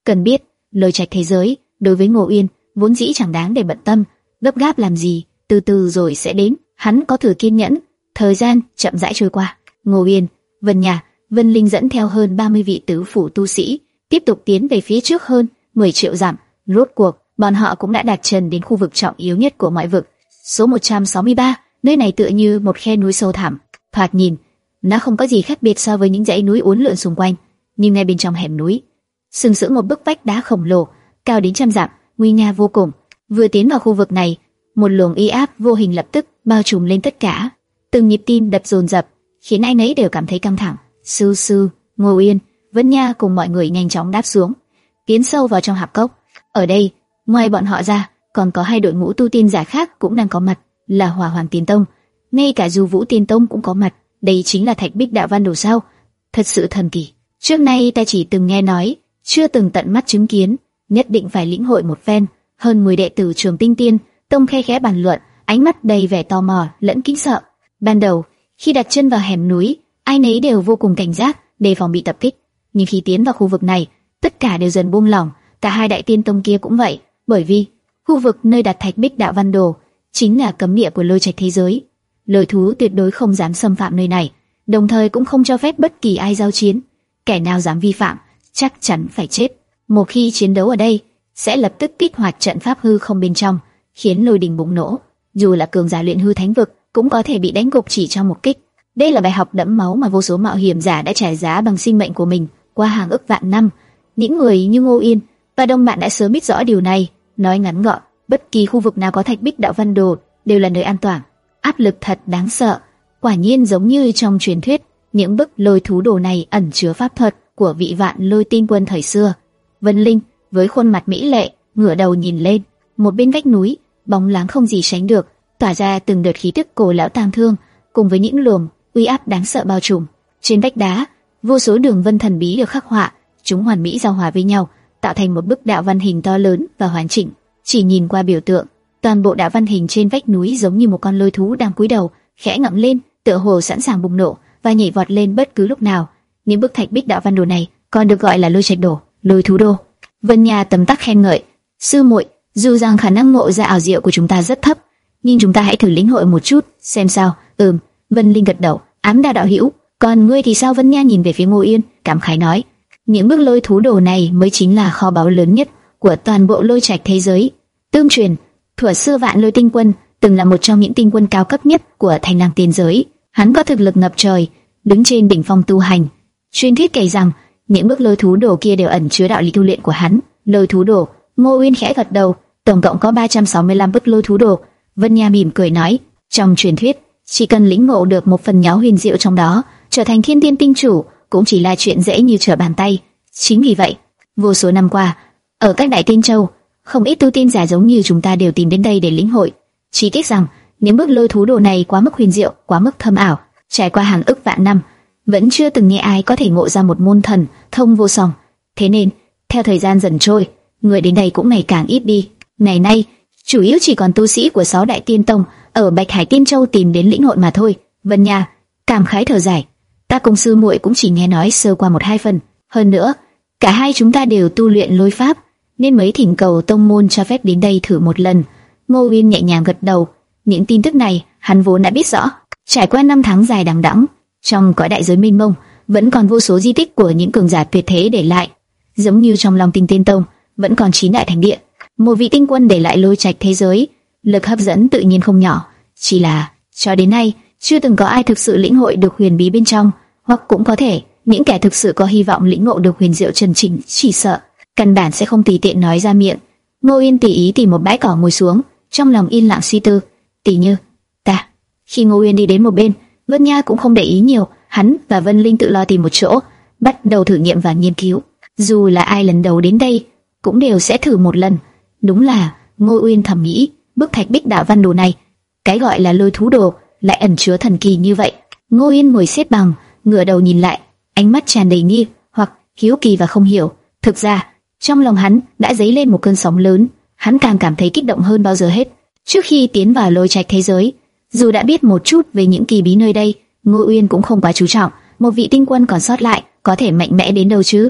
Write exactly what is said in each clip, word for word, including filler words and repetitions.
Cần biết, lôi trạch thế giới đối với Ngô Uyên vốn dĩ chẳng đáng để bận tâm, gấp gáp làm gì, từ từ rồi sẽ đến. Hắn có thừa kiên nhẫn. Thời gian chậm rãi trôi qua. Ngô Uyên, Vân Nhà, Vân Linh dẫn theo hơn ba mươi vị tứ phủ tu sĩ tiếp tục tiến về phía trước hơn mười triệu dặm. Rốt cuộc, bọn họ cũng đã đặt chân đến khu vực trọng yếu nhất của mọi vực, số một trăm sáu mươi ba. Nơi này tựa như một khe núi sâu thẳm. Thoạt nhìn, nó không có gì khác biệt so với những dãy núi uốn lượn xung quanh, nhưng ngay bên trong hẻm núi, sừng sững một bức vách đá khổng lồ, cao đến trăm dặm, nguy nga vô cùng. Vừa tiến vào khu vực này, một luồng uy áp vô hình lập tức bao trùm lên tất cả. Từng nhịp tim đập dồn dập, khiến ai nấy đều cảm thấy căng thẳng. Sư sư, Ngô Uyên, Vân Nha cùng mọi người nhanh chóng đáp xuống, tiến sâu vào trong hạp cốc. Ở đây, ngoài bọn họ ra, còn có hai đội ngũ tu tiên giả khác cũng đang có mặt, là Hỏa Hoàng Tiên Tông, ngay cả Du Vũ Tiên Tông cũng có mặt. Đây chính là Thạch Bích Đạo Văn Đồ sao? Thật sự thần kỳ. Trước nay ta chỉ từng nghe nói, chưa từng tận mắt chứng kiến, nhất định phải lĩnh hội một phen. Hơn mười đệ tử Trường Tinh Tiên Tông khe khẽ bàn luận, ánh mắt đầy vẻ tò mò lẫn kính sợ. Ban đầu, khi đặt chân vào hẻm núi, ai nấy đều vô cùng cảnh giác, đề phòng bị tập kích. Nhưng khi tiến vào khu vực này, tất cả đều dần buông lỏng. Cả hai đại tiên tông kia cũng vậy, bởi vì khu vực nơi đặt Thạch Bích Đạo Văn Đồ chính là cấm địa của lôi trạch thế giới. Lôi thú tuyệt đối không dám xâm phạm nơi này, đồng thời cũng không cho phép bất kỳ ai giao chiến. Kẻ nào dám vi phạm, chắc chắn phải chết. Một khi chiến đấu ở đây, sẽ lập tức kích hoạt trận pháp hư không bên trong, khiến lôi đình bùng nổ. Dù là cường giả luyện hư thánh vực, cũng có thể bị đánh gục chỉ trong một kích. Đây là bài học đẫm máu mà vô số mạo hiểm giả đã trả giá bằng sinh mệnh của mình qua hàng ức vạn năm. Những người như Ngô Yên và đồng bạn đã sớm biết rõ điều này. Nói ngắn gọn, bất kỳ khu vực nào có Thạch Bích Đạo Văn Đồ đều là nơi an toàn. Áp lực thật đáng sợ. Quả nhiên giống như trong truyền thuyết, những bức lôi thú đồ này ẩn chứa pháp thuật của vị vạn lôi tinh quân thời xưa. Vân Linh với khuôn mặt mỹ lệ ngửa đầu nhìn lên, một bên vách núi bóng láng không gì sánh được, tỏa ra từng đợt khí tức cổ lão tang thương, cùng với những luồng uy áp đáng sợ bao trùm. Trên vách đá, vô số đường vân thần bí được khắc họa, chúng hoàn mỹ giao hòa với nhau, tạo thành một bức đạo văn hình to lớn và hoàn chỉnh. Chỉ nhìn qua biểu tượng, toàn bộ đạo văn hình trên vách núi giống như một con lôi thú đang cúi đầu, khẽ ngậm lên, tựa hồ sẵn sàng bùng nổ và nhảy vọt lên bất cứ lúc nào. Những bức Thạch Bích Đạo Văn Đồ này còn được gọi là lôi trạch đồ, lôi thú đồ. Vân Nha tấm tắc khen ngợi, sư muội, dù rằng khả năng ngộ ra ảo diệu của chúng ta rất thấp, nhưng chúng ta hãy thử lĩnh hội một chút xem sao. Ừm, Vân Linh gật đầu, ám đạo đạo hữu. Còn ngươi thì sao? Vân Nha nhìn về phía Ngô Yên, cảm khái nói, những bức lôi thú đồ này mới chính là kho báu lớn nhất của toàn bộ lôi trạch thế giới. Tương truyền, thuở xưa Vạn Lôi Tinh Quân từng là một trong những tinh quân cao cấp nhất của Thanh Lang tiên giới. Hắn có thực lực ngập trời, đứng trên đỉnh phong tu hành. Truyền thuyết kể rằng những bức lôi thú đồ kia đều ẩn chứa đạo lý tu luyện của hắn. Lôi thú đồ, Ngô Uyên khẽ gật đầu, tổng cộng có ba trăm sáu mươi lăm bức lôi thú đồ. Vân Nha mỉm cười nói, trong truyền thuyết, chỉ cần lĩnh ngộ được một phần nhỏ huyền diệu trong đó, trở thành thiên tiên tinh chủ cũng chỉ là chuyện dễ như trở bàn tay. Chính vì vậy, vô số năm qua, ở các đại tiên châu, không ít tu tiên giả giống như chúng ta đều tìm đến đây để lĩnh hội. Chỉ tiếc rằng những bức lôi thú đồ này quá mức huyền diệu, quá mức thâm ảo, trải qua hàng ức vạn năm, vẫn chưa từng nghe ai có thể ngộ ra một môn thần thông vô song. Thế nên, theo thời gian dần trôi, người đến đây cũng ngày càng ít đi. Ngày nay, chủ yếu chỉ còn tu sĩ của sáu đại tiên tông ở Bạch Hải Tiên Châu tìm đến lĩnh hội mà thôi. Vân Nha cảm khái thở dài, ta cùng sư muội cũng chỉ nghe nói sơ qua một hai phần. Hơn nữa, cả hai chúng ta đều tu luyện lôi pháp, nên mới thỉnh cầu tông môn cho phép đến đây thử một lần. Ngô Uyên nhẹ nhàng gật đầu, những tin tức này hắn vốn đã biết rõ. Trải qua năm tháng dài đằng đẵng, trong cõi đại giới mênh mông, vẫn còn vô số di tích của những cường giả tuyệt thế để lại, giống như trong Long Tinh Tiên Tông vẫn còn chín đại thánh địa. Một vị tinh quân để lại lôi trạch thế giới, lực hấp dẫn tự nhiên không nhỏ. Chỉ là cho đến nay chưa từng có ai thực sự lĩnh hội được huyền bí bên trong, hoặc cũng có thể những kẻ thực sự có hy vọng lĩnh ngộ được huyền diệu chân chính, chỉ sợ căn bản sẽ không tùy tiện nói ra miệng. Ngô Yên tùy ý tìm một bãi cỏ ngồi xuống, trong lòng yên lặng suy tư. Tỷ như ta. Khi Ngô Yên đi đến một bên, Vân Nha cũng không để ý nhiều, hắn và Vân Linh tự lo tìm một chỗ, bắt đầu thử nghiệm và nghiên cứu. Dù là ai lần đầu đến đây, cũng đều sẽ thử một lần. Đúng là, Ngô Uyên thầm nghĩ, bức Thạch Bích Đạo Văn Đồ này, cái gọi là lôi thú đồ, lại ẩn chứa thần kỳ như vậy. Ngô Uyên ngồi xếp bằng, ngửa đầu nhìn lại, ánh mắt tràn đầy nghi hoặc hiếu kỳ và không hiểu. Thực ra, trong lòng hắn đã dấy lên một cơn sóng lớn, hắn càng cảm thấy kích động hơn bao giờ hết. Trước khi tiến vào lôi trạch thế giới, dù đã biết một chút về những kỳ bí nơi đây, Ngô Uyên cũng không quá chú trọng. Một vị tinh quân còn sót lại có thể mạnh mẽ đến đâu chứ?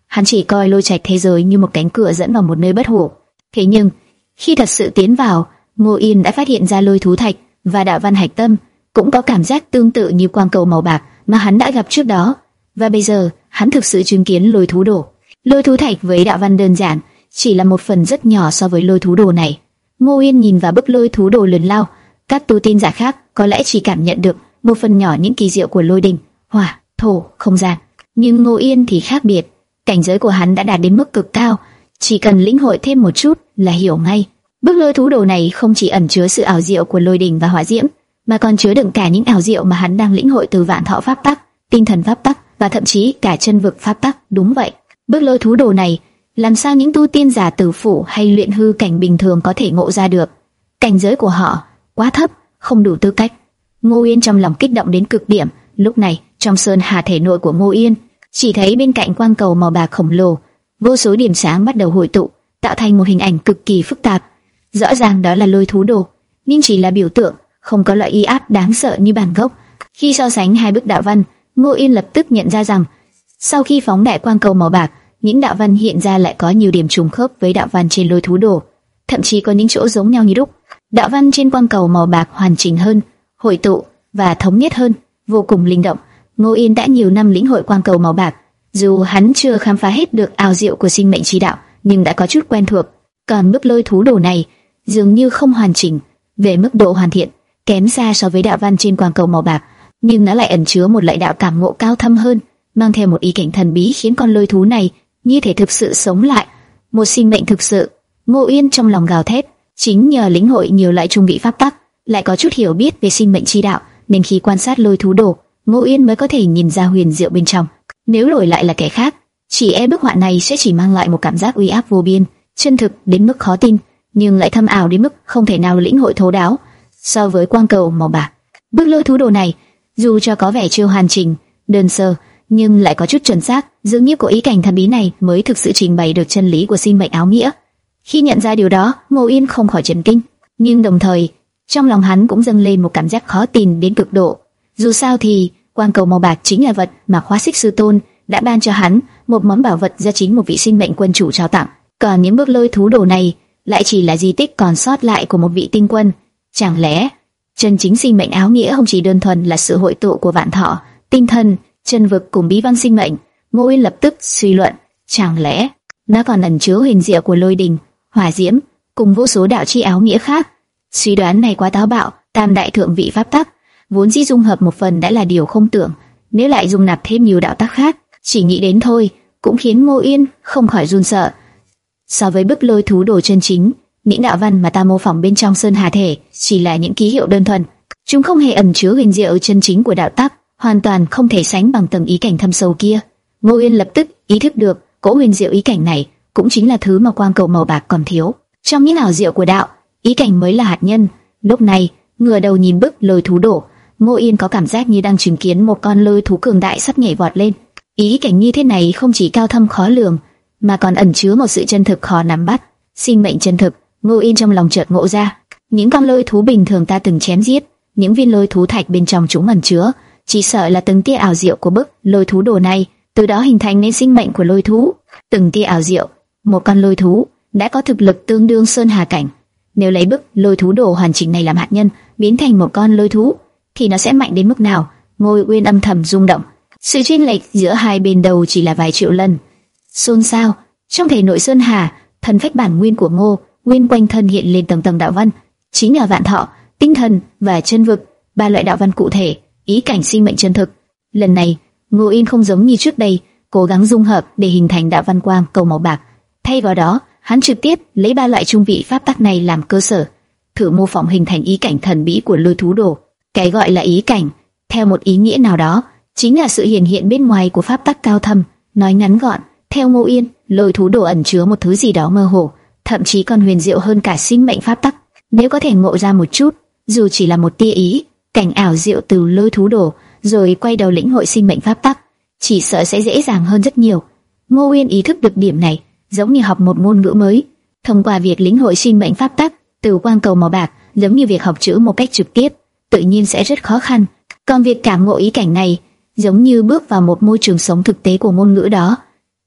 hắn chỉ coi lôi trạch thế giới như một cánh cửa dẫn vào một nơi bất hủ. Thế nhưng, khi thật sự tiến vào, Ngô Yên đã phát hiện ra lôi thú thạch và đạo văn hạch tâm cũng có cảm giác tương tự như quang cầu màu bạc mà hắn đã gặp trước đó. Và bây giờ, hắn thực sự chứng kiến lôi thú đồ. Lôi thú thạch với đạo văn đơn giản chỉ là một phần rất nhỏ so với lôi thú đồ này. Ngô Yên nhìn vào bức lôi thú đồ lớn lao, các tu tiên giả khác có lẽ chỉ cảm nhận được một phần nhỏ những kỳ diệu của lôi đình, hỏa, thổ, không gian. Nhưng Ngô Yên thì khác biệt, cảnh giới của hắn đã đạt đến mức cực cao, chỉ cần lĩnh hội thêm một chút là hiểu ngay. Bức lôi thú đồ này không chỉ ẩn chứa sự ảo diệu của lôi đình và hỏa diễm, mà còn chứa đựng cả những ảo diệu mà hắn đang lĩnh hội từ vạn thọ pháp tắc, tinh thần pháp tắc và thậm chí cả chân vực pháp tắc. Đúng vậy, bức lôi thú đồ này làm sao những tu tiên giả tử phủ hay luyện hư cảnh bình thường có thể ngộ ra được? Cảnh giới của họ quá thấp, không đủ tư cách. Ngô Yên trong lòng kích động đến cực điểm. Lúc này, trong sơn hà thể nội của Ngô Yên, chỉ thấy bên cạnh quang cầu màu bạc khổng lồ, vô số điểm sáng bắt đầu hội tụ, tạo thành một hình ảnh cực kỳ phức tạp. Rõ ràng đó là lôi thú đồ, nhưng chỉ là biểu tượng, không có loại uy áp đáng sợ như bản gốc. Khi so sánh hai bức đạo văn, Ngô Yên lập tức nhận ra rằng, sau khi phóng đại quang cầu màu bạc, những đạo văn hiện ra lại có nhiều điểm trùng khớp với đạo văn trên lôi thú đồ, thậm chí có những chỗ giống nhau như đúc. Đạo văn trên quang cầu màu bạc hoàn chỉnh hơn, hội tụ và thống nhất hơn, vô cùng linh động. Ngô Yên đã nhiều năm lĩnh hội quang cầu màu bạc, dù hắn chưa khám phá hết được ảo diệu của sinh mệnh chi đạo, nhưng đã có chút quen thuộc. Còn bức lôi thú đồ này dường như không hoàn chỉnh, về mức độ hoàn thiện kém xa so với đạo văn trên quang cầu màu bạc, nhưng nó lại ẩn chứa một loại đạo cảm ngộ cao thâm hơn, mang theo một ý cảnh thần bí khiến con lôi thú này như thể thực sự sống lại, một sinh mệnh thực sự. Ngô Yên trong lòng gào thét, chính nhờ lĩnh hội nhiều loại trung vị pháp tắc, lại có chút hiểu biết về sinh mệnh chi đạo, nên khi quan sát lôi thú đồ, Ngô Yên mới có thể nhìn ra huyền diệu bên trong. Nếu đổi lại là kẻ khác, chỉ e bức họa này sẽ chỉ mang lại một cảm giác uy áp vô biên, chân thực đến mức khó tin, nhưng lại thâm ảo đến mức không thể nào lĩnh hội thấu đáo. So với quang cầu màu bạc, bức lôi thú đồ này, dù cho có vẻ chưa hoàn chỉnh, đơn sơ, nhưng lại có chút chuẩn xác, dường như của ý cảnh thần bí này mới thực sự trình bày được chân lý của sinh mệnh áo nghĩa. Khi nhận ra điều đó, Ngô Yên không khỏi chấn kinh, nhưng đồng thời trong lòng hắn cũng dâng lên một cảm giác khó tin đến cực độ. Dù sao thì quang cầu màu bạc chính là vật mà Khóa Xích Sư Tôn đã ban cho hắn, một món bảo vật do chính một vị sinh mệnh quân chủ trao tặng. Còn những bức lôi thú đồ này lại chỉ là di tích còn sót lại của một vị tinh quân. Chẳng lẽ chân chính sinh mệnh áo nghĩa không chỉ đơn thuần là sự hội tụ của vạn thọ, tinh thần, chân vực cùng bí văn sinh mệnh? Ngô Yên lập tức suy luận, chẳng lẽ nó còn ẩn chứa huyền diệu của lôi đình, hỏa diễm cùng vô số đạo chi áo nghĩa khác? Suy đoán này quá táo bạo, tam đại thượng vị pháp tắc vốn dĩ dung hợp một phần đã là điều không tưởng, nếu lại dung nạp thêm nhiều đạo tắc khác, chỉ nghĩ đến thôi cũng khiến Ngô Yên không khỏi run sợ. So với bức lôi thú đồ chân chính, những đạo văn mà ta mô phỏng bên trong sơn hà thể chỉ là những ký hiệu đơn thuần, chúng không hề ẩn chứa huyền diệu chân chính của đạo tắc, hoàn toàn không thể sánh bằng tầng ý cảnh thâm sâu kia. Ngô Yên lập tức ý thức được, cỗ huyền diệu ý cảnh này cũng chính là thứ mà quang cầu màu bạc còn thiếu. Trong những ảo diệu của đạo, ý cảnh mới là hạt nhân. Lúc này, ngửa đầu nhìn bức lôi thú đồ, Ngô Yên có cảm giác như đang chứng kiến một con lôi thú cường đại sắp nhảy vọt lên. Ý cảnh như thế này không chỉ cao thâm khó lường, mà còn ẩn chứa một sự chân thực khó nắm bắt. Sinh mệnh chân thực, Ngô Yên trong lòng chợt ngộ ra, những con lôi thú bình thường ta từng chém giết, những viên lôi thú thạch bên trong chúng ẩn chứa, chỉ sợ là từng tia ảo diệu của bức lôi thú đồ này, từ đó hình thành nên sinh mệnh của lôi thú. Từng tia ảo diệu, một con lôi thú đã có thực lực tương đương sơn hà cảnh. Nếu lấy bức lôi thú đồ hoàn chỉnh này làm hạt nhân, biến thành một con lôi thú, thì nó sẽ mạnh đến mức nào? Ngô Uyên âm thầm rung động. Sự chênh lệch giữa hai bên đầu chỉ là vài triệu lần. Xôn xao, trong thể nội sơn hà, thần phách bản nguyên của Ngô Uyên quanh thân hiện lên tầng tầng đạo văn, chính là vạn thọ, tinh thần và chân vực, ba loại đạo văn cụ thể, ý cảnh sinh mệnh chân thực. Lần này, Ngô Uyên không giống như trước đây, cố gắng dung hợp để hình thành đạo văn quang cầu màu bạc. Thay vào đó, hắn trực tiếp lấy ba loại trung vị pháp tắc này làm cơ sở, thử mô phỏng hình thành ý cảnh thần bí của lôi thú đồ. Cái gọi là ý cảnh, theo một ý nghĩa nào đó, chính là sự hiện hiện bên ngoài của pháp tắc cao thâm. Nói ngắn gọn, theo Ngô Yên, lôi thú đồ ẩn chứa một thứ gì đó mơ hồ, thậm chí còn huyền diệu hơn cả sinh mệnh pháp tắc. Nếu có thể ngộ ra một chút, dù chỉ là một tia ý cảnh ảo diệu từ lôi thú đồ, rồi quay đầu lĩnh hội sinh mệnh pháp tắc, chỉ sợ sẽ dễ dàng hơn rất nhiều. Ngô Uyên ý thức được điểm này, giống như học một ngôn ngữ mới. Thông qua việc lĩnh hội sinh mệnh pháp tắc từ quang cầu màu bạc, giống như việc học chữ một cách trực tiếp, tự nhiên sẽ rất khó khăn. Còn việc cảm ngộ ý cảnh này, giống như bước vào một môi trường sống thực tế của ngôn ngữ đó,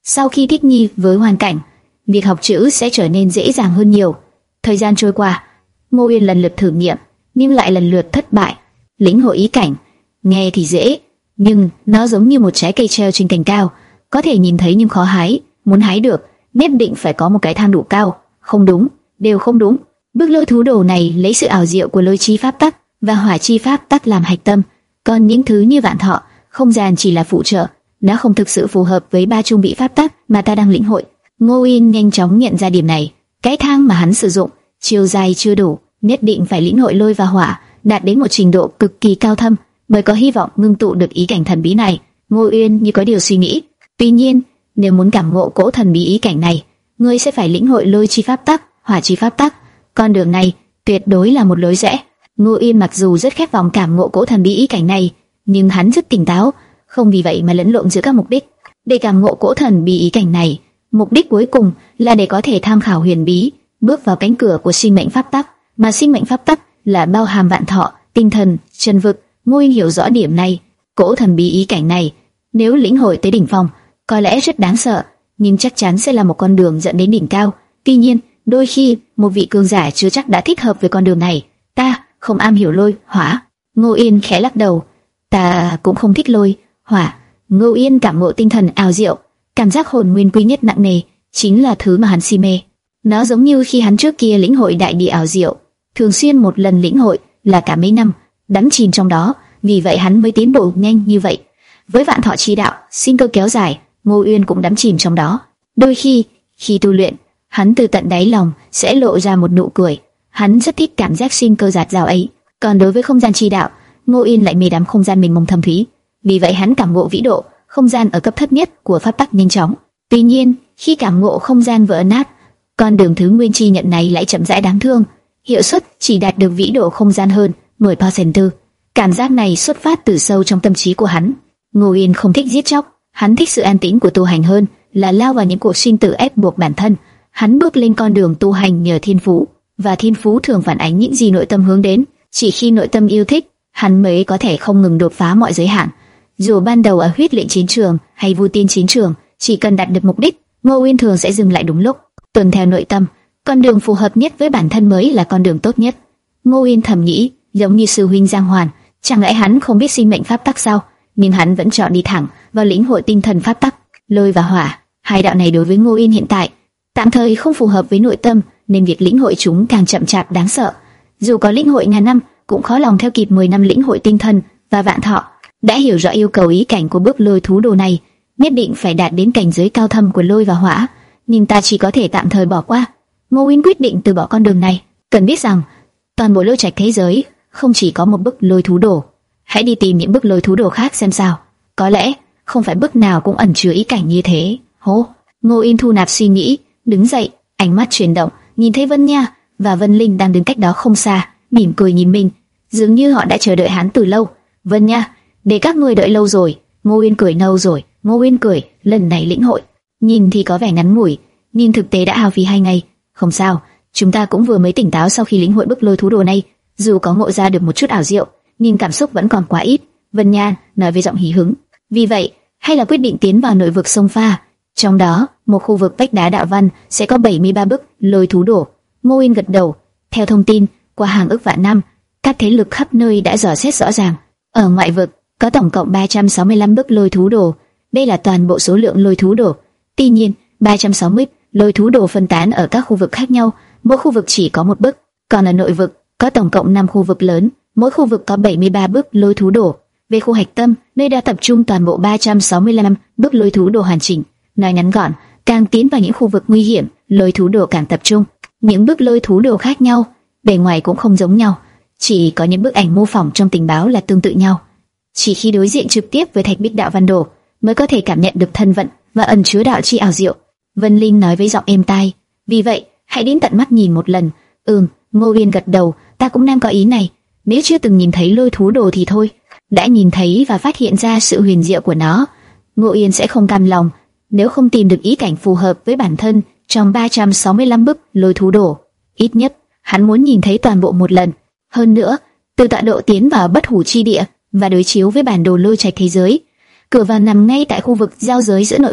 Sau khi thích nghi với hoàn cảnh, việc học chữ sẽ trở nên dễ dàng hơn nhiều. Thời gian trôi qua, Ngô Uyên lần lượt thử nghiệm, nhưng lại lần lượt thất bại. Lĩnh hội ý cảnh, nghe thì dễ, nhưng nó giống như một trái cây treo trên cành cao, có thể nhìn thấy nhưng khó hái. Muốn hái được, nhất định phải có một cái thang đủ cao. Không đúng, đều không đúng. Bước lôi thú đồ này lấy sự ảo diệu của lôi chi pháp tắc và hỏa chi pháp tắc làm hạch tâm, còn những thứ như vạn thọ, không gian chỉ là phụ trợ. Nó không thực sự phù hợp với ba trung bị pháp tắc mà ta đang lĩnh hội. Ngô Uyên nhanh chóng nhận ra điểm này. Cái thang mà hắn sử dụng, chiều dài chưa đủ, nhất định phải lĩnh hội lôi và hỏa, đạt đến một trình độ cực kỳ cao thâm, mới có hy vọng ngưng tụ được ý cảnh thần bí này. Ngô Uyên như có điều suy nghĩ. Tuy nhiên, nếu muốn cảm ngộ cỗ thần bí ý cảnh này, ngươi sẽ phải lĩnh hội lôi chi pháp tắc, hỏa chi pháp tắc. Con đường này tuyệt đối là một lối rẽ. Ngô Uyên mặc dù rất khát vọng cảm ngộ cỗ thần bí ý cảnh này, nhưng hắn rất tỉnh táo, không vì vậy mà lẫn lộn giữa các mục đích. Để cảm ngộ cỗ thần bí ý cảnh này, mục đích cuối cùng là để có thể tham khảo huyền bí, bước vào cánh cửa của sinh mệnh pháp tắc, mà sinh mệnh pháp tắc là bao hàm vạn thọ, tinh thần, chân vực. Ngô Uyên hiểu rõ điểm này. Cỗ thần bí ý cảnh này, nếu lĩnh hội tới đỉnh phong, có lẽ rất đáng sợ, nhưng chắc chắn sẽ là một con đường dẫn đến đỉnh cao. Tuy nhiên, đôi khi một vị cường giả chưa chắc đã thích hợp với con đường này. Ta không am hiểu lôi, hỏa. Ngô Uyên khẽ lắc đầu. Ta cũng không thích lôi, hỏa. Ngô Uyên cảm ngộ tinh thần ảo diệu, cảm giác hồn nguyên quy nhất nặng nề, chính là thứ mà hắn si mê. Nó giống như khi hắn trước kia lĩnh hội đại địa ảo diệu, thường xuyên một lần lĩnh hội là cả mấy năm, đắm chìm trong đó, vì vậy hắn mới tiến bộ nhanh như vậy. Với vạn thọ chi đạo, sinh cơ kéo dài, Ngô Uyên cũng đắm chìm trong đó. Đôi khi, khi tu luyện, hắn từ tận đáy lòng sẽ lộ ra một nụ cười. Hắn rất thích cảm giác sinh cơ dạt dào ấy. Còn đối với không gian chi đạo, Ngô Uyên lại mê đắm không gian mênh mông thâm thúy. Vì vậy hắn cảm ngộ vĩ độ không gian ở cấp thấp nhất của pháp tắc nhanh chóng. Tuy nhiên, khi cảm ngộ không gian vỡ nát, con đường thứ nguyên chi nhận này lại chậm rãi đáng thương. Hiệu suất chỉ đạt được vĩ độ không gian hơn mười phần trăm. Cảm giác này xuất phát từ sâu trong tâm trí của hắn. Ngô Uyên không thích giết chóc, hắn thích sự an tĩnh của tu hành hơn là lao vào những cuộc sinh tử ép buộc bản thân. Hắn bước lên con đường tu hành nhờ thiên phú, và thiên phú thường phản ánh những gì nội tâm hướng đến. Chỉ khi nội tâm yêu thích, hắn mới có thể không ngừng đột phá mọi giới hạn. Dù ban đầu ở huyết luyện chiến trường hay vu tiên chiến trường, chỉ cần đạt được mục đích, Ngô Uyên thường sẽ dừng lại đúng lúc, tuân theo nội tâm. Con đường phù hợp nhất với bản thân mới là con đường tốt nhất. Ngô Uyên thầm nghĩ, giống như sư huynh Giang Hoàn, chẳng lẽ hắn không biết sinh mệnh pháp tắc sao? Nhưng hắn vẫn chọn đi thẳng vào lĩnh hội tinh thần pháp tắc, lôi và hỏa. Hai đạo này đối với Ngô Uyên hiện tại tạm thời không phù hợp với nội tâm, nên việc lĩnh hội chúng càng chậm chạp đáng sợ. Dù có lĩnh hội ngàn năm, cũng khó lòng theo kịp mười năm lĩnh hội tinh thần và vạn thọ. Đã hiểu rõ yêu cầu ý cảnh của bước lôi thú đồ này, nhất định phải đạt đến cảnh giới cao thâm của lôi và hỏa, nhưng ta chỉ có thể tạm thời bỏ qua. Ngô Uyên quyết định từ bỏ con đường này. Cần biết rằng, toàn bộ lôi trạch thế giới không chỉ có một bức lôi thú đồ. Hãy đi tìm những bức lôi thú đồ khác xem sao. Có lẽ không phải bức nào cũng ẩn chứa ý cảnh như thế. Hô, Ngô Uyên thu nạp suy nghĩ, đứng dậy, ánh mắt chuyển động, nhìn thấy Vân Nha và Vân Linh đang đứng cách đó không xa, mỉm cười nhìn mình, dường như họ đã chờ đợi hắn từ lâu. Vân Nha, để các ngươi đợi lâu rồi. Ngô Uyên cười nâu rồi. Ngô Uyên cười, lần này lĩnh hội, nhìn thì có vẻ ngắn ngủi, nhưng thực tế đã hao phí hai ngày. Không sao, chúng ta cũng vừa mới tỉnh táo sau khi lĩnh hội bức lôi thú đồ này, dù có ngộ ra được một chút ảo diệu, nhưng cảm xúc vẫn còn quá ít. Vân Nha nói với giọng hí hứng. Vì vậy, hay là quyết định tiến vào nội vực sông Pha. Trong đó, một khu vực vách đá đạo văn sẽ có bảy mươi ba bức lôi thú đồ. Ngô Uyên gật đầu. Theo thông tin qua hàng ức vạn năm, các thế lực khắp nơi đã dò xét rõ ràng. Ở ngoại vực có tổng cộng ba trăm sáu mươi lăm bức lôi thú đồ. Đây là toàn bộ số lượng lôi thú đồ. Tuy nhiên, ba trăm sáu mươi lôi thú đồ phân tán ở các khu vực khác nhau, mỗi khu vực chỉ có một bức. Còn ở nội vực có tổng cộng năm khu vực lớn, mỗi khu vực có bảy mươi ba bức lôi thú đồ. Về khu hạch tâm, nơi đã tập trung toàn bộ ba trăm sáu mươi lăm bức lôi thú đồ hoàn chỉnh. Nói ngắn gọn, càng tiến vào những khu vực nguy hiểm, lôi thú đồ càng tập trung. Những bức lôi thú đồ khác nhau, bề ngoài cũng không giống nhau, chỉ có những bức ảnh mô phỏng trong tình báo là tương tự nhau. Chỉ khi đối diện trực tiếp với thạch bích đạo văn đồ mới có thể cảm nhận được thân vận và ẩn chứa đạo chi ảo diệu. Vân Linh nói với giọng êm tai. Vì vậy, hãy đến tận mắt nhìn một lần. Ừm, Ngô Uyên gật đầu. Ta cũng đang có ý này. Nếu chưa từng nhìn thấy lôi thú đồ thì thôi, đã nhìn thấy và phát hiện ra sự huyền diệu của nó, Ngô Uyên sẽ không cam lòng nếu không tìm được ý cảnh phù hợp với bản thân trong ba trăm sáu mươi lăm bức lôi thú đồ. Ít nhất, hắn muốn nhìn thấy toàn bộ một lần. Hơn nữa, từ tọa độ tiến vào bất hủ chi địa và đối chiếu với bản đồ lôi trạch thế giới, cửa vào nằm ngay tại khu vực giao giới giữa nội vực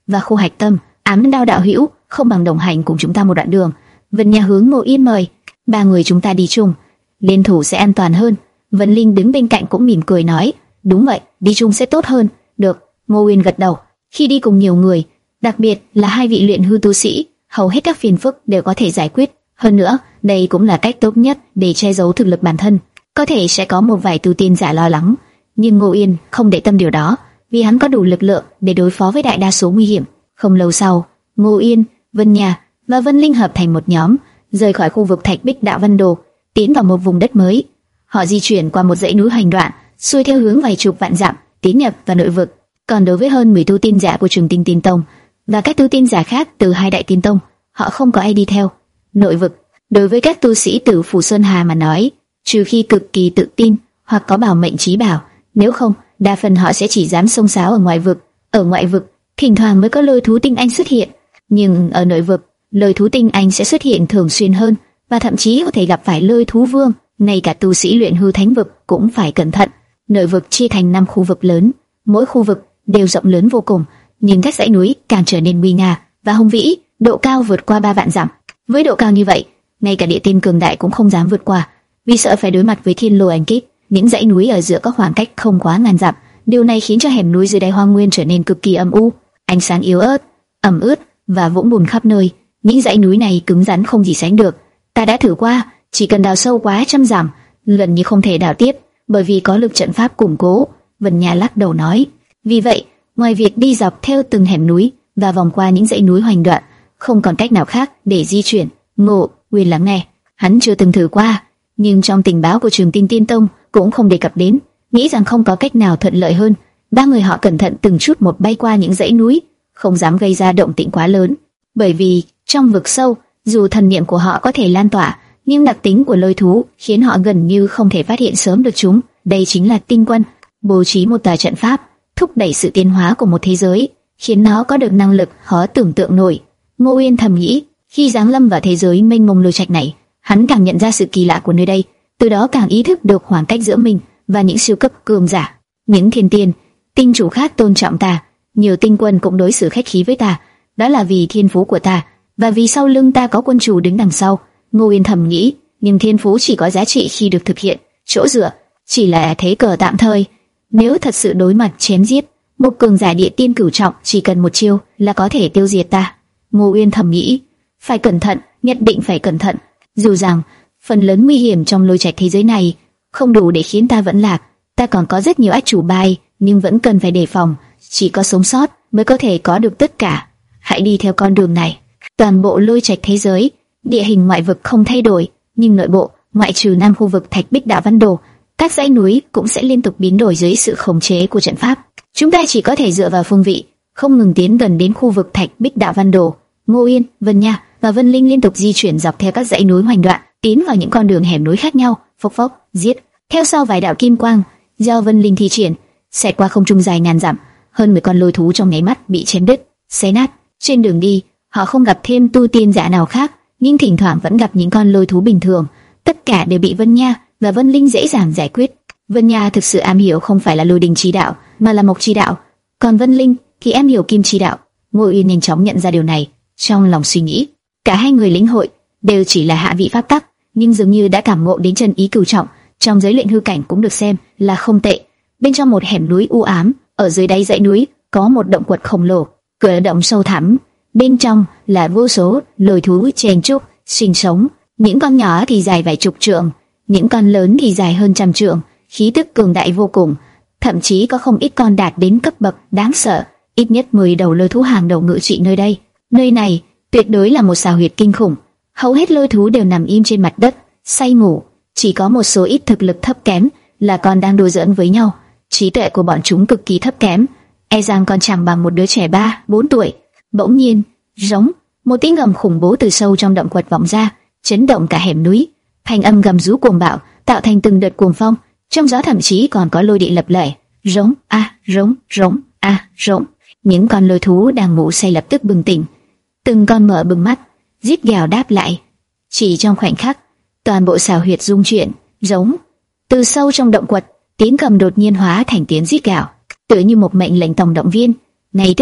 và khô hạch tâm. Ám Đao đạo hữu, không bằng đồng hành cùng chúng ta một đoạn đường. Vân Nha hướng Ngô Yên mời. Ba người chúng ta đi chung, liên thủ sẽ an toàn hơn. Vân Linh đứng bên cạnh cũng mỉm cười nói, đúng vậy, đi chung sẽ tốt hơn. Được. Ngô Yên gật đầu. Khi đi cùng nhiều người, đặc biệt là hai vị luyện hư tu sĩ, hầu hết các phiền phức đều có thể giải quyết. Hơn nữa, đây cũng là cách tốt nhất để che giấu thực lực bản thân. Có thể sẽ có một vài tu tiên giả lo lắng, nhưng Ngô Yên không để tâm điều đó, vì hắn có đủ lực lượng để đối phó với đại đa số nguy hiểm. Không lâu sau, Ngô Yên, Vân Nha và Vân Linh hợp thành một nhóm, rời khỏi khu vực Thạch Bích Đạo Văn Đồ, tiến vào một vùng đất mới. Họ di chuyển qua một dãy núi hoành đoạn, xuôi theo hướng vài chục vạn dặm, tiến nhập vào nội vực. Còn đối với hơn mười tu tiên giả của Trường Tinh Tiên Tông và các tu tiên giả khác từ hai đại tiên tông, họ không có ai đi theo. Nội vực đối với các tu sĩ từ Phủ Sơn Hà mà nói, trừ khi cực kỳ tự tin hoặc có bảo mệnh chí bảo, nếu không, đa phần họ sẽ chỉ dám xông xáo ở ngoại vực. Ở ngoại vực, thỉnh thoảng mới có lôi thú tinh anh xuất hiện, nhưng ở nội vực, lôi thú tinh anh sẽ xuất hiện thường xuyên hơn, và thậm chí có thể gặp phải lôi thú vương. Ngay cả tu sĩ luyện hư thánh vực cũng phải cẩn thận. Nội vực chia thành năm khu vực lớn, mỗi khu vực đều rộng lớn vô cùng, nhưng các dãy núi càng trở nên nguy nga và hùng vĩ, độ cao vượt qua ba vạn dặm. Với độ cao như vậy, ngay cả địa tiên cường đại cũng không dám vượt qua, vì sợ phải đối mặt với thiên lôi ảnh kích. Những dãy núi ở giữa có khoảng cách không quá ngàn dặm, điều này khiến cho hẻm núi dưới đáy hoang nguyên trở nên cực kỳ âm u, ánh sáng yếu ớt, ẩm ướt và vũng bùn khắp nơi. Những dãy núi này cứng rắn không gì sánh được. Ta đã thử qua, chỉ cần đào sâu quá trăm dặm, gần như không thể đào tiếp, bởi vì có lực trận pháp củng cố. Vân Nha lắc đầu nói. Vì vậy, ngoài việc đi dọc theo từng hẻm núi và vòng qua những dãy núi hoành đoạn, không còn cách nào khác để di chuyển. Ngộ Nguyên lắng nghe, hắn chưa từng thử qua, nhưng trong tình báo của Trường Tinh Tiên Tông cũng không đề cập đến, nghĩ rằng không có cách nào thuận lợi hơn. Ba người họ cẩn thận từng chút một bay qua những dãy núi, không dám gây ra động tĩnh quá lớn, bởi vì trong vực sâu, dù thần niệm của họ có thể lan tỏa, nhưng đặc tính của lôi thú khiến họ gần như không thể phát hiện sớm được chúng. Đây chính là tinh quân, bố trí một tòa trận pháp, thúc đẩy sự tiến hóa của một thế giới, khiến nó có được năng lực khó tưởng tượng nổi. Ngô Uyên thầm nghĩ, khi giáng lâm vào thế giới mênh mông lôi trạch này, hắn càng nhận ra sự kỳ lạ của nơi đây, từ đó càng ý thức được khoảng cách giữa mình và những siêu cấp cường giả. Những thiên tiên, tinh chủ khác tôn trọng ta, nhiều tinh quân cũng đối xử khách khí với ta, đó là vì thiên phú của ta, và vì sau lưng ta có quân chủ đứng đằng sau. Ngô Uyên thầm nghĩ, nhưng thiên phú chỉ có giá trị khi được thực hiện, chỗ dựa chỉ là thế cờ tạm thời. Nếu thật sự đối mặt chém giết, một cường giả địa tiên cửu trọng chỉ cần một chiêu là có thể tiêu diệt ta. Ngô Uyên thầm nghĩ, phải cẩn thận, nhất định phải cẩn thận. Dù rằng phần lớn nguy hiểm trong lôi trạch thế giới này không đủ để khiến ta vẫn lạc, ta còn có rất nhiều át chủ bài, nhưng vẫn cần phải đề phòng. Chỉ có sống sót mới có thể có được tất cả. Hãy đi theo con đường này. Toàn bộ lôi trạch thế giới, địa hình ngoại vực không thay đổi, nhưng nội bộ, ngoại trừ năm khu vực Thạch Bích Đạo Văn Đồ, các dãy núi cũng sẽ liên tục biến đổi dưới sự khống chế của trận pháp. Chúng ta chỉ có thể dựa vào phương vị, không ngừng tiến gần đến khu vực Thạch Bích Đạo Văn Đồ. Ngô Yên, Vân Nha và Vân Linh liên tục di chuyển dọc theo các dãy núi hoành đoạn, tiến vào những con đường hẻm núi khác nhau. Phốc phốc, giết. Theo sau vài đạo kim quang do Vân Linh thi triển, xẹt qua không trung dài ngàn dặm, hơn mười con lôi thú trong nháy mắt bị chém đứt, xé nát. Trên đường đi, họ không gặp thêm tu tiên giả nào khác, nhưng thỉnh thoảng vẫn gặp những con lôi thú bình thường. Tất cả đều bị Vân Nha và Vân Linh dễ dàng giải quyết. Vân Nha thực sự am hiểu không phải là lôi đình chi đạo, mà là mộc chi đạo, còn Vân Linh thì am hiểu kim chi đạo. Ngô Uyên nhanh chóng nhận ra điều này, trong lòng suy nghĩ, cả hai người lĩnh hội đều chỉ là hạ vị pháp tắc, nhưng dường như đã cảm ngộ đến chân ý cửu trọng, trong giới luyện hư cảnh cũng được xem là không tệ. Bên trong một hẻm núi u ám, ở dưới đáy dãy núi có một động quật khổng lồ, cửa động sâu thẳm, bên trong là vô số lôi thú chen chúc sinh sống. Những con nhỏ thì dài vài chục trượng, những con lớn thì dài hơn trăm trượng, khí tức cường đại vô cùng, thậm chí có không ít con đạt đến cấp bậc đáng sợ. Ít nhất mười đầu lôi thú hàng đầu ngự trị nơi đây. Nơi này tuyệt đối là một xào huyệt kinh khủng. Hầu hết lôi thú đều nằm im trên mặt đất, say ngủ, chỉ có một số ít thực lực thấp kém là còn đang đùa giỡn với nhau. Trí tuệ của bọn chúng cực kỳ thấp kém, e rằng còn chẳng bằng một đứa trẻ ba, bốn tuổi. Bỗng nhiên, giống một tiếng gầm khủng bố từ sâu trong động quật vọng ra, chấn động cả hẻm núi. Thanh âm gầm rú cuồng bạo, tạo thành từng đợt cuồng phong, trong gió thậm chí còn có lôi điện lập lòe. Rống a, à, rống, rống a, à, rống. Những con lôi thú đang ngủ say lập tức bừng tỉnh, từng con mở bừng mắt, rít gào đáp lại. Chỉ trong khoảnh khắc, toàn bộ xào huyệt rung chuyển, giống từ sâu trong động quật, tiếng gầm đột nhiên hóa thành tiếng rít gào, tựa như một mệnh lệnh tổng động viên. Ngay tức khắc,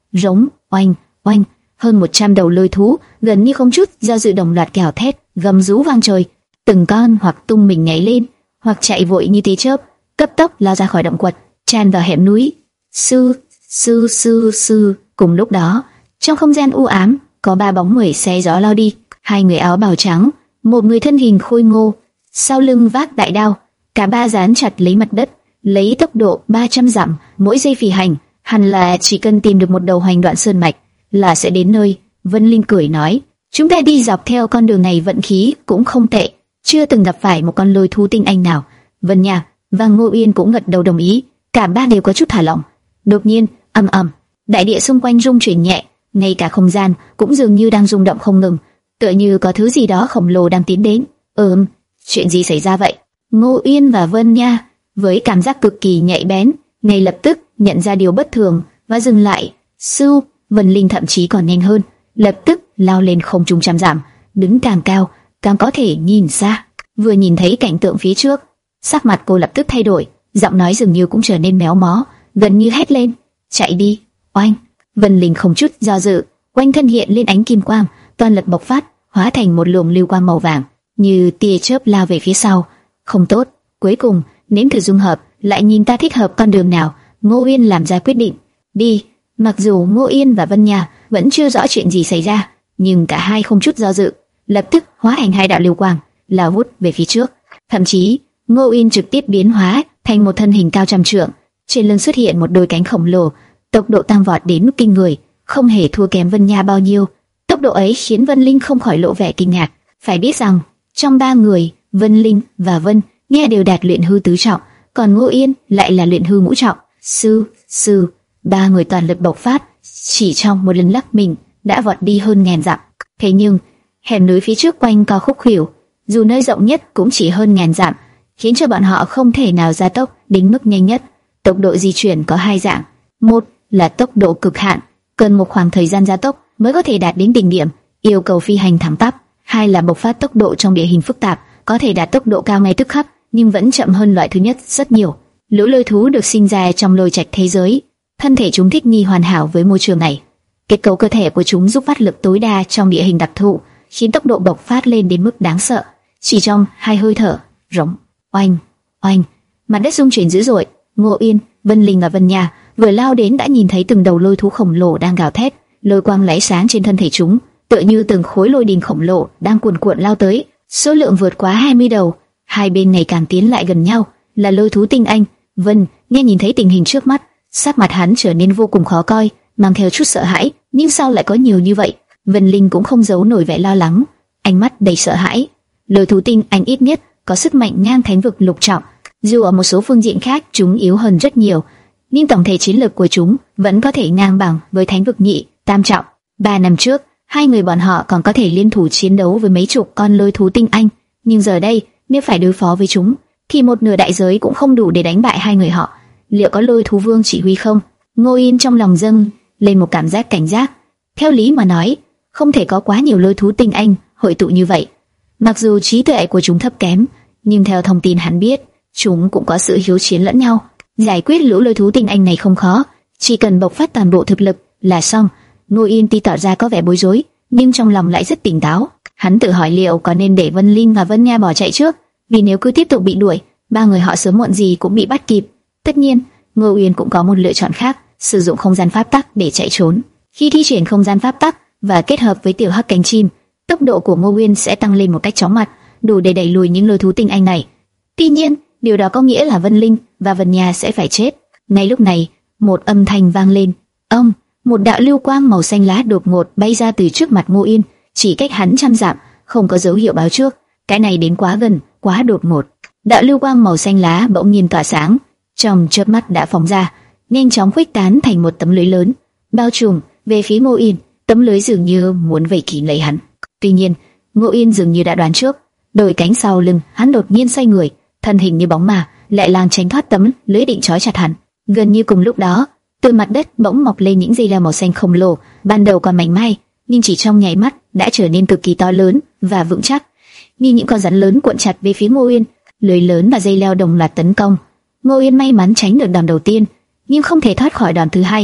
rống, oanh, oanh, hơn một trăm đầu lôi thú gần như không chút do dự đồng loạt gào thét, gầm rú vang trời. Từng con hoặc tung mình nhảy lên, hoặc chạy vội như tia chớp, cấp tốc lao ra khỏi động quật, tràn vào hẻm núi. Sư, sư, sư, sư. Cùng lúc đó, trong không gian u ám, có ba bóng người xé gió lao đi. Hai người áo bào trắng, một người thân hình khôi ngô, sau lưng vác đại đao, cả ba dán chặt lấy mặt đất, lấy tốc độ ba trăm dặm mỗi giây phi hành. Hẳn là chỉ cần tìm được một đầu hoành đoạn sơn mạch là sẽ đến nơi. Vân Linh cười nói, chúng ta đi dọc theo con đường này vận khí cũng không tệ, chưa từng gặp phải một con lôi thú tinh anh nào. Vân Nha và Ngô Uyên cũng gật đầu đồng ý, cả ba đều có chút thả lỏng. Đột nhiên, ầm ầm, đại địa xung quanh rung chuyển nhẹ, ngay cả không gian cũng dường như đang rung động không ngừng, tựa như có thứ gì đó khổng lồ đang tiến đến. Ừm, chuyện gì xảy ra vậy? Ngô Uyên và Vân Nha với cảm giác cực kỳ nhạy bén, ngay lập tức nhận ra điều bất thường và dừng lại. Sư, Vân Linh thậm chí còn nhanh hơn, lập tức lao lên không trung trăm dặm, đứng càng cao càng có thể nhìn xa. Vừa nhìn thấy cảnh tượng phía trước, sắc mặt cô lập tức thay đổi, giọng nói dường như cũng trở nên méo mó, gần như hét lên, chạy đi. Oanh! Vân Linh không chút do dự, quanh thân hiện lên ánh kim quang, toàn lực bộc phát, hóa thành một luồng lưu quang màu vàng, như tia chớp lao về phía sau. Không tốt, cuối cùng nếm thử dung hợp, lại nhìn ta thích hợp con đường nào. Ngô Uyên làm ra quyết định, đi. Mặc dù Ngô Uyên và Vân Nha vẫn chưa rõ chuyện gì xảy ra, nhưng cả hai không chút do dự, lập tức hóa thành hai đạo lưu quang, lao vút về phía trước. Thậm chí, Ngô Uyên trực tiếp biến hóa thành một thân hình cao trăm trượng, trên lưng xuất hiện một đôi cánh khổng lồ, tốc độ tăng vọt đến mức kinh người, không hề thua kém Vân Nha bao nhiêu. Tốc độ ấy khiến Vân Linh không khỏi lộ vẻ kinh ngạc. Phải biết rằng, trong ba người, Vân Linh và Vân Nha đều đạt luyện hư tứ trọng, còn Ngô Uyên lại là luyện hư ngũ trọng. Sư, sư, ba người toàn lực bộc phát, chỉ trong một lần lắc mình đã vọt đi hơn ngàn dặm. Thế nhưng, hẻm núi phía trước quanh co khúc khuỷu, dù nơi rộng nhất cũng chỉ hơn ngàn dặm, khiến cho bọn họ không thể nào gia tốc đến mức nhanh nhất. Tốc độ di chuyển có hai dạng, một là tốc độ cực hạn, cần một khoảng thời gian gia tốc mới có thể đạt đến đỉnh điểm, yêu cầu phi hành thẳng tắp; hai là bộc phát tốc độ trong địa hình phức tạp, có thể đạt tốc độ cao ngay tức khắc, nhưng vẫn chậm hơn loại thứ nhất rất nhiều. Lũ lôi thú được sinh ra trong lôi trạch thế giới, thân thể chúng thích nghi hoàn hảo với môi trường này. Kết cấu cơ thể của chúng giúp phát lực tối đa trong địa hình đặc thù, khiến tốc độ bộc phát lên đến mức đáng sợ. Chỉ trong hai hơi thở, rống, oanh, oanh, mặt đất rung chuyển dữ dội. Ngô Uyên, Vân Linh và Vân Nha vừa lao đến đã nhìn thấy từng đầu lôi thú khổng lồ đang gào thét, lôi quang lóe sáng trên thân thể chúng, tựa như từng khối lôi đình khổng lồ đang cuồn cuộn lao tới, số lượng vượt quá hai mươi đầu. Hai bên ngày càng tiến lại gần nhau, là lôi thú tinh anh. Vân Nghe nhìn thấy tình hình trước mắt, sắc mặt hắn trở nên vô cùng khó coi, mang theo chút sợ hãi. Nhưng sao lại có nhiều như vậy? Vân Linh cũng không giấu nổi vẻ lo lắng, ánh mắt đầy sợ hãi. Lôi thú tinh anh ít nhất có sức mạnh ngang thánh vực lục trọng, dù ở một số phương diện khác chúng yếu hơn rất nhiều, nhưng tổng thể chiến lược của chúng vẫn có thể ngang bằng với thánh vực nhị, tam trọng. Ba năm trước, hai người bọn họ còn có thể liên thủ chiến đấu với mấy chục con lôi thú tinh anh, nhưng giờ đây nếu phải đối phó với chúng, thì một nửa đại giới cũng không đủ để đánh bại hai người họ. Liệu có lôi thú vương chỉ huy không? Ngô Yên trong lòng dâng lên một cảm giác cảnh giác. Theo lý mà nói, không thể có quá nhiều lôi thú tinh anh hội tụ như vậy. Mặc dù trí tuệ của chúng thấp kém, nhưng theo thông tin hắn biết, chúng cũng có sự hiếu chiến lẫn nhau. Giải quyết lũ lôi thú tinh anh này không khó, chỉ cần bộc phát toàn bộ thực lực là xong. Ngô Yên tuy tỏ ra có vẻ bối rối, nhưng trong lòng lại rất tỉnh táo. Hắn tự hỏi liệu có nên để Vân Linh và Vân Nha bỏ chạy trước, vì nếu cứ tiếp tục bị đuổi, ba người họ sớm muộn gì cũng bị bắt kịp. Tất nhiên, Ngô Uyên cũng có một lựa chọn khác, sử dụng không gian pháp tắc để chạy trốn. Khi thi triển không gian pháp tắc và kết hợp với tiểu hắc cánh chim, tốc độ của Ngô Uyên sẽ tăng lên một cách chóng mặt, đủ để đẩy lùi những lôi thú tinh anh này. Tuy nhiên, điều đó có nghĩa là Vân Linh và Vân Nha sẽ phải chết. Ngay lúc này, một âm thanh vang lên. Ông, một đạo lưu quang màu xanh lá đột ngột bay ra từ trước mặt Ngô Uyên, chỉ cách hắn trăm dặm, không có dấu hiệu báo trước. Cái này đến quá gần, quá đột ngột. Đạo lưu quang màu xanh lá bỗng nhiên tỏa sáng, trong chớp mắt đã phóng ra, nhanh chóng khuếch tán thành một tấm lưới lớn, bao trùm về phía Ngô Uyên. Tấm lưới dường như muốn vây kín lấy hắn. Tuy nhiên, Ngô Uyên dường như đã đoán trước, đôi cánh sau lưng hắn đột nhiên xoay người, thân hình như bóng ma lại làng tránh thoát tấm lưới định trói chặt hắn. Gần như cùng lúc đó, từ mặt đất bỗng mọc lên những dây leo màu xanh khổng lồ, ban đầu còn mảnh mai, nhưng chỉ trong nháy mắt đã trở nên cực kỳ to lớn và vững chắc, như những con rắn lớn cuộn chặt về phía Ngô Uyên. Lưới lớn và dây leo đồng loạt tấn công. Ngô Uyên may mắn tránh được đòn đầu tiên, nhưng không thể thoát khỏi đòn thứ hai.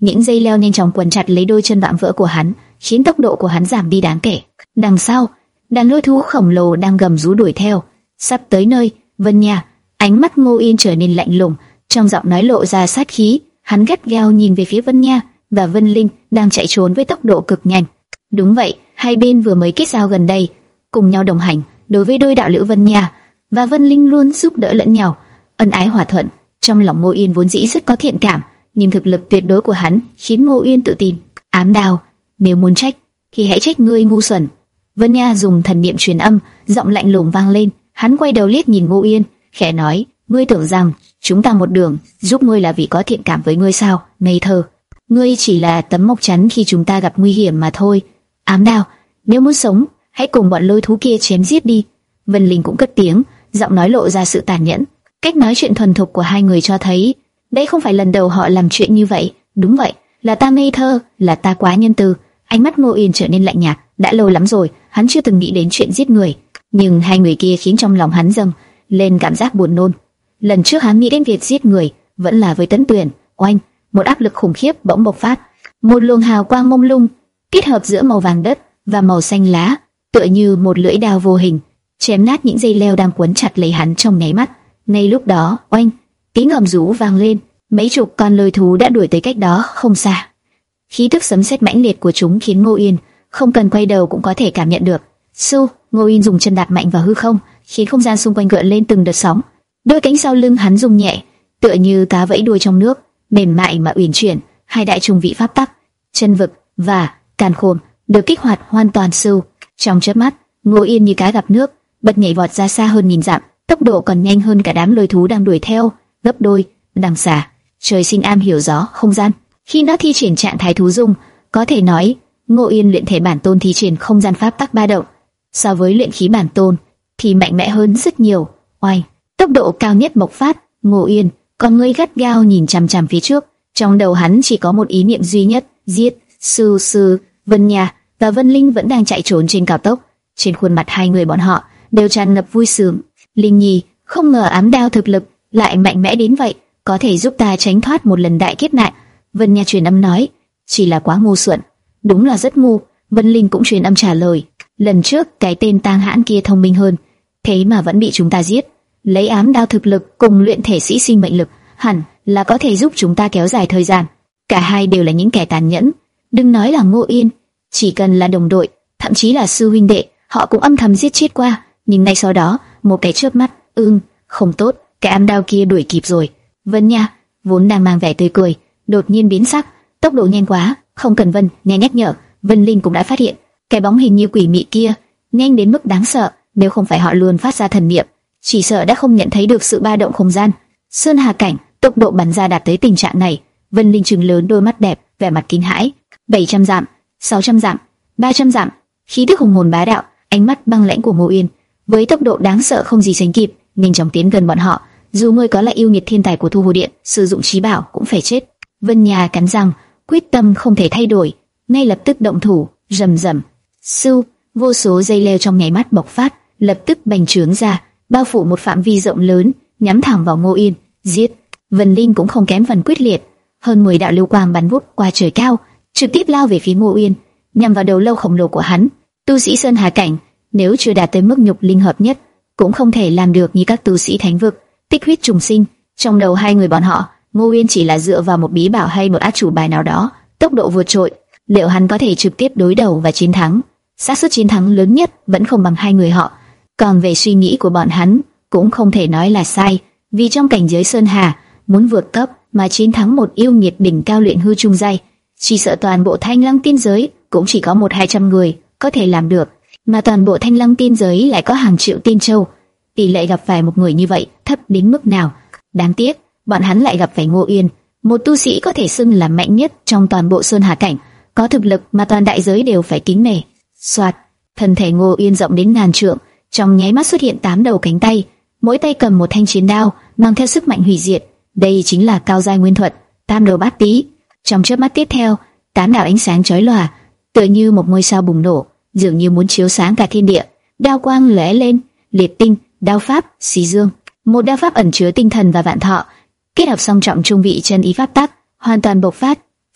những dây leo nhanh chóng quấn chặt lấy đôi chân vạm vỡ của hắn, khiến tốc độ của hắn giảm đi đáng kể. Đằng sau, đàn lôi thú khổng lồ đang gầm rú đuổi theo. Sắp tới nơi, Vân Nha, ánh mắt Ngô Yên trở nên lạnh lùng, trong giọng nói lộ ra sát khí. Hắn gắt gao nhìn về phía Vân Nha và Vân Linh đang chạy trốn với tốc độ cực nhanh. Đúng vậy, hai bên vừa mới kết giao gần đây, cùng nhau đồng hành. Đối với đôi đạo lữ Vân Nha và Vân Linh luôn giúp đỡ lẫn nhau, ân ái hòa thuận. Trong lòng Ngô Yên vốn dĩ rất có thiện cảm, nhưng thực lực tuyệt đối của hắn khiến Ngô Yên tự tin. Ám Đao, nếu muốn trách thì hãy trách ngươi ngu xuẩn. Vân Nha dùng thần niệm truyền âm, giọng lạnh lùng vang lên. Hắn quay đầu liếc nhìn Ngô Yên, khẽ nói: ngươi tưởng rằng chúng ta một đường giúp ngươi là vì có thiện cảm với ngươi sao? Ngây thơ, ngươi chỉ là tấm mộc chắn khi chúng ta gặp nguy hiểm mà thôi. Ám Đao, nếu muốn sống, hãy cùng bọn lôi thú kia chém giết đi. Vân Linh cũng cất tiếng, giọng nói lộ ra sự tàn nhẫn. Cách nói chuyện thuần thục của hai người cho thấy đây không phải lần đầu họ làm chuyện như vậy. Đúng vậy, là ta ngây thơ, là ta quá nhân từ. Ánh mắt Ngô Yên trở nên lạnh nhạt. Đã lâu lắm rồi hắn chưa từng nghĩ đến chuyện giết người, nhưng hai người kia khiến trong lòng hắn dâng lên cảm giác buồn nôn. Lần trước hắn nghĩ đến việc giết người vẫn là với Tấn Tuyền. Oanh, một áp lực khủng khiếp bỗng bộc phát, một luồng hào quang mông lung kết hợp giữa màu vàng đất và màu xanh lá, tựa như một lưỡi dao vô hình chém nát những dây leo đang quấn chặt lấy hắn trong nháy mắt. Ngay lúc đó, oanh, tiếng ầm rú vang lên, mấy chục con lôi thú đã đuổi tới cách đó không xa. Khí tức sấm sét mãnh liệt của chúng khiến Ngô Yên không cần quay đầu cũng có thể cảm nhận được. Su, Ngô Yên dùng chân đạp mạnh vào hư không, khiến không gian xung quanh gợn lên từng đợt sóng. Đôi cánh sau lưng hắn rung nhẹ, tựa như cá vẫy đuôi trong nước, mềm mại mà uyển chuyển. Hai đại trùng vị pháp tắc, chân vực và càn khôn được kích hoạt hoàn toàn. Su, trong chớp mắt, Ngô Yên như cá gặp nước, bật nhảy vọt ra xa hơn nghìn dặm, tốc độ còn nhanh hơn cả đám lôi thú đang đuổi theo gấp đôi. Đằng xa, trời sinh am hiểu gió không gian, khi nó thi triển trạng thái thú dung, có thể nói Ngô Yên luyện thể bản tôn thi triển không gian pháp tắc ba động, so với luyện khí bản tôn thì mạnh mẽ hơn rất nhiều. Oanh, tốc độ cao nhất bộc phát. Ngô Yên con ngươi gắt gao nhìn chằm chằm phía trước, trong đầu hắn chỉ có một ý niệm duy nhất: giết. Sư sư, Vân Nha và Vân Linh vẫn đang chạy trốn trên cao tốc, trên khuôn mặt hai người bọn họ đều tràn ngập vui sướng. Linh Nhi, không ngờ Ám Đao thực lực lại mạnh mẽ đến vậy, có thể giúp ta tránh thoát một lần đại kiếp nạn. Vân Nha truyền âm nói, chỉ là quá ngu xuẩn. Đúng là rất ngu. Vân Linh cũng truyền âm trả lời, lần trước cái tên tang hãn kia thông minh hơn, thế mà vẫn bị chúng ta giết. Lấy Ám Đao thực lực cùng luyện thể sĩ sinh mệnh lực, hẳn là có thể giúp chúng ta kéo dài thời gian. Cả hai đều là những kẻ tàn nhẫn. Đừng nói là Ngô Yên, chỉ cần là đồng đội, thậm chí là sư huynh đệ, họ cũng âm thầm giết chết qua. Nhưng ngay sau đó, một cái chớp mắt, ưng, không tốt, cái Ám Đao kia đuổi kịp rồi. Vân Nha vốn đang mang vẻ tươi cười, đột nhiên biến sắc, tốc độ nhanh quá, không cần Vân Nha nhắc nhở, Vân Linh cũng đã phát hiện cái bóng hình như quỷ mị kia nhanh đến mức đáng sợ. Nếu không phải họ luôn phát ra thần niệm, chỉ sợ đã không nhận thấy được sự ba động không gian. Sơn Hà cảnh, tốc độ bắn ra đạt tới tình trạng này. Vân Linh trừng lớn đôi mắt đẹp, vẻ mặt kinh hãi. bảy trăm dặm, sáu trăm dặm, ba trăm dặm, khí tức hùng hồn bá đạo, ánh mắt băng lãnh của Ngô Yên, với tốc độ đáng sợ không gì sánh kịp, nhanh chóng tiến gần bọn họ. Dù ngươi có là yêu nghiệt thiên tài của Thu Hồ Điện, sử dụng trí bảo cũng phải chết. Vân Nha cắn răng, quyết tâm không thể thay đổi, ngay lập tức động thủ. Rầm rầm, sưu, vô số dây leo trong nháy mắt bộc phát, lập tức bành trướng ra, bao phủ một phạm vi rộng lớn, nhắm thẳng vào Ngô Yên. Giết. Vân Linh cũng không kém phần quyết liệt, hơn mười đạo lưu quang bắn vút qua trời cao, trực tiếp lao về phía Ngô Yên, nhằm vào đầu lâu khổng lồ của hắn. Tu sĩ Sơn Hà cảnh, nếu chưa đạt tới mức nhục linh hợp nhất, cũng không thể làm được như các tu sĩ thánh vực, tích huyết trùng sinh. Trong đầu hai người bọn họ, Ngô Yên chỉ là dựa vào một bí bảo hay một át chủ bài nào đó, tốc độ vượt trội, liệu hắn có thể trực tiếp đối đầu và chiến thắng? Xác suất chiến thắng lớn nhất vẫn không bằng hai người họ. Còn về suy nghĩ của bọn hắn, cũng không thể nói là sai, vì trong cảnh giới Sơn Hà, muốn vượt cấp mà chiến thắng một yêu nghiệt đỉnh cao luyện hư trung giai, chỉ sợ toàn bộ Thanh Lăng tiên giới cũng chỉ có một hai trăm người có thể làm được, mà toàn bộ Thanh Lăng tiên giới lại có hàng triệu tiên châu, tỷ lệ gặp phải một người như vậy thấp đến mức nào? Đáng tiếc, bọn hắn lại gặp phải Ngô Yên, một tu sĩ có thể xưng là mạnh nhất trong toàn bộ Sơn Hà cảnh, có thực lực mà toàn đại giới đều phải kính nể. Soạt, thân thể Ngô Yên rộng đến ngàn trượng, trong nháy mắt xuất hiện tám đầu cánh tay, mỗi tay cầm một thanh chiến đao, mang theo sức mạnh hủy diệt. Đây chính là cao giai nguyên thuật, Tam Đầu Bát Tý. Trong chớp mắt tiếp theo, tám đạo ánh sáng chói lòa, tựa như một ngôi sao bùng nổ, dường như muốn chiếu sáng cả thiên địa. Đao quang lóe lên, liệt tinh, đao pháp, xí dương, một đao pháp ẩn chứa tinh thần và vạn thọ, kết hợp song trọng trung vị chân ý pháp tắc, hoàn toàn bộc phát. Phốc,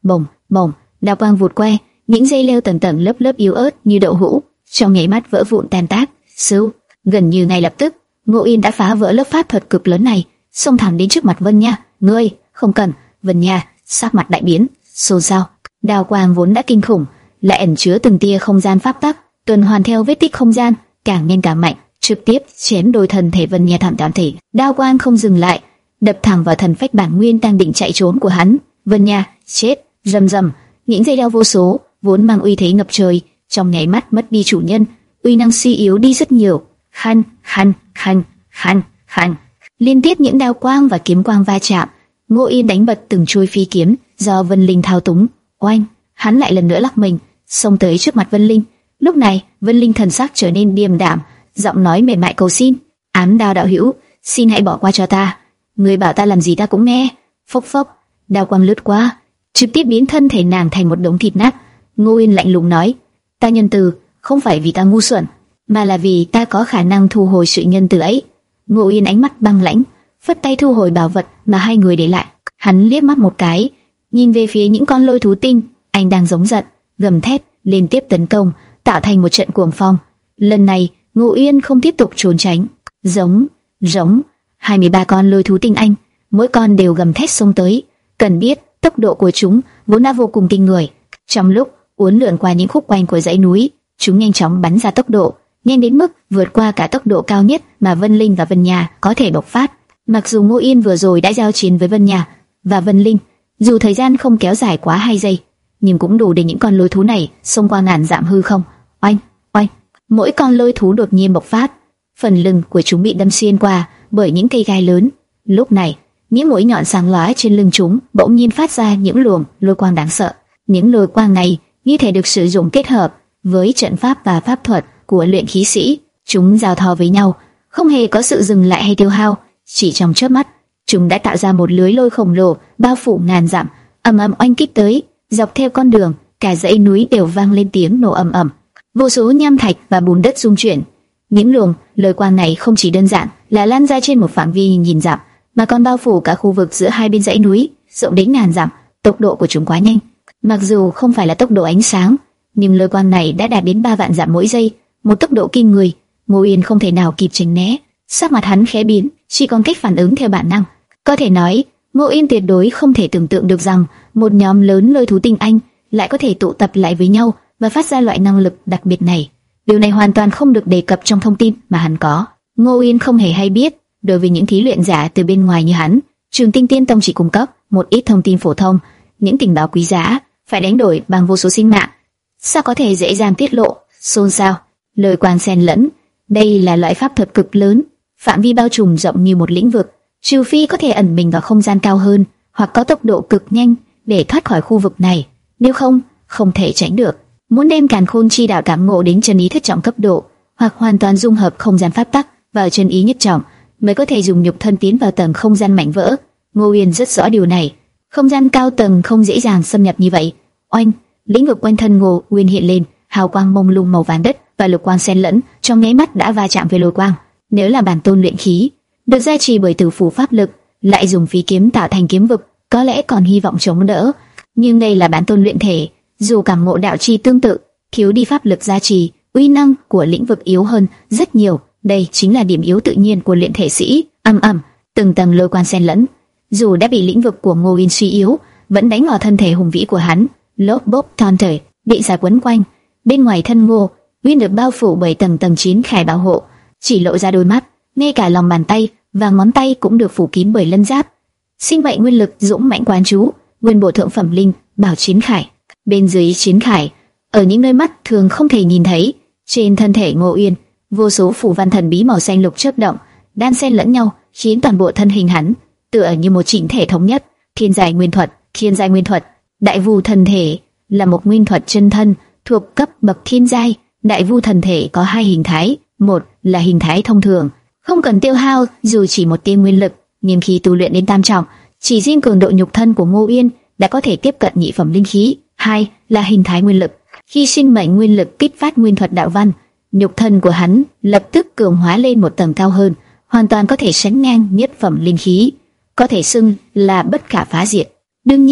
bồng, bồng, đao quang vụt qua, những dây leo tầng tầng lớp lớp yếu ớt như đậu hũ, trong nháy mắt vỡ vụn tan tác. Sưu, gần như ngay lập tức, Ngô Yên đã phá vỡ lớp pháp thuật cực lớn này, xông thẳng đến trước mặt Vân Nha. Ngươi, không cần. Vân Nha sắc mặt đại biến, xôn xao. Đao quang vốn đã kinh khủng, lại ẩn chứa từng tia không gian pháp tắc, tuần hoàn theo vết tích không gian, càng nhanh càng mạnh, trực tiếp chém đôi thân thể Vân Nha thảm thảm thể. Đao quang không dừng lại, đập thẳng vào thần phách bản nguyên đang định chạy trốn của hắn. Vân Nha chết. Rầm rầm, những dây đao vô số vốn mang uy thế ngập trời, trong nháy mắt mất đi chủ nhân, uy năng suy yếu đi rất nhiều. Khăn, khăn, khăn, khăn, khăn. Liên tiếp những đao quang và kiếm quang va chạm, Ngô Yên đánh bật từng chuôi phi kiếm do Vân Linh thao túng. Oanh, hắn lại lần nữa lắc mình, xông tới trước mặt Vân Linh. Lúc này, Vân Linh thần sắc trở nên điềm đạm, giọng nói mềm mại cầu xin: "Ám Đao đạo hữu, xin hãy bỏ qua cho ta. Người bảo ta làm gì ta cũng nghe." Phốc phốc, đao quang lướt qua, trực tiếp biến thân thể nàng thành một đống thịt nát. Ngô Yên lạnh lùng nói: "Ta nhân từ, không phải vì ta ngu xuẩn, mà là vì ta có khả năng thu hồi sự nhân từ ấy." Ngô Yên ánh mắt băng lãnh, phất tay thu hồi bảo vật mà hai người để lại. Hắn liếc mắt một cái, nhìn về phía những con lôi thú tinh, anh đang giống giận, gầm thét, liên tiếp tấn công, tạo thành một trận cuồng phong. Lần này, Ngô Yên không tiếp tục trốn tránh. Giống, giống, hai mươi ba con lôi thú tinh anh, mỗi con đều gầm thét xông tới. Cần biết, tốc độ của chúng vốn đã vô cùng kinh người. Trong lúc uốn lượn qua những khúc quanh của dãy núi, chúng nhanh chóng bắn ra tốc độ, nhanh đến mức vượt qua cả tốc độ cao nhất mà Vân Linh và Vân Nha có thể bộc phát. Mặc dù Ngô Yên vừa rồi đã giao chiến với Vân Nha và Vân Linh, dù thời gian không kéo dài quá hai giây, nhưng cũng đủ để những con lôi thú này xông qua ngàn dặm hư không. Oanh, oanh, mỗi con lôi thú đột nhiên bộc phát, phần lưng của chúng bị đâm xuyên qua bởi những cây gai lớn. Lúc này, những mũi nhọn sáng lóe trên lưng chúng bỗng nhiên phát ra những luồng lôi quang đáng sợ. Những lôi quang này như thể được sử dụng kết hợp với trận pháp và pháp thuật của luyện khí sĩ. Chúng giao thoa với nhau, không hề có sự dừng lại hay tiêu hao. Chỉ trong chớp mắt, chúng đã tạo ra một lưới lôi khổng lồ bao phủ ngàn dặm, ầm ầm oanh kích tới. Dọc theo con đường, cả dãy núi đều vang lên tiếng nổ ầm ầm, vô số nham thạch và bùn đất rung chuyển. Những luồng lôi quang này không chỉ đơn giản là lan ra trên một phạm vi nhìn dặm, mà còn bao phủ cả khu vực giữa hai bên dãy núi, rộng đến ngàn dặm. Tốc độ của chúng quá nhanh, mặc dù không phải là tốc độ ánh sáng, nhưng lôi quang này đã đạt đến ba vạn dặm mỗi giây, một tốc độ kinh người. Ngô Yên không thể nào kịp tránh né, sắc mặt hắn khẽ biến, chỉ còn cách phản ứng theo bản năng. Có thể nói, Ngô Yên tuyệt đối không thể tưởng tượng được rằng một nhóm lớn lôi thú tinh anh lại có thể tụ tập lại với nhau và phát ra loại năng lực đặc biệt này. Điều này hoàn toàn không được đề cập trong thông tin mà hắn có. Ngô Yên không hề hay biết, đối với những thí luyện giả từ bên ngoài như hắn, Trường Tinh Tiên Tông chỉ cung cấp một ít thông tin phổ thông, những tình báo quý giá phải đánh đổi bằng vô số sinh mạng, sao có thể dễ dàng tiết lộ? Xôn xao, lời quang xen lẫn, đây là loại pháp thuật cực lớn, phạm vi bao trùm rộng như một lĩnh vực, trừ phi có thể ẩn mình vào không gian cao hơn, hoặc có tốc độ cực nhanh để thoát khỏi khu vực này, nếu không, không thể tránh được. Muốn đem Càn Khôn Chi Đạo cảm ngộ đến chân ý thất trọng cấp độ, hoặc hoàn toàn dung hợp không gian pháp tắc vào chân ý nhất trọng, mới có thể dùng nhục thân tiến vào tầng không gian mảnh vỡ. Ngô Uyên rất rõ điều này, không gian cao tầng không dễ dàng xâm nhập như vậy. Oanh, lĩnh vực quanh thân Ngô Uyên hiện lên, hào quang mông lung màu vàng đất và lục quang xen lẫn, trong nháy mắt đã va chạm với lôi quang. Nếu là bản tôn luyện khí, được gia trì bởi tử phù pháp lực, lại dùng phi kiếm tạo thành kiếm vực, có lẽ còn hy vọng chống đỡ. Nhưng đây là bản tôn luyện thể, dù cảm ngộ đạo chi tương tự, thiếu đi pháp lực gia trì, uy năng của lĩnh vực yếu hơn rất nhiều. Đây chính là điểm yếu tự nhiên của luyện thể sĩ. Ầm ầm, từng tầng lôi quang xen lẫn, dù đã bị lĩnh vực của Ngô Uyên suy yếu, vẫn đánh vào thân thể hùng vĩ của hắn. Lốp bốp thon thể bị giải quấn quanh, bên ngoài thân Ngô Uyên được bao phủ bởi tầng tầng chiến khải bảo hộ, chỉ lộ ra đôi mắt, ngay cả lòng bàn tay và ngón tay cũng được phủ kín bởi lân giáp. Sinh mệnh nguyên lực dũng mãnh quán chú, nguyên bộ thượng phẩm linh bảo chiến khải. Bên dưới chiến khải, ở những nơi mắt thường không thể nhìn thấy, trên thân thể Ngô Uyên, vô số phù văn thần bí màu xanh lục chớp động, đan xen lẫn nhau, khiến toàn bộ thân hình hắn tựa như một chỉnh thể thống nhất. Thiên giai nguyên thuật, thiên giai nguyên thuật, đại vu thần thể là một nguyên thuật chân thân thuộc cấp bậc thiên giai. Đại vu thần thể có hai hình thái, một là hình thái thông thường, không cần tiêu hao dù chỉ một tia nguyên lực, nhưng khi tu luyện đến tam trọng, chỉ riêng cường độ nhục thân của Ngô Uyên đã có thể tiếp cận nhị phẩm linh khí. Hai là hình thái nguyên lực, khi sinh mệnh nguyên lực kích phát nguyên thuật đạo văn, nhục thân của hắn lập tức cường hóa lên một tầng cao hơn, hoàn toàn có thể sánh ngang nhất phẩm linh khí, có thể xưng là bất khả phá diệt. Đương nhiên,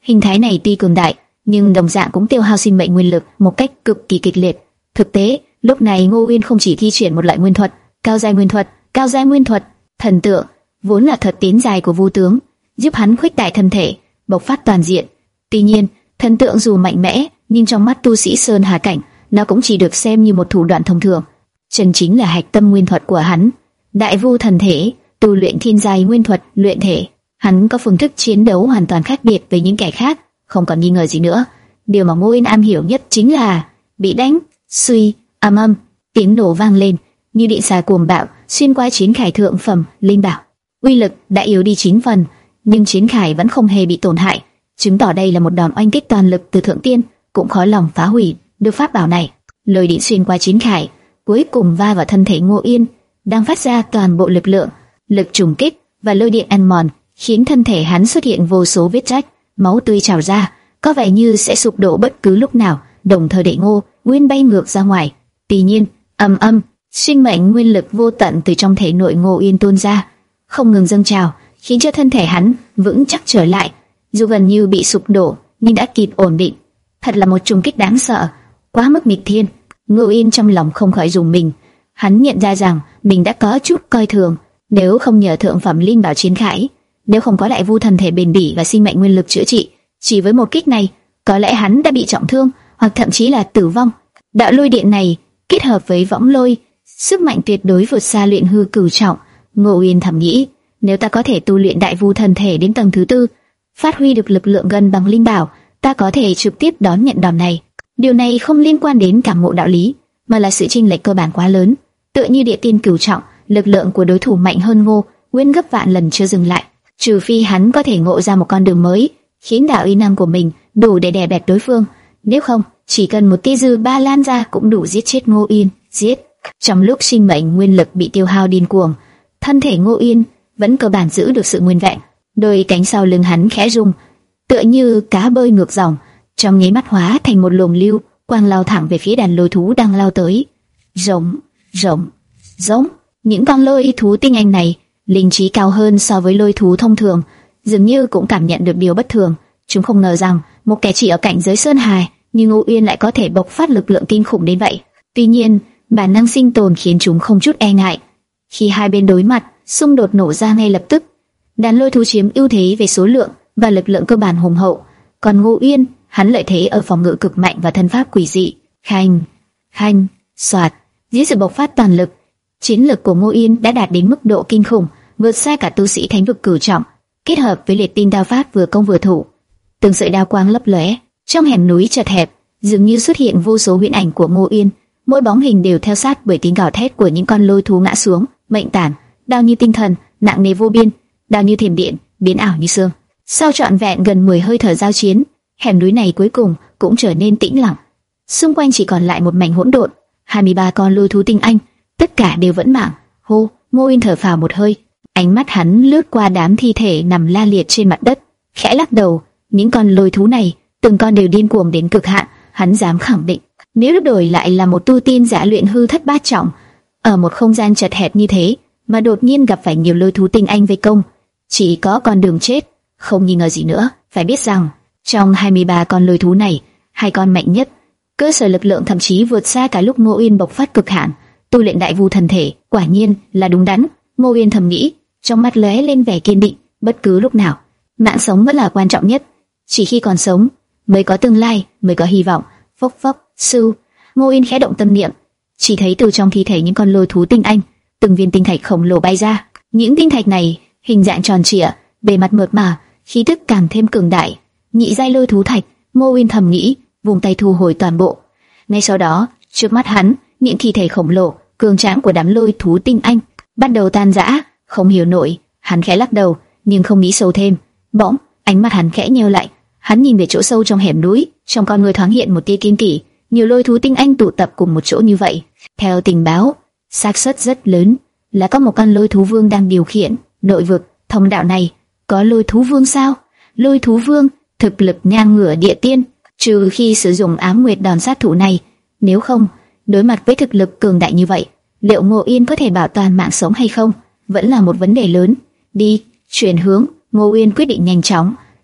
Hình thái này tuy cường đại, nhưng đồng dạng cũng tiêu hao sinh mệnh nguyên lực một cách cực kỳ kịch liệt. Thực tế, lúc này Ngô Uyên không chỉ thi triển một loại nguyên thuật, cao giai nguyên thuật, cao giai nguyên thuật, thần tượng, vốn là thuật tiến dài của Vu tướng, giúp hắn khuếch đại thân thể, bộc phát toàn diện. Tuy nhiên, thần tượng dù mạnh mẽ, nhưng trong mắt tu sĩ Sơn Hà cảnh, nó cũng chỉ được xem như một thủ đoạn thông thường. Chân chính là hạch tâm nguyên thuật của hắn, Đại Vu thần thể, tu luyện thiên giai nguyên thuật, luyện thể. Hắn có phương thức chiến đấu hoàn toàn khác biệt với những kẻ khác, không còn nghi ngờ gì nữa. Điều mà Ngô Uyên am hiểu nhất chính là bị đánh, suy, âm âm, tiếng nổ vang lên như điện xà cuồng bạo xuyên qua chiến khải thượng phẩm linh bảo. Uy lực đã yếu đi chín phần, nhưng chiến khải vẫn không hề bị tổn hại, chứng tỏ đây là một đòn oanh kích toàn lực từ thượng tiên, cũng khó lòng phá hủy được pháp bảo này. Lôi điện xuyên qua chiến khải, cuối cùng va vào thân thể Ngô Uyên, đang phát ra toàn bộ lực lượng, lực trùng kích và lôi điện ăn mòn, khiến thân thể hắn xuất hiện vô số vết rách, máu tươi trào ra, có vẻ như sẽ sụp đổ bất cứ lúc nào, đồng thời đẩy Ngô Uyên bay ngược ra ngoài. Tuy nhiên, âm âm, sinh mệnh nguyên lực vô tận từ trong thể nội Ngô Uyên tuôn ra, không ngừng dâng trào, khiến cho thân thể hắn vững chắc trở lại, dù gần như bị sụp đổ, nhưng đã kịp ổn định. Thật là một trùng kích đáng sợ, quá mức nghịch thiên. Ngô Uyên trong lòng không khỏi rùng mình, hắn nhận ra rằng mình đã có chút coi thường. Nếu không nhờ thượng phẩm linh bảo chiến khải, nếu không có Đại Vu thần thể bền bỉ và sinh mệnh nguyên lực chữa trị, chỉ với một kích này, có lẽ hắn đã bị trọng thương, hoặc thậm chí là tử vong. Đạo lôi điện này kết hợp với võng lôi, sức mạnh tuyệt đối vượt xa luyện hư cửu trọng. Ngô Uyên thầm nghĩ, nếu ta có thể tu luyện Đại Vu thần thể đến tầng thứ tư, phát huy được lực lượng gần bằng linh bảo, ta có thể trực tiếp đón nhận đòn này. Điều này không liên quan đến cảm ngộ đạo lý, mà là sự chênh lệch cơ bản quá lớn. Tựa như địa tiên cửu trọng, lực lượng của đối thủ mạnh hơn Ngô Uyên gấp vạn lần chưa dừng lại. Trừ phi hắn có thể ngộ ra một con đường mới, khiến đạo uy năng của mình đủ để đè bẹp đối phương. Nếu không, chỉ cần một tia dư ba lan ra cũng đủ giết chết Ngô Uyên. Giết. Trong lúc sinh mệnh nguyên lực bị tiêu hao điên cuồng, thân thể Ngô Uyên vẫn cơ bản giữ được sự nguyên vẹn. Đôi cánh sau lưng hắn khẽ rung, tựa như cá bơi ngược dòng, trong nháy mắt hóa thành một luồng lưu quang lao thẳng về phía đàn lôi thú đang lao tới. Rống, rống, rống. Những con lôi thú tinh anh này linh trí cao hơn so với lôi thú thông thường, dường như cũng cảm nhận được điều bất thường. Chúng không ngờ rằng một kẻ chỉ ở cảnh giới sơn hà như Ngô Uyên lại có thể bộc phát lực lượng kinh khủng đến vậy. Tuy nhiên, bản năng sinh tồn khiến chúng không chút e ngại. Khi hai bên đối mặt, xung đột nổ ra ngay lập tức. Đàn lôi thú chiếm ưu thế về số lượng và lực lượng cơ bản hùng hậu, còn Ngô Uyên, hắn lợi thế ở phòng ngự cực mạnh và thân pháp quỷ dị. Khanh, khanh, soạt, dưới sự bộc phát toàn lực, chiến lực của Ngô Uyên đã đạt đến mức độ kinh khủng, vượt xa cả tu sĩ thánh vực cửu trọng. Kết hợp với liệt tinh đao pháp vừa công vừa thủ, từng sợi đao quang lấp lóe, trong hẻm núi chật hẹp dường như xuất hiện vô số huyễn ảnh của Ngô Uyên, mỗi bóng hình đều theo sát bởi tiếng gào thét của những con lôi thú ngã xuống, mệnh tản, đao như tinh thần, nặng nề vô biên, đao như thiểm điện, biến ảo như sương. Sau trọn vẹn gần mười hơi thở giao chiến, hẻm núi này cuối cùng cũng trở nên tĩnh lặng. Xung quanh chỉ còn lại một mảnh hỗn độn. hai mươi ba con lôi thú tinh anh, tất cả đều vẫn mạng. Hô, Ngô Uyên thở phào một hơi, ánh mắt hắn lướt qua đám thi thể nằm la liệt trên mặt đất, khẽ lắc đầu. Những con lôi thú này, từng con đều điên cuồng đến cực hạn. Hắn dám khẳng định, nếu được đổi lại là một tu tiên giả luyện hư thất bát trọng, ở một không gian chật hẹp như thế, mà đột nhiên gặp phải nhiều lôi thú tinh anh vây công, chỉ có con đường chết, không nghi ngờ gì nữa. Phải biết rằng, trong hai mươi ba con lôi thú này, hai con mạnh nhất, cơ sở lực lượng thậm chí vượt xa cả lúc Ngô Uyên bộc phát cực hạn. Tu luyện Đại Vu thần thể, quả nhiên là đúng đắn. Ngô Uyên thầm nghĩ, trong mắt lóe lên vẻ kiên định. Bất cứ lúc nào, mạng sống vẫn là quan trọng nhất. Chỉ khi còn sống, mới có tương lai, mới có hy vọng. Phốc phốc, sư. Ngô Uyên khẽ động tâm niệm, chỉ thấy từ trong thi thể những con lôi thú tinh anh, từng viên tinh thạch khổng lồ bay ra. Những tinh thạch này hình dạng tròn trịa, bề mặt mượt mà, khí tức càng thêm cường đại. Nhị giai lôi thú thạch. Ngô Uyên thầm nghĩ, vùng tay thu hồi toàn bộ. Ngay sau đó, trước mắt hắn, những thi thể khổng lồ, cường tráng của đám lôi thú tinh anh bắt đầu tan rã. Không hiểu nổi, hắn khẽ lắc đầu, nhưng không nghĩ sâu thêm. Bỗng, ánh mắt hắn khẽ nheo lại, hắn nhìn về chỗ sâu trong hẻm núi, trong con người thoáng hiện một tia kiên kỵ. Nhiều lôi thú tinh anh tụ tập cùng một chỗ như vậy, theo tình báo, xác suất rất lớn là có một con lôi thú vương đang điều khiển nội vực thông đạo này. Có lôi thú vương sao? Lôi thú vương thực lực ngang ngửa địa tiên, trừ khi sử dụng ám nguyệt đòn sát thủ này. Nếu không, đối mặt với thực lực cường đại như vậy, liệu Ngô Uyên có thể bảo toàn mạng sống hay không, vẫn là một vấn đề lớn. Đi, chuyển hướng. Ngô Uyên quyết định nhanh chóng,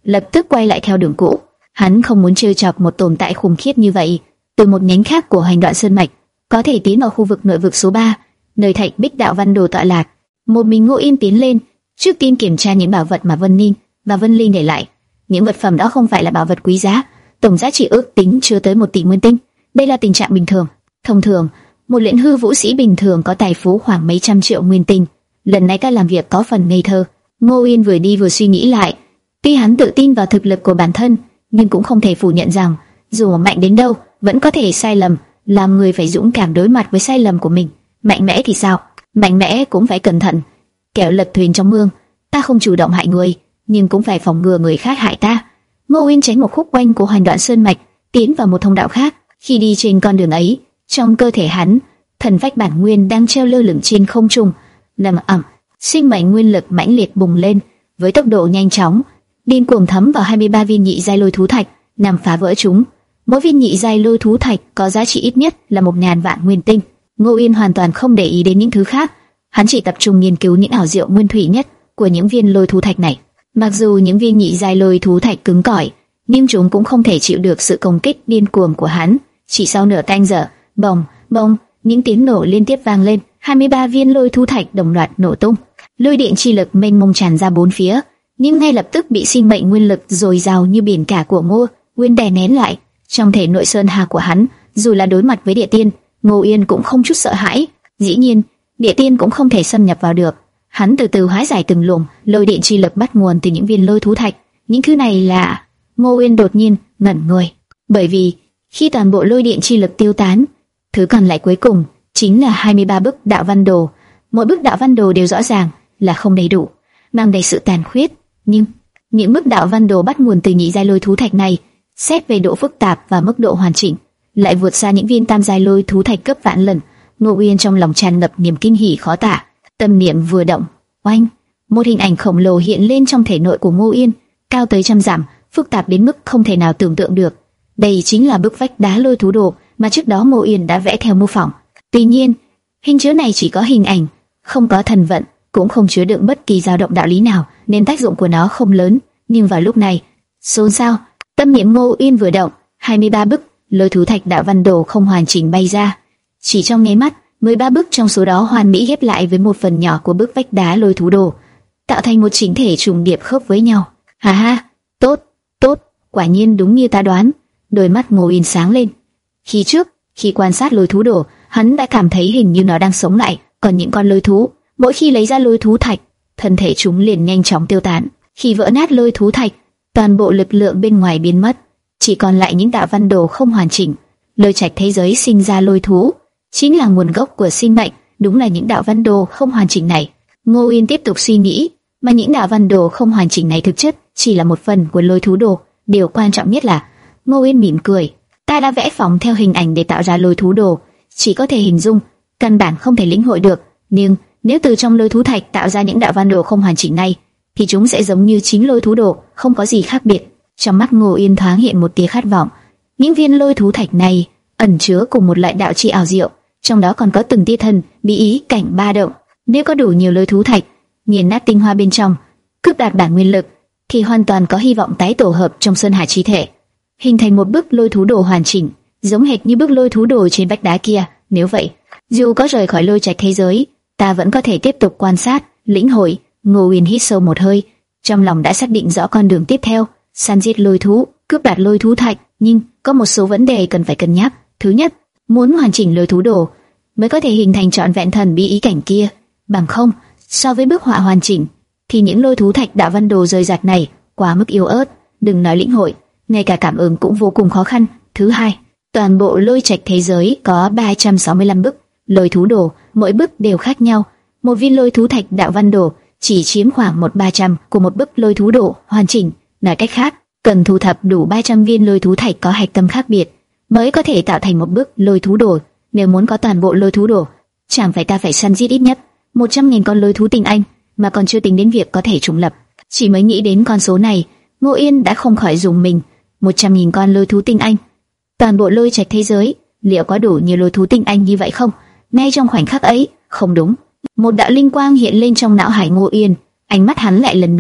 lập tức quay lại theo đường cũ. Hắn không muốn trêu chọc một tồn tại khủng khiếp như vậy. Từ một nhánh khác của hành đoạn sơn mạch, có thể tiến vào khu vực nội vực số ba, nơi Thạch Bích Đạo Văn Đồ tọa lạc. Một mình Ngô Yên tiến lên, trước tiên kiểm tra những bảo vật mà Vân Ninh và Vân Linh để lại. Những vật phẩm đó không phải là bảo vật quý giá, tổng giá trị ước tính chưa tới một tỷ nguyên tinh. Đây là tình trạng bình thường. Thông thường, một luyện hư vũ sĩ bình thường có tài phú khoảng mấy trăm triệu nguyên tinh. Lần này cách làm việc có phần ngây thơ. Ngô Yên vừa đi vừa suy nghĩ lại. Tuy hắn tự tin vào thực lực của bản thân, nhưng cũng không thể phủ nhận rằng dù mạnh đến đâu vẫn có thể sai lầm. Làm người phải dũng cảm đối mặt với sai lầm của mình. Mạnh mẽ thì sao? Mạnh mẽ cũng phải cẩn thận, kẻo lật thuyền trong mương. Ta không chủ động hại người, nhưng cũng phải phòng ngừa người khác hại ta. Ngô Uyên tránh một khúc quanh của hành đoạn sơn mạch, tiến vào một thông đạo khác. Khi đi trên con đường ấy, trong cơ thể hắn, thần phách bản nguyên đang treo lơ lửng trên không trung. Nằm ẩm, sinh mệnh nguyên lực mãnh liệt bùng lên với tốc độ nhanh chóng, điên cuồng thấm vào hai mươi ba viên nhị giai lôi thú thạch, nằm phá vỡ chúng. Mỗi viên nhị giai lôi thú thạch có giá trị ít nhất là một ngàn vạn nguyên tinh. Ngô Uyên hoàn toàn không để ý đến những thứ khác, hắn chỉ tập trung nghiên cứu những ảo diệu nguyên thủy nhất của những viên lôi thú thạch này. Mặc dù những viên nhị giai lôi thú thạch cứng cỏi, nhưng chúng cũng không thể chịu được sự công kích điên cuồng của hắn. Chỉ sau nửa canh giờ, bồng, bồng, những tiếng nổ liên tiếp vang lên, hai mươi ba viên lôi thú thạch đồng loạt nổ tung. Lôi điện chi lực mênh mông tràn ra bốn phía, nhưng ngay lập tức bị sinh mệnh nguyên lực dồi dào như biển cả của Ngô Uyên đè nén lại. Trong thể nội sơn hà của hắn, dù là đối mặt với địa tiên, Ngô Uyên cũng không chút sợ hãi. Dĩ nhiên, địa tiên cũng không thể xâm nhập vào được. Hắn từ từ hóa giải từng luồng lôi điện chi lực bắt nguồn từ những viên lôi thú thạch. Những thứ này là... Ngô Uyên đột nhiên ngẩn người, bởi vì khi toàn bộ lôi điện chi lực tiêu tán, thứ còn lại cuối cùng chính là hai mươi ba bức đạo văn đồ. Mỗi bức đạo văn đồ đều rõ ràng là không đầy đủ, mang đầy sự tàn khuyết. Nhưng những bức đạo văn đồ bắt nguồn từ nhị giai lôi thú thạch này, xét về độ phức tạp và mức độ hoàn chỉnh, lại vượt xa những viên tam giai lôi thú thạch cấp vạn lần. Ngô Uyên trong lòng tràn ngập niềm kinh hỉ khó tả. Tâm niệm vừa động, oanh, một hình ảnh khổng lồ hiện lên trong thể nội của Ngô Uyên, cao tới trăm dặm, phức tạp đến mức không thể nào tưởng tượng được. Đây chính là bức vách đá lôi thú đồ mà trước đó Ngô Uyên đã vẽ theo mô phỏng. Tuy nhiên, hình chứa này chỉ có hình ảnh, không có thần vận, cũng không chứa đựng bất kỳ dao động đạo lý nào, nên tác dụng của nó không lớn. Nhưng vào lúc này, xôn xao, tâm niệm Ngô Uyên vừa động, hai mươi ba bức lôi thú thạch đạo văn đồ không hoàn chỉnh bay ra. Chỉ trong nháy mắt, mười ba bức trong số đó hoàn mỹ ghép lại với một phần nhỏ của bức vách đá lôi thú đồ, tạo thành một chỉnh thể trùng điệp khớp với nhau. Ha ha, tốt, tốt, quả nhiên đúng như ta đoán. Đôi mắt Ngô Uyên sáng lên. Khi trước, khi quan sát lôi thú đồ, hắn đã cảm thấy hình như nó đang sống lại. Còn những con lôi thú, mỗi khi lấy ra lôi thú thạch, thân thể chúng liền nhanh chóng tiêu tán. Khi vỡ nát lôi thú thạch, toàn bộ lực lượng bên ngoài biến mất, chỉ còn lại những đạo văn đồ không hoàn chỉnh. Lôi trạch thế giới sinh ra lôi thú, chính là nguồn gốc của sinh mệnh. Đúng là những đạo văn đồ không hoàn chỉnh này. Ngô Uyên tiếp tục suy nghĩ, mà những đạo văn đồ không hoàn chỉnh này thực chất chỉ là một phần của lôi thú đồ. Điều quan trọng nhất là, Ngô Uyên mỉm cười, ta đã vẽ phỏng theo hình ảnh để tạo ra lôi thú đồ, chỉ có thể hình dung, căn bản không thể lĩnh hội được. Nhưng nếu từ trong lôi thú thạch tạo ra những đạo văn đồ không hoàn chỉnh này, thì chúng sẽ giống như chính lôi thú đồ, không có gì khác biệt. Trong mắt Ngô Uyên thoáng hiện một tia khát vọng. Những viên lôi thú thạch này ẩn chứa cùng một loại đạo chi ảo diệu, trong đó còn có từng tia thần bí ý cảnh ba động. Nếu có đủ nhiều lôi thú thạch, nghiền nát tinh hoa bên trong, cướp đoạt bản nguyên lực, thì hoàn toàn có hy vọng tái tổ hợp trong sơn hà chi thể, hình thành một bức lôi thú đồ hoàn chỉnh, giống hệt như bức lôi thú đồ trên vách đá kia. Nếu vậy, dù có rời khỏi lôi trạch thế giới, ta vẫn có thể tiếp tục quan sát, lĩnh hội. Ngô Uyên hít sâu một hơi, trong lòng đã xác định rõ con đường tiếp theo: săn giết lôi thú, cướp đoạt lôi thú thạch. Nhưng có một số vấn đề cần phải cân nhắc. Thứ nhất, muốn hoàn chỉnh lôi thú đồ mới có thể hình thành trọn vẹn thần bí ý cảnh kia. Bằng không, so với bức họa hoàn chỉnh, thì những lôi thú thạch đạo văn đồ rơi rạc này quá mức yếu ớt, đừng nói lĩnh hội, ngay cả cảm ứng cũng vô cùng khó khăn. Thứ hai, toàn bộ lôi trạch thế giới có ba trăm sáu mươi lăm bức lôi thú đồ, mỗi bức đều khác nhau. Một viên lôi thú thạch đạo văn đồ chỉ chiếm khoảng một ba trăm của một bức lôi thú đồ hoàn chỉnh. Nói cách khác, cần thu thập đủ ba trăm viên lôi thú thạch có hạch tâm khác biệt mới có thể tạo thành một bức lôi thú đồ. Nếu muốn có toàn bộ lôi thú đồ, chẳng phải ta phải săn giết ít nhất một trăm nghìn con lôi thú tinh anh, mà còn chưa tính đến việc có thể trùng lập. Chỉ mới nghĩ đến con số này, Ngô Yên đã không khỏi rùng mình. Một trăm nghìn con lôi thú tinh anh, toàn bộ lôi trạch thế giới liệu có đủ nhiều lôi thú tinh anh như vậy không? Ngay trong khoảnh khắc ấy, không đúng, một đạo linh quang hiện lên trong não hải Ngô Yên, ánh mắt hắn lại lần nữa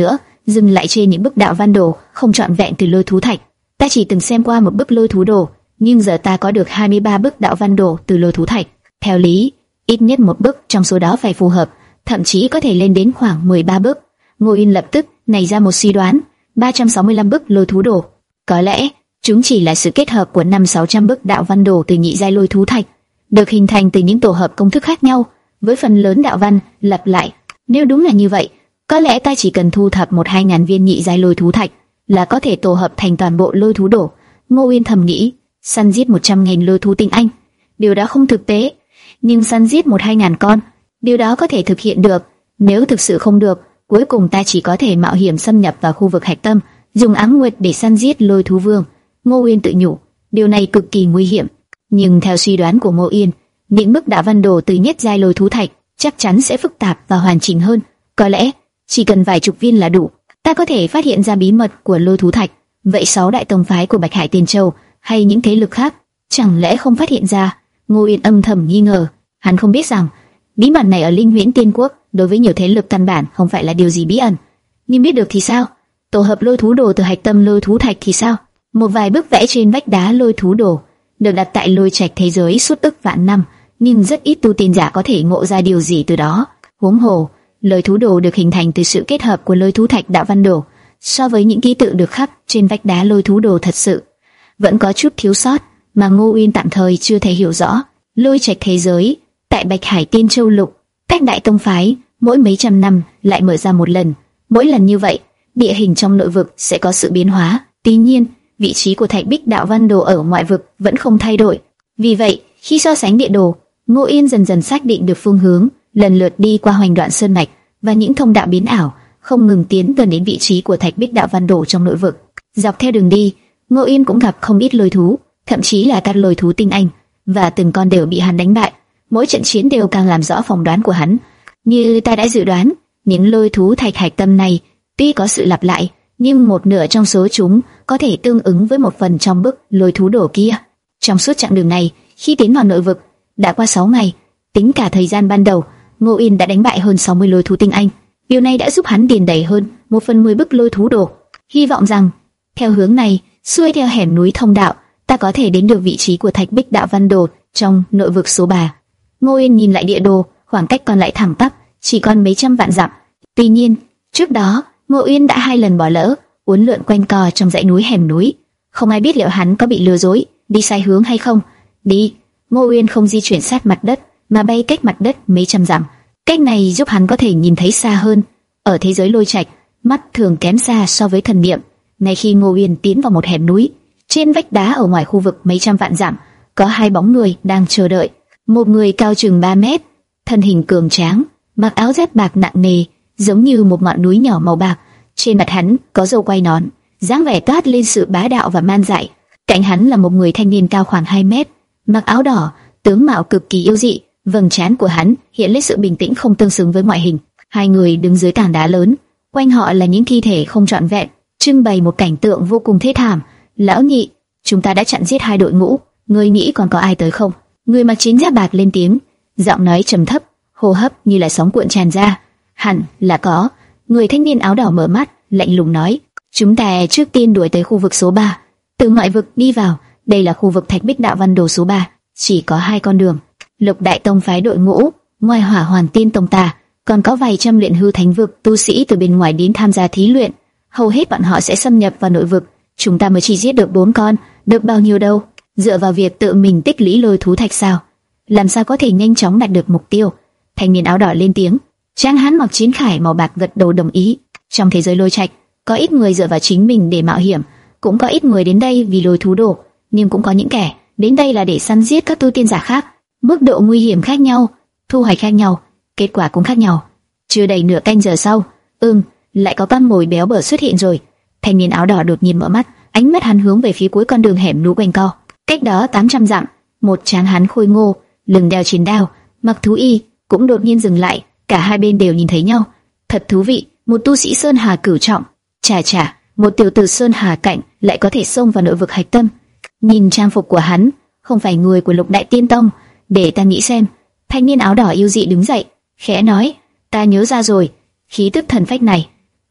dừng lại trên những bức đạo văn đồ không trọn vẹn từ lôi thú thạch. Ta chỉ từng xem qua một bức lôi thú đồ, nhưng giờ ta có được hai mươi ba bức đạo văn đồ từ lôi thú thạch. Theo lý, ít nhất một bức trong số đó phải phù hợp, thậm chí có thể lên đến khoảng mười ba bức. Ngô Yên lập tức nảy ra một suy đoán: ba trăm sáu mươi lăm bức lôi thú đồ, có lẽ chúng chỉ là sự kết hợp của năm sáu trăm bức đạo văn đồ từ nhị giai lôi thú thạch, được hình thành từ những tổ hợp công thức khác nhau, với phần lớn đạo văn lặp lại. Nếu đúng là như vậy, có lẽ ta chỉ cần thu thập một hai ngàn viên nhị giai lôi thú thạch là có thể tổ hợp thành toàn bộ lôi thú đồ. Ngô Yên thầm nghĩ, săn giết một trăm nghìn lôi thú tinh anh, điều đó không thực tế, nhưng săn giết một hai ngàn con, điều đó có thể thực hiện được. Nếu thực sự không được, cuối cùng ta chỉ có thể mạo hiểm xâm nhập vào khu vực hạch tâm, dùng áng nguyệt để săn giết lôi thú vương. Ngô Yên tự nhủ, điều này cực kỳ nguy hiểm. Nhưng theo suy đoán của Ngô Yên, những bức đạo văn đồ từ nhất giai lôi thú thạch chắc chắn sẽ phức tạp và hoàn chỉnh hơn. Có lẽ chỉ cần vài chục viên là đủ, ta có thể phát hiện ra bí mật của lôi thú thạch. Vậy sáu đại tông phái của Bạch Hải Tiên Châu hay những thế lực khác chẳng lẽ không phát hiện ra? Ngô Yên âm thầm nghi ngờ. Hắn không biết rằng bí mật này ở Linh Huyễn Tiên Quốc đối với nhiều thế lực căn bản không phải là điều gì bí ẩn. Nhưng biết được thì sao? Tổ hợp lôi thú đồ từ hạch tâm lôi thú thạch thì sao? Một vài bức vẽ trên vách đá lôi thú đồ được đặt tại lôi trạch thế giới suốt ức vạn năm, nhưng rất ít tu tiên giả có thể ngộ ra điều gì từ đó. Huống hồ, lôi thú đồ được hình thành từ sự kết hợp của lôi thú thạch đạo văn đồ, so với những ký tự được khắc trên vách đá lôi thú đồ thật sự vẫn có chút thiếu sót mà Ngô Uyên tạm thời chưa thể hiểu rõ. Lôi trạch thế giới tại Bạch Hải Tiên Châu lục, các đại tông phái mỗi mấy trăm năm lại mở ra một lần. Mỗi lần như vậy, địa hình trong nội vực sẽ có sự biến hóa. Tuy nhiên, vị trí của thạch bích đạo văn đồ ở ngoại vực vẫn không thay đổi. Vì vậy, khi so sánh địa đồ, Ngô Yên dần dần xác định được phương hướng, lần lượt đi qua hoành đoạn sơn mạch và những thông đạo biến ảo, không ngừng tiến gần đến vị trí của thạch bích đạo văn đồ trong nội vực. Dọc theo đường đi, Ngô Yên cũng gặp không ít lôi thú, thậm chí là các lôi thú tinh anh, và từng con đều bị hắn đánh bại. Mỗi trận chiến đều càng làm rõ phỏng đoán của hắn. Như ta đã dự đoán, những lôi thú thạch hạch tâm này tuy có sự lặp lại, nhưng một nửa trong số chúng có thể tương ứng với một phần trong bức lôi thú đồ kia. Trong suốt chặng đường này, khi tiến vào nội vực, đã qua sáu ngày, tính cả thời gian ban đầu, Ngô Yên đã đánh bại hơn sáu mươi lôi thú tinh anh. Điều này đã giúp hắn điền đầy hơn một phần mười bức lôi thú đồ. Hy vọng rằng theo hướng này, xuôi theo hẻm núi thông đạo, ta có thể đến được vị trí của thạch bích đạo văn đồ trong nội vực số ba. Ngô Yên nhìn lại địa đồ, khoảng cách còn lại thẳng tắp, chỉ còn mấy trăm vạn dặm. Tuy nhiên, trước đó, Ngô Yên đã hai lần bỏ lỡ, uốn lượn quanh co trong dãy núi hẻm núi. Không ai biết liệu hắn có bị lừa dối, đi sai hướng hay không. Đi, Ngô Yên không di chuyển sát mặt đất, mà bay cách mặt đất mấy trăm dặm. Cách này giúp hắn có thể nhìn thấy xa hơn. Ở thế giới lôi trạch, mắt thường kém xa so với thần niệm. Ngay khi Ngô Yên tiến vào một hẻm núi, trên vách đá ở ngoài khu vực mấy trăm vạn dặm, có hai bóng người đang chờ đợi. Một người cao chừng ba mét, thân hình cường tráng, mặc áo giáp bạc nặng nề, giống như một ngọn núi nhỏ màu bạc. Trên mặt hắn có râu quai nón, dáng vẻ toát lên sự bá đạo và man dại. Cạnh hắn là một người thanh niên cao khoảng hai mét, mặc áo đỏ, tướng mạo cực kỳ yêu dị. Vầng trán của hắn hiện lên sự bình tĩnh không tương xứng với ngoại hình. Hai người đứng dưới tảng đá lớn, quanh họ là những thi thể không trọn vẹn, trưng bày một cảnh tượng vô cùng thê thảm. Lão nhị, chúng ta đã chặn giết hai đội ngũ, ngươi nghĩ còn có ai tới không? Người mặc chiến giáp bạc lên tiếng, giọng nói trầm thấp, hô hấp như là sóng cuộn tràn ra. Hẳn là có. Người thanh niên áo đỏ mở mắt, lạnh lùng nói, chúng ta trước tiên đuổi tới khu vực số ba, từ ngoại vực đi vào. Đây là khu vực thạch bích đạo văn đồ số ba, chỉ có hai con đường. Lục đại tông phái đội ngũ, ngoài Hỏa Hoàn Tiên tông ta, còn có vài trăm luyện hư thánh vực tu sĩ từ bên ngoài đến tham gia thí luyện. Hầu hết bọn họ sẽ xâm nhập vào nội vực. Chúng ta mới chỉ giết được bốn con, được bao nhiêu đâu? Dựa vào việc tự mình tích lũy lôi thú thạch sao? Làm sao có thể nhanh chóng đạt được mục tiêu? Thanh niên áo đỏ lên tiếng. Tráng hán mặc chiến khải màu bạc gật đầu đồng ý. Trong thế giới lôi trạch, có ít người dựa vào chính mình để mạo hiểm, cũng có ít người đến đây vì lôi thú đồ, nhưng cũng có những kẻ đến đây là để săn giết các tu tiên giả khác. Mức độ nguy hiểm khác nhau, thu hoạch khác nhau, kết quả cũng khác nhau. Chưa đầy nửa canh giờ sau, ừm, lại có con mồi béo bở xuất hiện rồi. Thanh niên áo đỏ đột nhiên mở mắt, ánh mắt hắn hướng về phía cuối con đường hẻm núi quanh co. Cách đó tám trăm dặm, một tráng hán khôi ngô, lưng đeo chiến đao, mặc thú y, cũng đột nhiên dừng lại. Cả hai bên đều nhìn thấy nhau. Thật thú vị, một tu sĩ sơn hà cửu trọng, chà chà, một tiểu tử sơn hà cảnh lại có thể xông vào nội vực hạch tâm. Nhìn trang phục của hắn, không phải người của Lục Đại Tiên Tông. Để ta nghĩ xem. Thanh niên áo đỏ yêu dị đứng dậy, khẽ nói, ta nhớ ra rồi, khí tức thần phách này,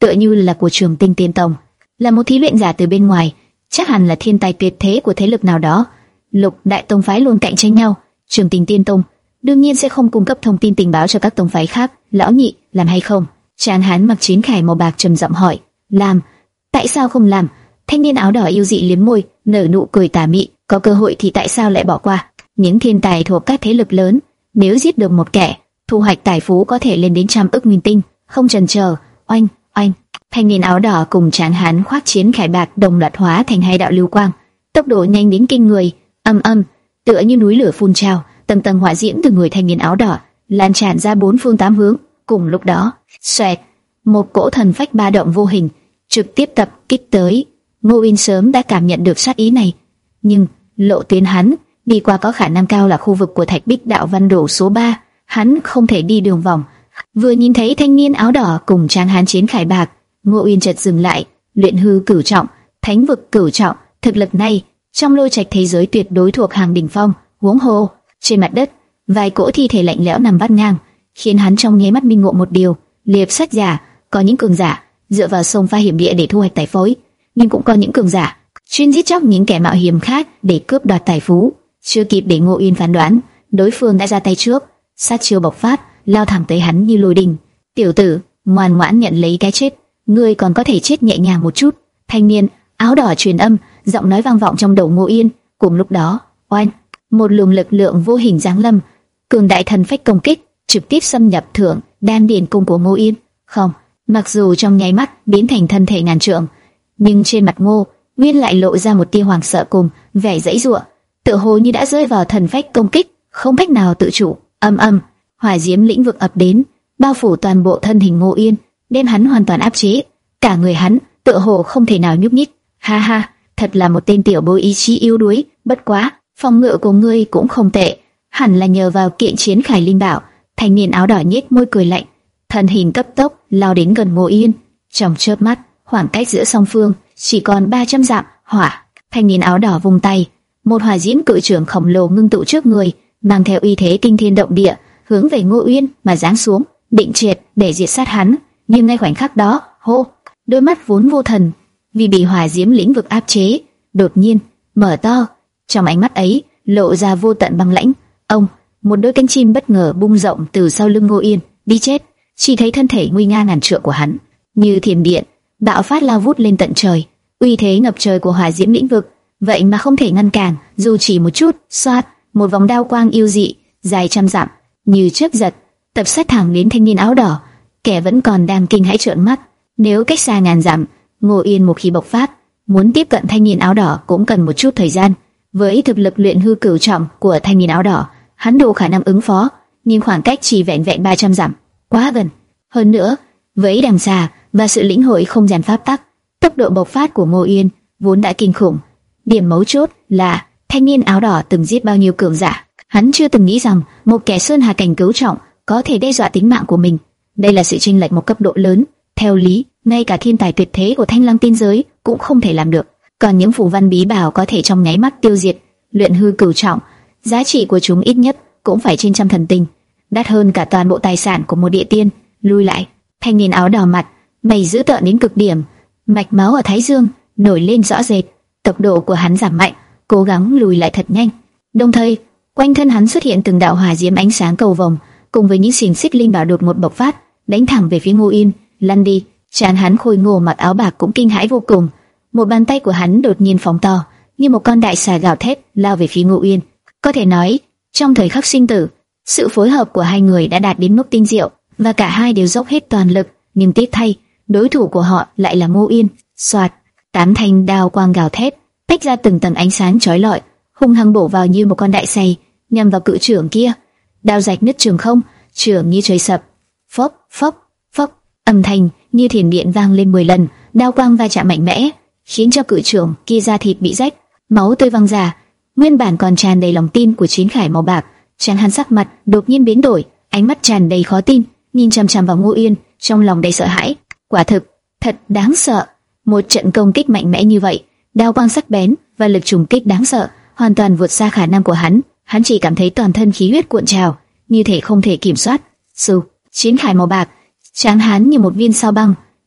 tựa như là của Trường Tinh Tiên Tông, là một thí luyện giả từ bên ngoài, chắc hẳn là thiên tài tuyệt thế của thế lực nào đó. Lục đại tông phái luôn cạnh tranh nhau, Trường Tinh Tiên Tông đương nhiên sẽ không cung cấp thông tin tình báo cho các tông phái khác. Lão nhị, làm hay không? Tráng hán mặc chiến khải màu bạc trầm giọng hỏi. Làm. Tại sao không làm? Thanh niên áo đỏ yêu dị liếm môi, nở nụ cười tà mị. Có cơ hội thì tại sao lại bỏ qua? Những thiên tài thuộc các thế lực lớn, nếu giết được một kẻ, thu hoạch tài phú có thể lên đến trăm ức nguyên tinh. Không chần chờ, oanh oanh, thanh niên áo đỏ cùng tráng hán khoác chiến khải bạc đồng loạt hóa thành hai đạo lưu quang, tốc độ nhanh đến kinh người. Âm âm, tựa như núi lửa phun trào, tầng tầng hỏa diễm từ người thanh niên áo đỏ lan tràn ra bốn phương tám hướng. Cùng lúc đó, xoẹt, một cỗ thần phách ba động vô hình trực tiếp tập kích tới. Ngô Uyên sớm đã cảm nhận được sát ý này, nhưng lộ tuyến hắn đi qua có khả năng cao là khu vực của Thạch Bích Đạo Văn Đổ số ba, hắn không thể đi đường vòng. Vừa nhìn thấy thanh niên áo đỏ cùng tráng hán chiến khải bạc, Ngô Uyên chợt dừng lại. Luyện hư cửu trọng, thánh vực cửu trọng, thực lực này trong lôi trạch thế giới tuyệt đối thuộc hàng đỉnh phong. Huống hồ trên mặt đất, vài cỗ thi thể lạnh lẽo nằm vắt ngang, khiến hắn trong nháy mắt minh ngộ một điều: liệp sát giả, có những cường giả dựa vào sông pha hiểm địa để thu hoạch tài phối, nhưng cũng có những cường giả chuyên giết chóc những kẻ mạo hiểm khác để cướp đoạt tài phú. Chưa kịp để Ngô Uyên phán đoán, đối phương đã ra tay trước, sát chiêu bộc phát, lao thẳng tới hắn như lôi đình. Tiểu tử, ngoan ngoãn nhận lấy cái chết, ngươi còn có thể chết nhẹ nhàng một chút. Thanh niên áo đỏ truyền âm, giọng nói vang vọng trong đầu Ngô Uyên. Cùng lúc đó, oanh, một luồng lực lượng vô hình giáng lâm, cường đại thần phách công kích, trực tiếp xâm nhập thượng đan điền cung của Ngô Uyên. Không, mặc dù trong nháy mắt biến thành thân thể ngàn trượng, nhưng trên mặt Ngô Uyên lại lộ ra một tia hoảng sợ cùng vẻ giãy giụa, tựa hồ như đã rơi vào thần phách công kích, không cách nào tự chủ. Âm âm, hỏa diễm lĩnh vực ập đến, bao phủ toàn bộ thân hình Ngô Uyên, đem hắn hoàn toàn áp chế. Cả người hắn tựa hồ không thể nào nhúc nhích. Ha ha, thật là một tên tiểu bối ý chí yếu đuối. Bất quá, phòng ngự của ngươi cũng không tệ, hẳn là nhờ vào kiện chiến khải linh bảo. Thanh niên áo đỏ nhếch môi cười lạnh, thân hình cấp tốc lao đến gần Ngô Uyên. Trong chớp mắt, khoảng cách giữa song phương chỉ còn ba trăm dặm. Hỏa, thanh niên áo đỏ vung tay, một hỏa diễm cự trưởng khổng lồ ngưng tụ trước người, mang theo uy thế kinh thiên động địa, hướng về Ngô Uyên mà giáng xuống, định triệt để diệt sát hắn. Nhưng ngay khoảnh khắc đó, hô, đôi mắt vốn vô thần vì bị hỏa diễm lĩnh vực áp chế, đột nhiên mở to, trong ánh mắt ấy lộ ra vô tận băng lãnh. Ông, một đôi cánh chim bất ngờ bung rộng từ sau lưng Ngô Uyên. Đi chết! Chỉ thấy thân thể nguy nga ngàn trượng của hắn như thiểm điện bạo phát lao vút lên tận trời, uy thế ngập trời của hỏa diễm lĩnh vực vậy mà không thể ngăn cản dù chỉ một chút. Xoát, một vòng đao quang yêu dị dài trăm dặm như chớp giật tập sát thẳng đến thanh niên áo đỏ. Kẻ vẫn còn đang kinh hãi trợn mắt. Nếu cách xa ngàn dặm, Ngô Uyên một khi bộc phát, muốn tiếp cận thanh niên áo đỏ cũng cần một chút thời gian. Với thực lực luyện hư cửu trọng của thanh niên áo đỏ, hắn đủ khả năng ứng phó, nhưng khoảng cách chỉ vẹn vẹn ba trăm dặm, quá gần. Hơn nữa, với đằng xa và sự lĩnh hội không gian pháp tắc, tốc độ bộc phát của Ngô Uyên vốn đã kinh khủng. Điểm mấu chốt là thanh niên áo đỏ từng giết bao nhiêu cường giả, hắn chưa từng nghĩ rằng một kẻ sơn hà cảnh cửu trọng có thể đe dọa tính mạng của mình. Đây là sự chênh lệch một cấp độ lớn. Theo lý, ngay cả thiên tài tuyệt thế của Thanh Lăng tiên giới cũng không thể làm được. Còn những phù văn bí bảo có thể trong nháy mắt tiêu diệt luyện hư cửu trọng, giá trị của chúng ít nhất cũng phải trên trăm thần tinh, đắt hơn cả toàn bộ tài sản của một địa tiên. Lui lại, thanh niên áo đỏ mặt mày dữ tợn đến cực điểm, mạch máu ở thái dương nổi lên rõ rệt, tốc độ của hắn giảm mạnh, cố gắng lùi lại thật nhanh. Đồng thời, quanh thân hắn xuất hiện từng đạo hỏa diễm ánh sáng cầu vồng, cùng với những xiềng xích linh bảo đột ngột bộc phát, đánh thẳng về phía Ngô Uyên. Lăn đi! Trán hắn khôi ngô mặc áo bạc cũng kinh hãi vô cùng. Một bàn tay của hắn đột nhiên phóng to, như một con đại xà gào thét lao về phía Ngô Uyên. Có thể nói, trong thời khắc sinh tử, sự phối hợp của hai người đã đạt đến mức tinh diệu, và cả hai đều dốc hết toàn lực. Nhưng tiếc thay, đối thủ của họ lại là Ngô Uyên. Soạt, tám thanh đao quang gào thét, tách ra từng tầng ánh sáng chói lọi, hung hăng bổ vào như một con đại xày, nhằm vào cự trưởng kia. Đao rạch nứt trường không, trưởng như trời sập. Phốc, phốc, phốc, âm thanh như thiểm điện vang lên mười lần, đao quang va chạm mạnh mẽ, khiến cho cự trưởng kia da thịt bị rách, máu tươi văng ra. Nguyên bản còn tràn đầy lòng tin của chiến khải màu bạc, trán hắn sắc mặt đột nhiên biến đổi, ánh mắt tràn đầy khó tin, nhìn chằm chằm vào Ngô Uyên, trong lòng đầy sợ hãi. Quả thực, thật đáng sợ. Một trận công kích mạnh mẽ như vậy, đao quang sắc bén và lực trùng kích đáng sợ, hoàn toàn vượt xa khả năng của hắn. Hắn chỉ cảm thấy toàn thân khí huyết cuộn trào, như thể không thể kiểm soát. Sù, chiến khải màu bạc, tráng hắn như một viên sao băng,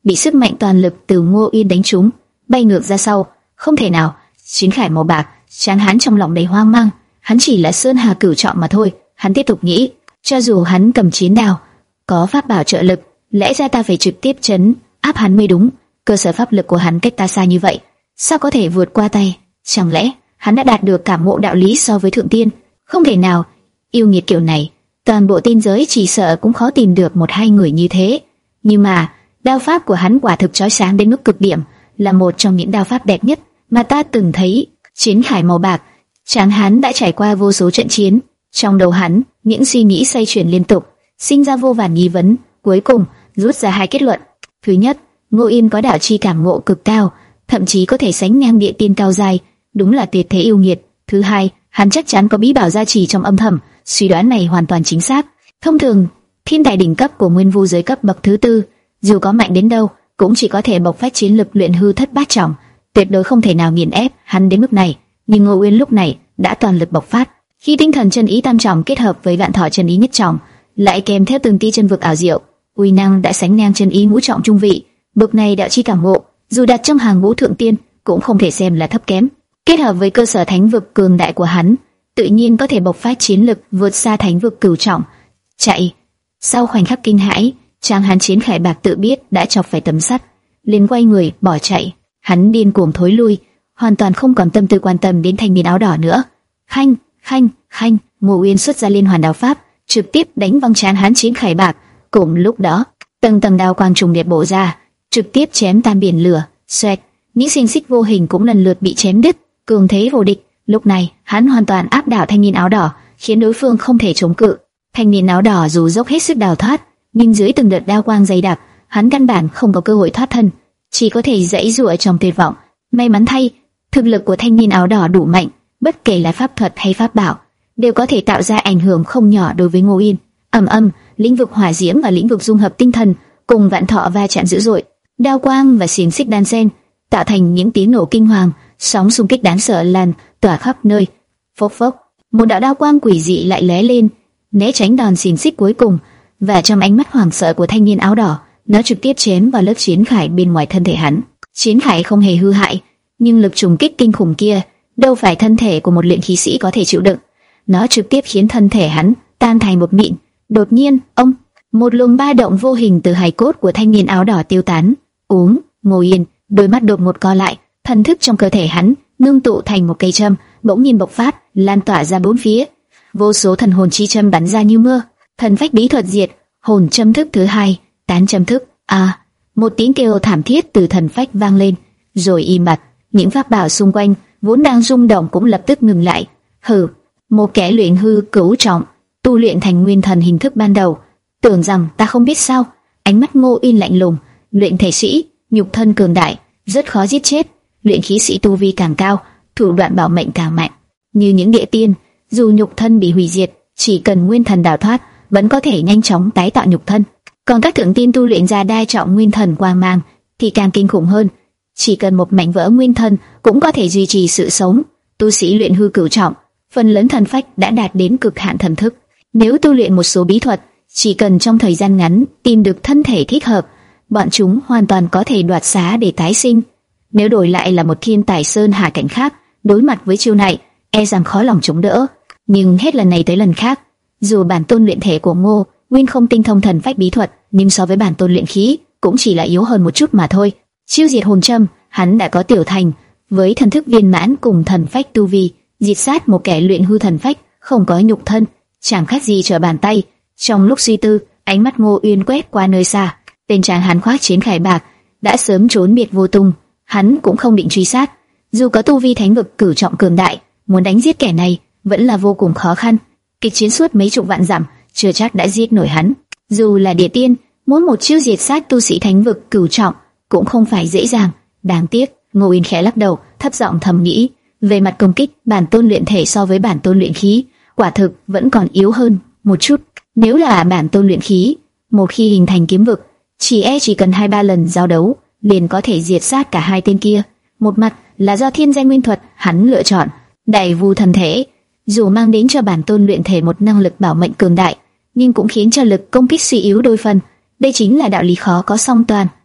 bị sức mạnh toàn lực từ Ngô Uyên đánh trúng, bay ngược ra sau. Không thể nào! Chiến khải màu bạc, tráng hán trong lòng đầy hoang mang. Hắn chỉ là Sơn Hà Cửu Trọng mà thôi. Hắn tiếp tục nghĩ, cho dù hắn cầm chiến đao, có pháp bảo trợ lực, lẽ ra ta phải trực tiếp chấn áp hắn mới đúng. Cơ sở pháp lực của hắn cách ta xa như vậy, sao có thể vượt qua tay? Chẳng lẽ hắn đã đạt được cảm ngộ đạo lý so với thượng tiên? Không thể nào! Yêu nghiệt kiểu này, toàn bộ tiên giới chỉ sợ cũng khó tìm được một hai người như thế. Nhưng mà đao pháp của hắn quả thực chói sáng đến mức cực điểm, là một trong những đao pháp đẹp nhất mà ta từng thấy. Chiến khải màu bạc, tráng hán đã trải qua vô số trận chiến. Trong đầu hắn, những suy nghĩ xoay chuyển liên tục, sinh ra vô vàn nghi vấn. Cuối cùng rút ra hai kết luận. Thứ nhất, Ngô Yên có đạo chi cảm ngộ cực cao, thậm chí có thể sánh ngang địa tiên cao giai, đúng là tuyệt thế yêu nghiệt. Thứ hai, hắn chắc chắn có bí bảo gia trì trong âm thầm. Suy đoán này hoàn toàn chính xác. Thông thường, thiên tài đỉnh cấp của nguyên vu giới cấp bậc thứ tư, dù có mạnh đến đâu, cũng chỉ có thể bộc phát chiến lực luyện hư thất bát trọng, tuyệt đối không thể nào nghiền ép hắn đến mức này. Nhưng Ngô Uyên lúc này đã toàn lực bộc phát, khi tinh thần chân ý tam trọng kết hợp với vạn thọ chân ý nhất trọng, lại kèm theo từng tia chân vực ảo diệu, uy năng đã sánh ngang chân ý ngũ trọng trung vị. Bậc này đạo chi cảm ngộ, dù đặt trong hàng ngũ thượng tiên, cũng không thể xem là thấp kém. Kết hợp với cơ sở thánh vực cường đại của hắn, tự nhiên có thể bộc phát chiến lực vượt xa thánh vực cửu trọng. Chạy! Sau khoảnh khắc kinh hãi, tráng hán chiến khải bạc tự biết đã chọc phải tấm sắt, liền quay người bỏ chạy. Hắn điên cuồng thối lui, hoàn toàn không còn tâm tư quan tâm đến thanh niên áo đỏ nữa. Khanh, khanh, khanh! Ngô Uyên xuất ra liên hoàn đao pháp, trực tiếp đánh văng tráng hán chiến khải bạc. Cùng lúc đó, tầng tầng đao quang trùng điệp bổ ra, trực tiếp chém tan biển lửa. Xoẹt! Những xiềng xích vô hình cũng lần lượt bị chém đứt. Cường thế vô địch. Lúc này, hắn hoàn toàn áp đảo thanh niên áo đỏ, khiến đối phương không thể chống cự. Thanh niên áo đỏ dù dốc hết sức đào thoát, nhưng dưới từng đợt đao quang dày đặc, hắn căn bản không có cơ hội thoát thân, chỉ có thể giãy giụa trong tuyệt vọng. May mắn thay, thực lực của thanh niên áo đỏ đủ mạnh, bất kể là pháp thuật hay pháp bảo, đều có thể tạo ra ảnh hưởng không nhỏ đối với Ngô Yên. Ầm ầm, lĩnh vực hỏa diễm và lĩnh vực dung hợp tinh thần cùng vạn thọ va chạm dữ dội, đao quang và xiềng xích đan xen, tạo thành những tiếng nổ kinh hoàng, sóng xung kích đáng sợ lan tỏa khắp nơi. Phốc phốc, một đạo đao quang quỷ dị lại lóe lên, né tránh đòn xiềng xích cuối cùng, và trong ánh mắt hoảng sợ của thanh niên áo đỏ, nó trực tiếp chém vào lớp chiến khải bên ngoài thân thể hắn. Chiến khải không hề hư hại, nhưng lực trùng kích kinh khủng kia đâu phải thân thể của một luyện khí sĩ có thể chịu đựng. Nó trực tiếp khiến thân thể hắn tan thành một mịn. Đột nhiên, ông, một luồng ba động vô hình từ hài cốt của thanh niên áo đỏ tiêu tán. Uống, Ngô Yên, đôi mắt đột ngột co lại, thần thức trong cơ thể hắn ngưng tụ thành một cây châm, bỗng nhiên bộc phát, lan tỏa ra bốn phía. Vô số thần hồn chi châm bắn ra như mưa. Thần phách bí thuật diệt, hồn châm thức thứ hai, tán châm thức. À, một tiếng kêu thảm thiết từ thần phách vang lên, rồi im bặt. Những pháp bảo xung quanh vốn đang rung động cũng lập tức ngừng lại. Hừ, một kẻ luyện hư cửu trọng, tu luyện thành nguyên thần hình thức ban đầu, tưởng rằng ta không biết sao? Ánh mắt Ngô Yên lạnh lùng. Luyện thể sĩ, nhục thân cường đại, rất khó giết chết. Luyện khí sĩ tu vi càng cao, thủ đoạn bảo mệnh càng mạnh. Như những địa tiên, dù nhục thân bị hủy diệt, chỉ cần nguyên thần đào thoát, vẫn có thể nhanh chóng tái tạo nhục thân. Còn các thượng tiên tu luyện ra đa trọng nguyên thần quang mang thì càng kinh khủng hơn, chỉ cần một mảnh vỡ nguyên thần cũng có thể duy trì sự sống. Tu sĩ luyện hư cửu trọng, phần lớn thần phách đã đạt đến cực hạn thần thức. Nếu tu luyện một số bí thuật, chỉ cần trong thời gian ngắn tìm được thân thể thích hợp, bọn chúng hoàn toàn có thể đoạt xá để tái sinh. Nếu đổi lại là một thiên tài sơn hà cảnh khác, đối mặt với chiêu này, e rằng khó lòng chống đỡ. Nhưng hết lần này tới lần khác, dù bản tôn luyện thể của Ngô Nguyên không tinh thông thần phách bí thuật, nhưng so với bản tôn luyện khí cũng chỉ là yếu hơn một chút mà thôi. Chiêu diệt hồn châm, hắn đã có tiểu thành, với thần thức viên mãn cùng thần phách tu vi, diệt sát một kẻ luyện hư thần phách không có nhục thân, chẳng khác gì trở bàn tay. Trong lúc suy tư, ánh mắt Ngô Uyên quét qua nơi xa, tên tráng hán khoác chiến khải bạc đã sớm trốn biệt vô tung. Hắn cũng không định truy sát, dù có tu vi thánh vực cửu trọng cường đại, muốn đánh giết kẻ này vẫn là vô cùng khó khăn. Kịch chiến suốt mấy chục vạn dặm, chưa chắc đã giết nổi hắn. Dù là địa tiên, muốn một chiêu diệt sát tu sĩ thánh vực cửu trọng cũng không phải dễ dàng. Đáng tiếc, Ngô Uyên khẽ lắc đầu, thấp giọng thầm nghĩ, về mặt công kích, bản tôn luyện thể so với bản tôn luyện khí, quả thực vẫn còn yếu hơn một chút. Nếu là bản tôn luyện khí, một khi hình thành kiếm vực, chỉ e chỉ cần hai ba lần giao đấu, liền có thể diệt sát cả hai tên kia. Một mặt là do thiên danh nguyên thuật hắn lựa chọn, đại vu thần thể, dù mang đến cho bản tôn luyện thể một năng lực bảo mệnh cường đại, nhưng cũng khiến cho lực công kích suy yếu đôi phần. Đây chính là đạo lý khó có song toàn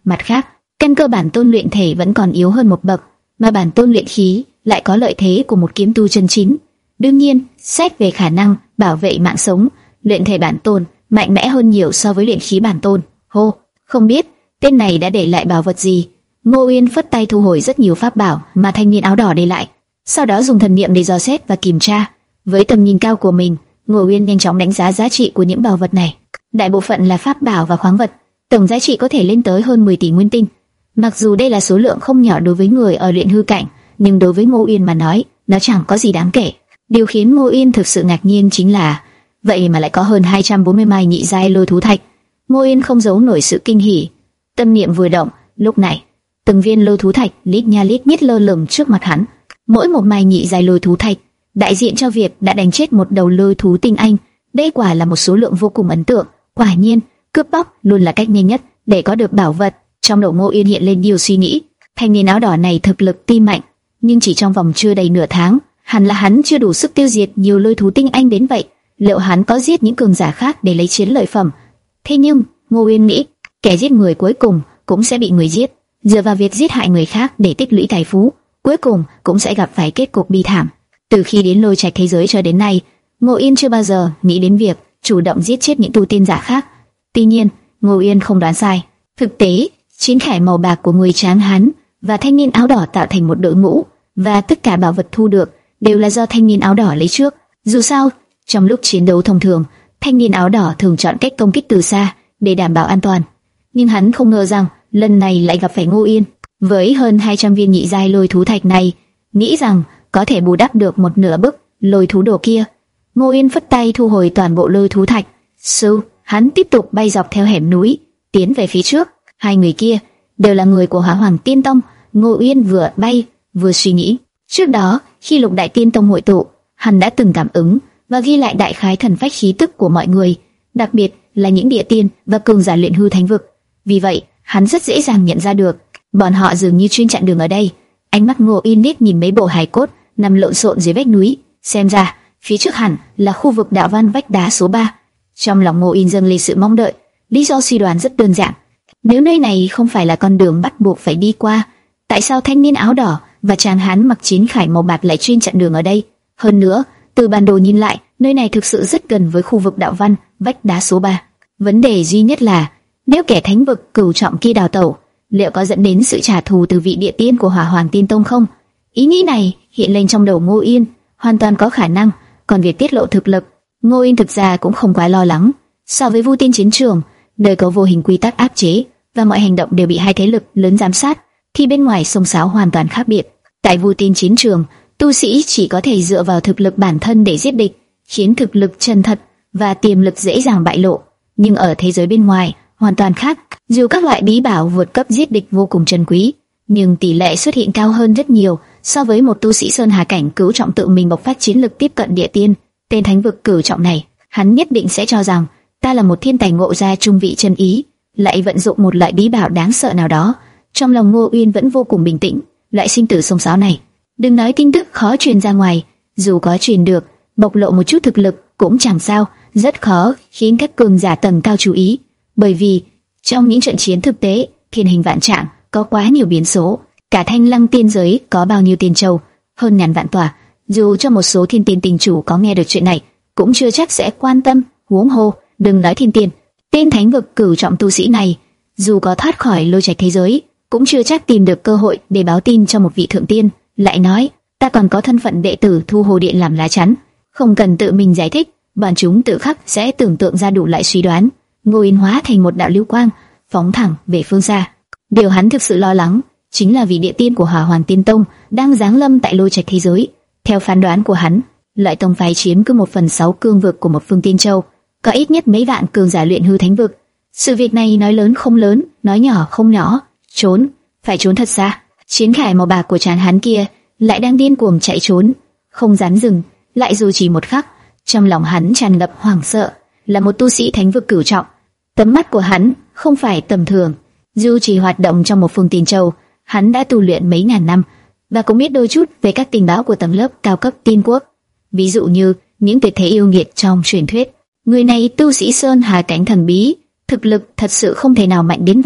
Mặt khác, căn cơ bản tôn luyện thể vẫn còn yếu hơn một bậc, mà bản tôn luyện khí lại có lợi thế của một kiếm tu chân chính. Đương nhiên, xét về khả năng bảo vệ mạng sống, luyện thể bản tôn mạnh mẽ hơn nhiều so với luyện khí bản tôn. Hô, không biết tên này đã để lại bảo vật gì? Ngô Uyên phất tay thu hồi rất nhiều pháp bảo mà thanh niên áo đỏ để lại, sau đó dùng thần niệm để dò xét và kiểm tra. Với tầm nhìn cao của mình, Ngô Uyên nhanh chóng đánh giá giá trị của những bảo vật này. Đại bộ phận là pháp bảo và khoáng vật, tổng giá trị có thể lên tới hơn mười tỷ nguyên tinh. Mặc dù đây là số lượng không nhỏ đối với người ở luyện hư cảnh, nhưng đối với Ngô Uyên mà nói, nó chẳng có gì đáng kể. Điều khiến Ngô Uyên thực sự ngạc nhiên chính là, vậy mà lại có hơn hai trăm bốn mươi mai nhị giai lôi thú thạch. Ngô Uyên không giấu nổi sự kinh hỉ. Tâm niệm vừa động, lúc này, từng viên lôi thú thạch lít nha lít nhít lơ lửng trước mặt hắn. Mỗi một mai nhị giai lôi thú thạch đại diện cho việc đã đánh chết một đầu lôi thú tinh anh. Đây quả là một số lượng vô cùng ấn tượng. Quả nhiên, cướp bóc luôn là cách nhanh nhất để có được bảo vật. Trong đầu Ngô Uyên hiện lên nhiều suy nghĩ. Thanh niên áo đỏ này thực lực tuy mạnh, nhưng chỉ trong vòng chưa đầy nửa tháng, hẳn là hắn chưa đủ sức tiêu diệt nhiều lôi thú tinh anh đến vậy. Liệu hắn có giết những cường giả khác để lấy chiến lợi phẩm? Thế nhưng, Ngô Uyên nghĩ, kẻ giết người cuối cùng cũng sẽ bị người giết. Dựa vào việc giết hại người khác để tích lũy tài phú, cuối cùng cũng sẽ gặp phải kết cục bi thảm. Từ khi đến Lôi Trạch thế giới cho đến nay, Ngô Uyên chưa bao giờ nghĩ đến việc chủ động giết chết những tu tiên giả khác. Tuy nhiên, Ngô Uyên không đoán sai. Thực tế, chiến khải màu bạc của người tráng hán và thanh niên áo đỏ tạo thành một đội ngũ, và tất cả bảo vật thu được đều là do thanh niên áo đỏ lấy trước. Dù sao, trong lúc chiến đấu thông thường, thanh niên áo đỏ thường chọn cách công kích từ xa để đảm bảo an toàn. Nhưng hắn không ngờ rằng lần này lại gặp phải Ngô Uyên. Với hơn hai trăm viên nhị giai lôi thú thạch này, nghĩ rằng có thể bù đắp được một nửa bức lôi thú đồ kia. Ngô Uyên phất tay thu hồi toàn bộ lôi thú thạch. Sư, hắn tiếp tục bay dọc theo hẻm núi, tiến về phía trước. Hai người kia đều là người của Hỏa Hoàng Tiên Tông. Ngô Uyên vừa bay vừa suy nghĩ. Trước đó, khi Lục Đại Tiên Tông hội tụ, hắn đã từng cảm ứng và ghi lại đại khái thần phách khí tức của mọi người, đặc biệt là những địa tiên và cường giả luyện hư thánh vực. Vì vậy, hắn rất dễ dàng nhận ra được bọn họ dường như chuyên chặn đường ở đây. Ánh mắt Ngô Uyên liếc nhìn mấy bộ hài cốt nằm lộn xộn dưới vách núi, xem ra phía trước hẳn là khu vực đạo văn vách đá số ba. Trong lòng Ngô Uyên dâng lên sự mong đợi. Lý do suy đoán rất đơn giản: nếu nơi này không phải là con đường bắt buộc phải đi qua, tại sao thanh niên áo đỏ và tráng hán mặc chiến khải màu bạc lại chuyên chặn đường ở đây? Hơn nữa, từ bản đồ nhìn lại, nơi này thực sự rất gần với khu vực đạo văn vách đá số ba. Vấn đề duy nhất là, nếu kẻ thánh vực cửu trọng kia đào tẩu, liệu có dẫn đến sự trả thù từ vị địa tiên của Hỏa Hoàng Tiên Tông không? Ý nghĩ này hiện lên trong đầu Ngô Uyên, hoàn toàn có khả năng. Còn việc tiết lộ thực lực, Ngô Uyên thực ra cũng không quá lo lắng. So với Vu Tiên chiến trường, nơi có vô hình quy tắc áp chế và mọi hành động đều bị hai thế lực lớn giám sát, thì bên ngoài xông xáo hoàn toàn khác biệt. Tại Vu Tiên chiến trường, tu sĩ chỉ có thể dựa vào thực lực bản thân để giết địch, khiến thực lực chân thật và tiềm lực dễ dàng bại lộ. Nhưng ở thế giới bên ngoài hoàn toàn khác. Dù các loại bí bảo vượt cấp giết địch vô cùng trân quý, nhưng tỷ lệ xuất hiện cao hơn rất nhiều so với một tu sĩ sơn hà cảnh cửu trọng tự mình bộc phát chiến lực tiếp cận địa tiên. Tên thánh vực cửu trọng này, hắn nhất định sẽ cho rằng ta là một thiên tài ngộ ra trung vị chân ý, lại vận dụng một loại bí bảo đáng sợ nào đó. Trong lòng Ngô Uyên vẫn vô cùng bình tĩnh. Loại sinh tử xông xáo này, đừng nói tin tức khó truyền ra ngoài, dù có truyền được, bộc lộ một chút thực lực cũng chẳng sao, rất khó khiến các cường giả tầng cao chú ý. Bởi vì trong những trận chiến thực tế, thiên hình vạn trạng, có quá nhiều biến số. Cả Thanh Lăng tiên giới có bao nhiêu tiên châu, hơn ngàn vạn tòa. Dù cho một số thiên tiên tình chủ có nghe được chuyện này, cũng chưa chắc sẽ quan tâm. Huống hồ, đừng nói thiên tiên, tên thánh vực cửu trọng tu sĩ này, dù có thoát khỏi Lôi Trạch thế giới, cũng chưa chắc tìm được cơ hội để báo tin cho một vị thượng tiên. Lại nói, ta còn có thân phận đệ tử Thu Hồ Điện làm lá chắn, không cần tự mình giải thích, bọn chúng tự khắc sẽ tưởng tượng ra đủ loại suy đoán. Ngô Uyên hóa thành một đạo lưu quang, phóng thẳng về phương xa. Điều hắn thực sự lo lắng chính là vị địa tiên của Hỏa Hoàng Tiên Tông đang giáng lâm tại Lôi Trạch thế giới. Theo phán đoán của hắn, loại tông phái chiếm cứ một phần sáu cương vực của một phương tiên châu, có ít nhất mấy vạn cường giả luyện hư thánh vực. Sự việc này nói lớn không lớn, nói nhỏ không nhỏ. Trốn, phải trốn thật xa. Chiến khải màu bạc của tráng hán kia lại đang điên cuồng chạy trốn, không dám dừng lại dù chỉ một khắc. Trong lòng hắn tràn ngập hoảng sợ. Là một tu sĩ thánh vực cửu trọng, tấm mắt của hắn không phải tầm thường. Dù chỉ hoạt động trong một phương tiên châu, hắn đã tu luyện mấy ngàn năm và cũng biết đôi chút về các tình báo của tầng lớp cao cấp tiên quốc. Ví dụ như những tuyệt thế yêu nghiệt trong truyền thuyết. Người này tu sĩ sơn hà cảnh thần bí, thực lực thật sự không thể nào mạnh đến vậy.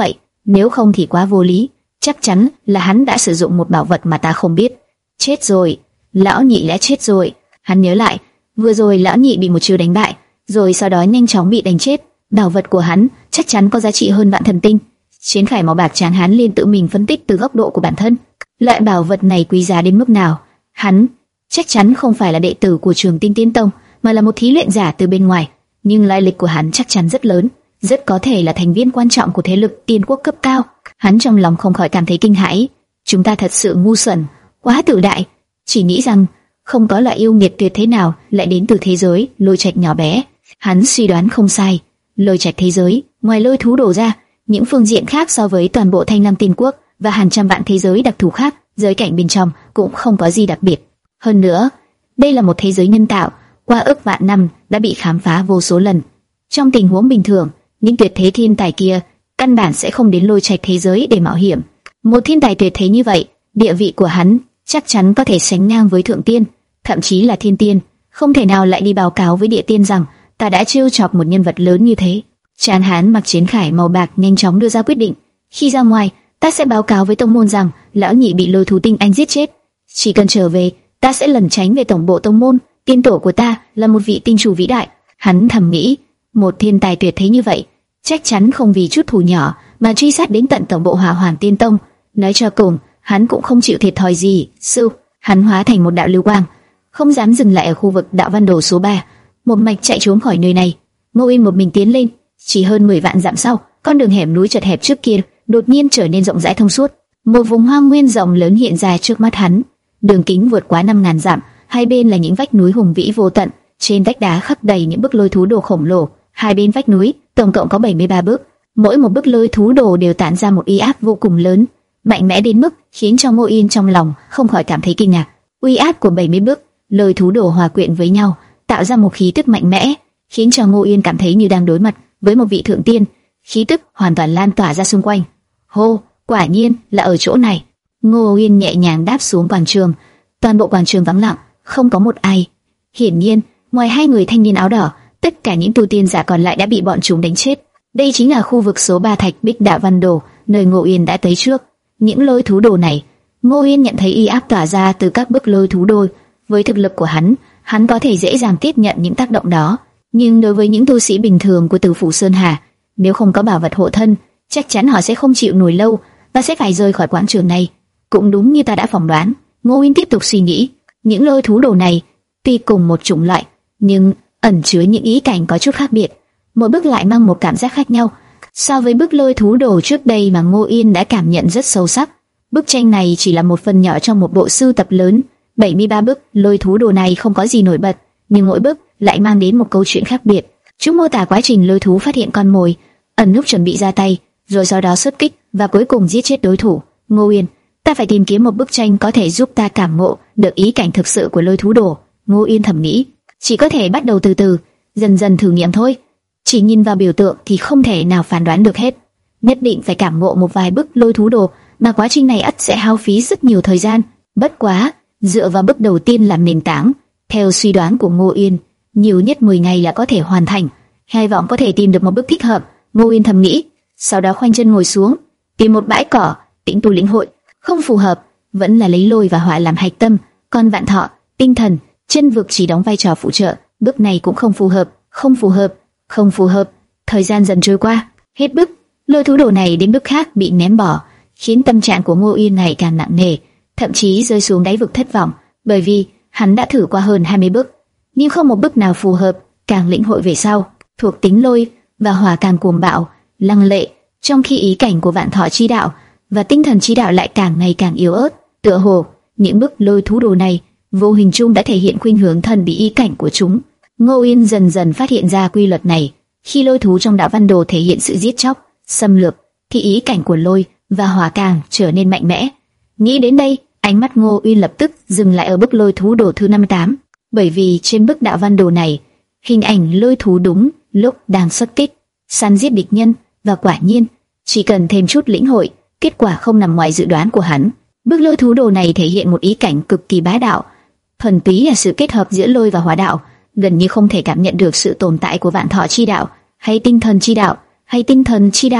nếu không thì quá vô lý. Chắc chắn là hắn đã sử dụng một bảo vật mà ta không biết. Chết rồi, lão nhị đã chết rồi. Hắn nhớ lại, vừa rồi lão nhị bị một chiêu đánh bại, rồi sau đó nhanh chóng bị đánh chết. Bảo vật của hắn chắc chắn có giá trị hơn vạn thần tinh. Chiến khải màu bạc trán hắn liền tự mình phân tích từ góc độ của bản thân. Loại bảo vật này quý giá đến mức nào? Hắn chắc chắn không phải là đệ tử của Trường Tinh Tiên Tông, mà là một thí luyện giả từ bên ngoài. Nhưng lai lịch của hắn chắc chắn rất lớn, rất có thể là thành viên quan trọng của thế lực tiên quốc cấp cao. Hắn trong lòng không khỏi cảm thấy kinh hãi. Chúng ta thật sự ngu xuẩn, quá tự đại, chỉ nghĩ rằng không có loại yêu nghiệt tuyệt thế nào lại đến từ thế giới lôi trạch nhỏ bé. Hắn suy đoán không sai, lôi trạch thế giới ngoài lôi thú đổ ra, những phương diện khác so với toàn bộ Thanh Lam Tiên Quốc và hàng trăm vạn thế giới đặc thù khác, giới cảnh bên trong cũng không có gì đặc biệt. Hơn nữa, đây là một thế giới nhân tạo, qua ước vạn năm đã bị khám phá vô số lần. Trong tình huống bình thường, những tuyệt thế thiên tài kia căn bản sẽ không đến lôi trạch thế giới để mạo hiểm. Một thiên tài tuyệt thế như vậy, địa vị của hắn chắc chắn có thể sánh ngang với thượng tiên, thậm chí là thiên tiên. Không thể nào lại đi báo cáo với địa tiên rằng ta đã trêu chọc một nhân vật lớn như thế. Trán hán mặc chiến khải màu bạc nhanh chóng đưa ra quyết định. Khi ra ngoài, ta sẽ báo cáo với tông môn rằng lão nhị bị lôi thú tinh anh giết chết. Chỉ cần trở về, ta sẽ lẩn tránh về tổng bộ tông môn. Tiên tổ của ta là một vị tinh chủ vĩ đại. Hắn thầm nghĩ, một thiên tài tuyệt thế như vậy, chắc chắn không vì chút thù nhỏ mà truy sát đến tận tổng bộ Hỏa Hoàn Tiên Tông. Nói cho cùng, hắn cũng không chịu thiệt thòi gì. Sư, hắn hóa thành một đạo lưu quang, không dám dừng lại ở khu vực đạo văn đồ số ba, một mạch chạy trốn khỏi nơi này. Ngô Yên một mình tiến lên. Chỉ hơn mười vạn dặm sau, con đường hẻm núi chật hẹp trước kia đột nhiên trở nên rộng rãi thông suốt. Một vùng hoang nguyên rộng lớn hiện ra trước mắt hắn, đường kính vượt quá năm ngàn dặm, hai bên là những vách núi hùng vĩ vô tận, trên vách đá khắc đầy những bức lôi thú đồ khổng lồ. Hai bên vách núi tổng cộng có bảy mươi ba bức, mỗi một bức lôi thú đồ đều tản ra một uy áp vô cùng lớn, mạnh mẽ đến mức khiến cho Ngô Yên trong lòng không khỏi cảm thấy kinh ngạc. Uy áp của bảy mươi bức lôi thú đồ hòa quyện với nhau, tạo ra một khí tức mạnh mẽ, khiến cho Ngô Yên cảm thấy như đang đối mặt với một vị thượng tiên. Khí tức hoàn toàn lan tỏa ra xung quanh. Hô, quả nhiên là ở chỗ này. Ngô Yên nhẹ nhàng đáp xuống quảng trường. Toàn bộ quảng trường vắng lặng, không có một ai. Hiển nhiên, ngoài hai người thanh niên áo đỏ, tất cả những tu tiên giả còn lại đã bị bọn chúng đánh chết. Đây chính là khu vực số ba Thạch Bích Đạo Văn Đồ, nơi Ngô Yên đã tới trước. Những lôi thú đồ này, Ngô Yên nhận thấy y áp tỏa ra từ các bức lôi thú đồ. Với thực lực của hắn, hắn có thể dễ dàng tiếp nhận những tác động đó. Nhưng đối với những tu sĩ bình thường của Tử Phủ Sơn Hà, nếu không có bảo vật hộ thân, chắc chắn họ sẽ không chịu nổi lâu và sẽ phải rời khỏi quảng trường này. Cũng đúng như ta đã phỏng đoán. Ngô Yên tiếp tục suy nghĩ, những lôi thú đồ này tuy cùng một chủng loại, nhưng ẩn chứa những ý cảnh có chút khác biệt. Mỗi bức lại mang một cảm giác khác nhau. So với bức lôi thú đồ trước đây mà Ngô Yên đã cảm nhận rất sâu sắc, bức tranh này chỉ là một phần nhỏ trong một bộ sưu tập lớn. bảy mươi ba bức lôi thú đồ này không có gì nổi bật, nhưng mỗi bức lại mang đến một câu chuyện khác biệt. Chúng mô tả quá trình lôi thú phát hiện con mồi, ẩn núp chuẩn bị ra tay, rồi sau đó xuất kích và cuối cùng giết chết đối thủ. Ngô Yên, ta phải tìm kiếm một bức tranh có thể giúp ta cảm ngộ được ý cảnh thực sự của lôi thú đồ. Ngô Yên thầm nghĩ, chỉ có thể bắt đầu từ từ, dần dần thử nghiệm thôi. Chỉ nhìn vào biểu tượng thì không thể nào phán đoán được hết. Nhất định phải cảm ngộ một vài bức lôi thú đồ, mà quá trình này ắt sẽ hao phí rất nhiều thời gian. Bất quá, dựa vào bức đầu tiên làm nền tảng, theo suy đoán của Ngô Yên, nhiều nhất mười ngày là có thể hoàn thành. Hy vọng có thể tìm được một bức thích hợp, Ngô Yên thầm nghĩ. Sau đó khoanh chân ngồi xuống, tìm một bãi cỏ, tĩnh tu lĩnh hội. Không phù hợp, vẫn là lấy lôi và hỏa làm hạch tâm, còn vạn thọ, tinh thần, chân vực chỉ đóng vai trò phụ trợ. Bước này cũng không phù hợp, không phù hợp, không phù hợp. Thời gian dần trôi qua, hết bức, lôi thú đồ này đến bức khác bị ném bỏ, khiến tâm trạng của Ngô Yên ngày càng nặng nề, thậm chí rơi xuống đáy vực thất vọng, bởi vì hắn đã thử qua hơn hai mươi bức, nhưng không một bức nào phù hợp. Càng lĩnh hội về sau, thuộc tính lôi và hỏa càng cuồng bạo, lăng lệ, trong khi ý cảnh của vạn thọ chi đạo và tinh thần chi đạo lại càng ngày càng yếu ớt. Tựa hồ những bức lôi thú đồ này vô hình chung đã thể hiện khuynh hướng thần bí ý cảnh của chúng. Ngô Yên dần dần phát hiện ra quy luật này. Khi lôi thú trong đạo văn đồ thể hiện sự giết chóc, xâm lược, thì ý cảnh của lôi và hỏa càng trở nên mạnh mẽ. Nghĩ đến đây, ánh mắt Ngô Yên lập tức dừng lại ở bức lôi thú đồ thứ năm mươi tám, bởi vì trên bức đạo văn đồ này, hình ảnh lôi thú đúng lúc đang xuất kích, săn giết địch nhân, và quả nhiên, chỉ cần thêm chút lĩnh hội, kết quả không nằm ngoài dự đoán của hắn. Bức lôi thú đồ này thể hiện một ý cảnh cực kỳ bá đạo, thuần túy là sự kết hợp giữa lôi và hỏa đạo, gần như không thể cảm nhận được sự tồn tại của vạn thọ chi đạo, hay tinh thần chi đạo, hay tinh thần chi đạo.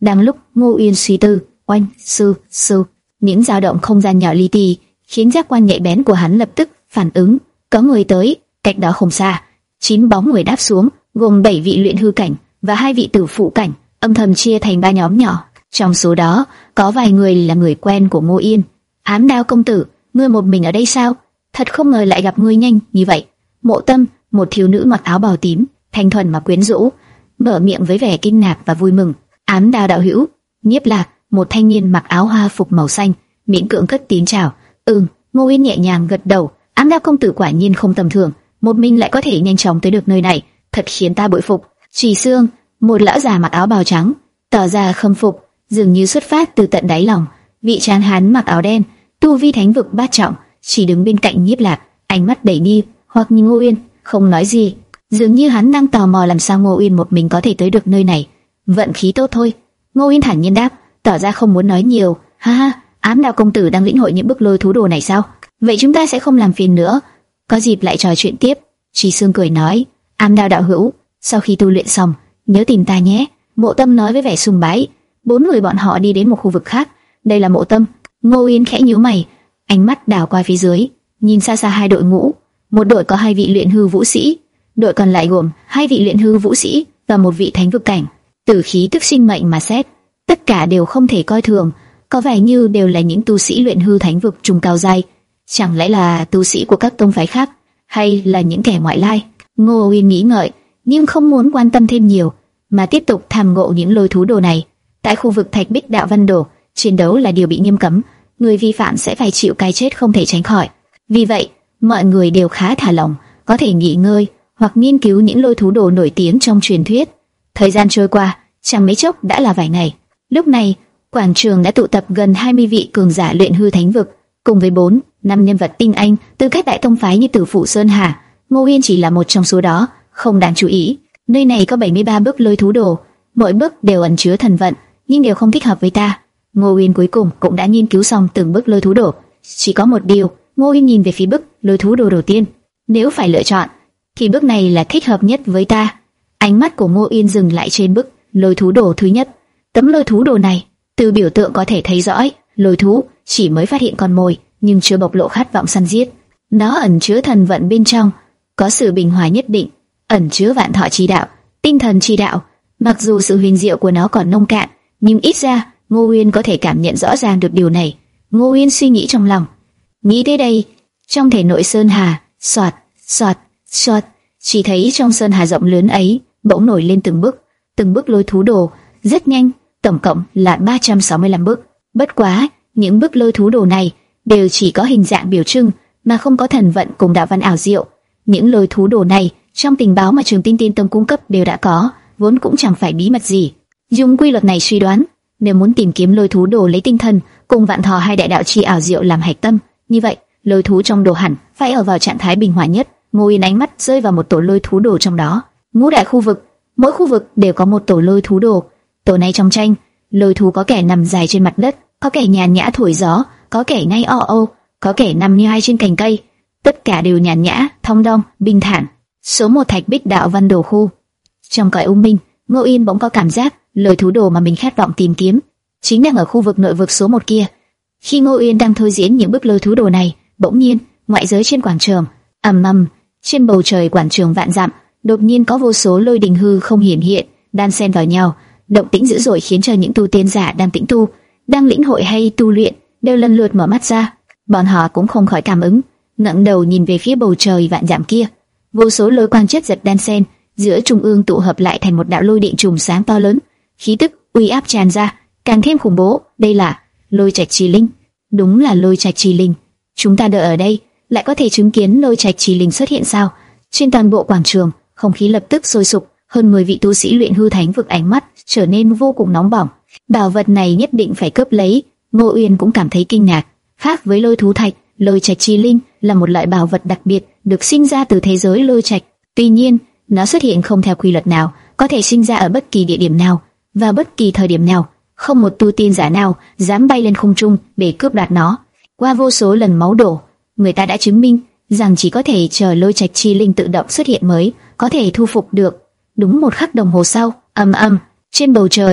Đang lúc Ngô Uyên suy tư, oanh, sư, sư, những dao động không gian nhỏ li ti khiến giác quan nhạy bén của hắn lập tức phản ứng. Có người tới, cách đó không xa, chín bóng người đáp xuống, gồm bảy vị luyện hư cảnh và hai vị tử phụ cảnh, âm thầm chia thành ba nhóm nhỏ. Trong số đó, có vài người là người quen của Ngô Yên. Ám Đao công tử, ngươi một mình ở đây sao? Thật không ngờ lại gặp ngươi nhanh như vậy. Mộ Tâm, một thiếu nữ mặc áo bào tím, thanh thuần mà quyến rũ, mở miệng với vẻ kinh ngạc và vui mừng. Ám Đao đạo hữu. Nhiếp Lạc, một thanh niên mặc áo hoa phục màu xanh, miễn cưỡng cất tiếng chào. Ừm, Ngô Yên nhẹ nhàng gật đầu. Ám Đao công tử quả nhiên không tầm thường, một mình lại có thể nhanh chóng tới được nơi này, thật khiến ta bội phục. Trì Sương, một lão già mặc áo bào trắng, tỏ ra khâm phục, dường như xuất phát từ tận đáy lòng. Vị tráng hán mặc áo đen, tu vi thánh vực bát trọng, chỉ đứng bên cạnh Nhiếp Lạc, ánh mắt đầy nghi hoặc nhìn Ngô Uyên, không nói gì, dường như hắn đang tò mò làm sao Ngô Uyên một mình có thể tới được nơi này. Vận khí tốt thôi, Ngô Uyên thản nhiên đáp, tỏ ra không muốn nói nhiều. Ha ha, Ám Đao công tử đang lĩnh hội những bức lôi thú đồ này sao? Vậy chúng ta sẽ không làm phiền nữa, có dịp lại trò chuyện tiếp. Trì Sương cười nói, Ám Đao đạo hữu, sau khi tu luyện xong, nhớ tìm ta nhé. Mộ Tâm nói với vẻ sùng bái. Bốn người bọn họ đi đến một khu vực khác. Đây là Mộ Tâm. Ngô Uyên khẽ nhíu mày, ánh mắt đảo qua phía dưới, nhìn xa xa hai đội ngũ. Một đội có hai vị luyện hư vũ sĩ, đội còn lại gồm hai vị luyện hư vũ sĩ và một vị thánh vực cảnh. Từ khí tức sinh mệnh mà xét, tất cả đều không thể coi thường, có vẻ như đều là những tu sĩ luyện hư thánh vực trung cao giai. Chẳng lẽ là tu sĩ của các tông phái khác, hay là những kẻ ngoại lai? Ngô Uyên nghĩ ngợi, nhưng không muốn quan tâm thêm nhiều, mà tiếp tục tham ngộ những lôi thú đồ này. Tại khu vực Thạch Bích Đạo Văn Đồ, chiến đấu là điều bị nghiêm cấm, người vi phạm sẽ phải chịu cái chết không thể tránh khỏi. Vì vậy, mọi người đều khá thả lỏng, có thể nghỉ ngơi hoặc nghiên cứu những lôi thú đồ nổi tiếng trong truyền thuyết. Thời gian trôi qua, chẳng mấy chốc đã là vài ngày. Lúc này, quảng trường đã tụ tập gần hai mươi vị cường giả luyện hư thánh vực, cùng với bốn, năm nhân vật tinh anh từ các đại tông phái như Tử Phụ Sơn Hà. Ngô Uyên chỉ là một trong số đó, không đáng chú ý. Nơi này có bảy mươi ba bức lôi thú đồ, mỗi bức đều ẩn chứa thần vận, nhưng đều không thích hợp với ta. Ngô Uyên cuối cùng cũng đã nghiên cứu xong từng bức lôi thú đồ. Chỉ có một điều, Ngô Uyên nhìn về phía bức lôi thú đồ đầu tiên. Nếu phải lựa chọn, thì bức này là thích hợp nhất với ta. Ánh mắt của Ngô Uyên dừng lại trên bức lôi thú đồ thứ nhất. Tấm lôi thú đồ này, từ biểu tượng có thể thấy rõ, lôi thú chỉ mới phát hiện con mồi, nhưng chưa bộc lộ khát vọng săn giết. Nó ẩn chứa thần vận bên trong, có sự bình hòa nhất định, ẩn chứa vạn thọ chi đạo, tinh thần chi đạo. Mặc dù sự huyền diệu của nó còn nông cạn, nhưng ít ra Ngô Uyên có thể cảm nhận rõ ràng được điều này. Ngô Uyên suy nghĩ trong lòng. Nghĩ tới đây, trong thể nội sơn hà, xoạt, xoạt, xoạt, chỉ thấy trong sơn hà rộng lớn ấy bỗng nổi lên từng bức, từng bức lôi thú đồ, rất nhanh, tổng cộng là ba trăm sáu mươi lăm bức. Bất quá, những bức lôi thú đồ này đều chỉ có hình dạng biểu trưng, mà không có thần vận cùng đạo văn ảo diệu. Những lôi thú đồ này trong tình báo mà Trường Tinh Tiên Tông cung cấp đều đã có, vốn cũng chẳng phải bí mật gì. Dùng quy luật này suy đoán, nếu muốn tìm kiếm lôi thú đồ lấy tinh thần cùng vạn thọ hai đại đạo chi ảo diệu làm hạch tâm, như vậy lôi thú trong đồ hẳn phải ở vào trạng thái bình hòa nhất. Ngô Uyên ánh mắt rơi vào một tổ lôi thú đồ trong đó. Ngũ đại khu vực, mỗi khu vực đều có một tổ lôi thú đồ. Tổ này trong tranh, lôi thú có kẻ nằm dài trên mặt đất, có kẻ nhàn nhã thổi gió, có kẻ ngay o âu, có kẻ nằm như hai trên cành cây. Tất cả đều nhàn nhã, thong dong, bình thản. Số một Thạch Bích Đạo Văn Đồ khu. Trong cõi u minh, Ngô Uyên bỗng có cảm giác lôi thú đồ mà mình khát vọng tìm kiếm chính đang ở khu vực nội vực số một kia. Khi Ngô Uyên đang thôi diễn những bức lôi thú đồ này, bỗng nhiên, ngoại giới trên quảng trường, ầm ầm, trên bầu trời quảng trường vạn dặm, đột nhiên có vô số lôi đình hư không hiển hiện, đan xen vào nhau, động tĩnh dữ dội khiến cho những tu tiên giả đang tĩnh tu, đang lĩnh hội hay tu luyện đều lần lượt mở mắt ra. Bọn họ cũng không khỏi cảm ứng, ngẩng đầu nhìn về phía bầu trời vạn dặm kia. Vô số lôi quang chất giật đan xen, giữa trung ương tụ hợp lại thành một đạo lôi điện trùm sáng to lớn, khí tức uy áp tràn ra, càng thêm khủng bố. Đây là Lôi Trạch Chi Linh. Đúng là Lôi Trạch Chi Linh. Chúng ta đợi ở đây, lại có thể chứng kiến Lôi Trạch Chi Linh xuất hiện sao? Trên toàn bộ quảng trường, không khí lập tức sôi sục, hơn mười vị tu sĩ luyện hư thánh vực ánh mắt trở nên vô cùng nóng bỏng. Bảo vật này nhất định phải cướp lấy. Ngô Uyên cũng cảm thấy kinh ngạc. Khác với lôi thú thạch, Lôi Trạch Chi Linh là một loại bảo vật đặc biệt, được sinh ra từ thế giới lôi trạch. Tuy nhiên, nó xuất hiện không theo quy luật nào, có thể sinh ra ở bất kỳ địa điểm nào, vào bất kỳ thời điểm nào. Không một tu tiên giả nào dám bay lên không trung để cướp đoạt nó. Qua vô số lần máu đổ, người ta đã chứng minh rằng chỉ có thể chờ Lôi Trạch Chi Linh tự động xuất hiện mới có thể thu phục được. Đúng một khắc đồng hồ sau, ầm ầm, trên bầu trời,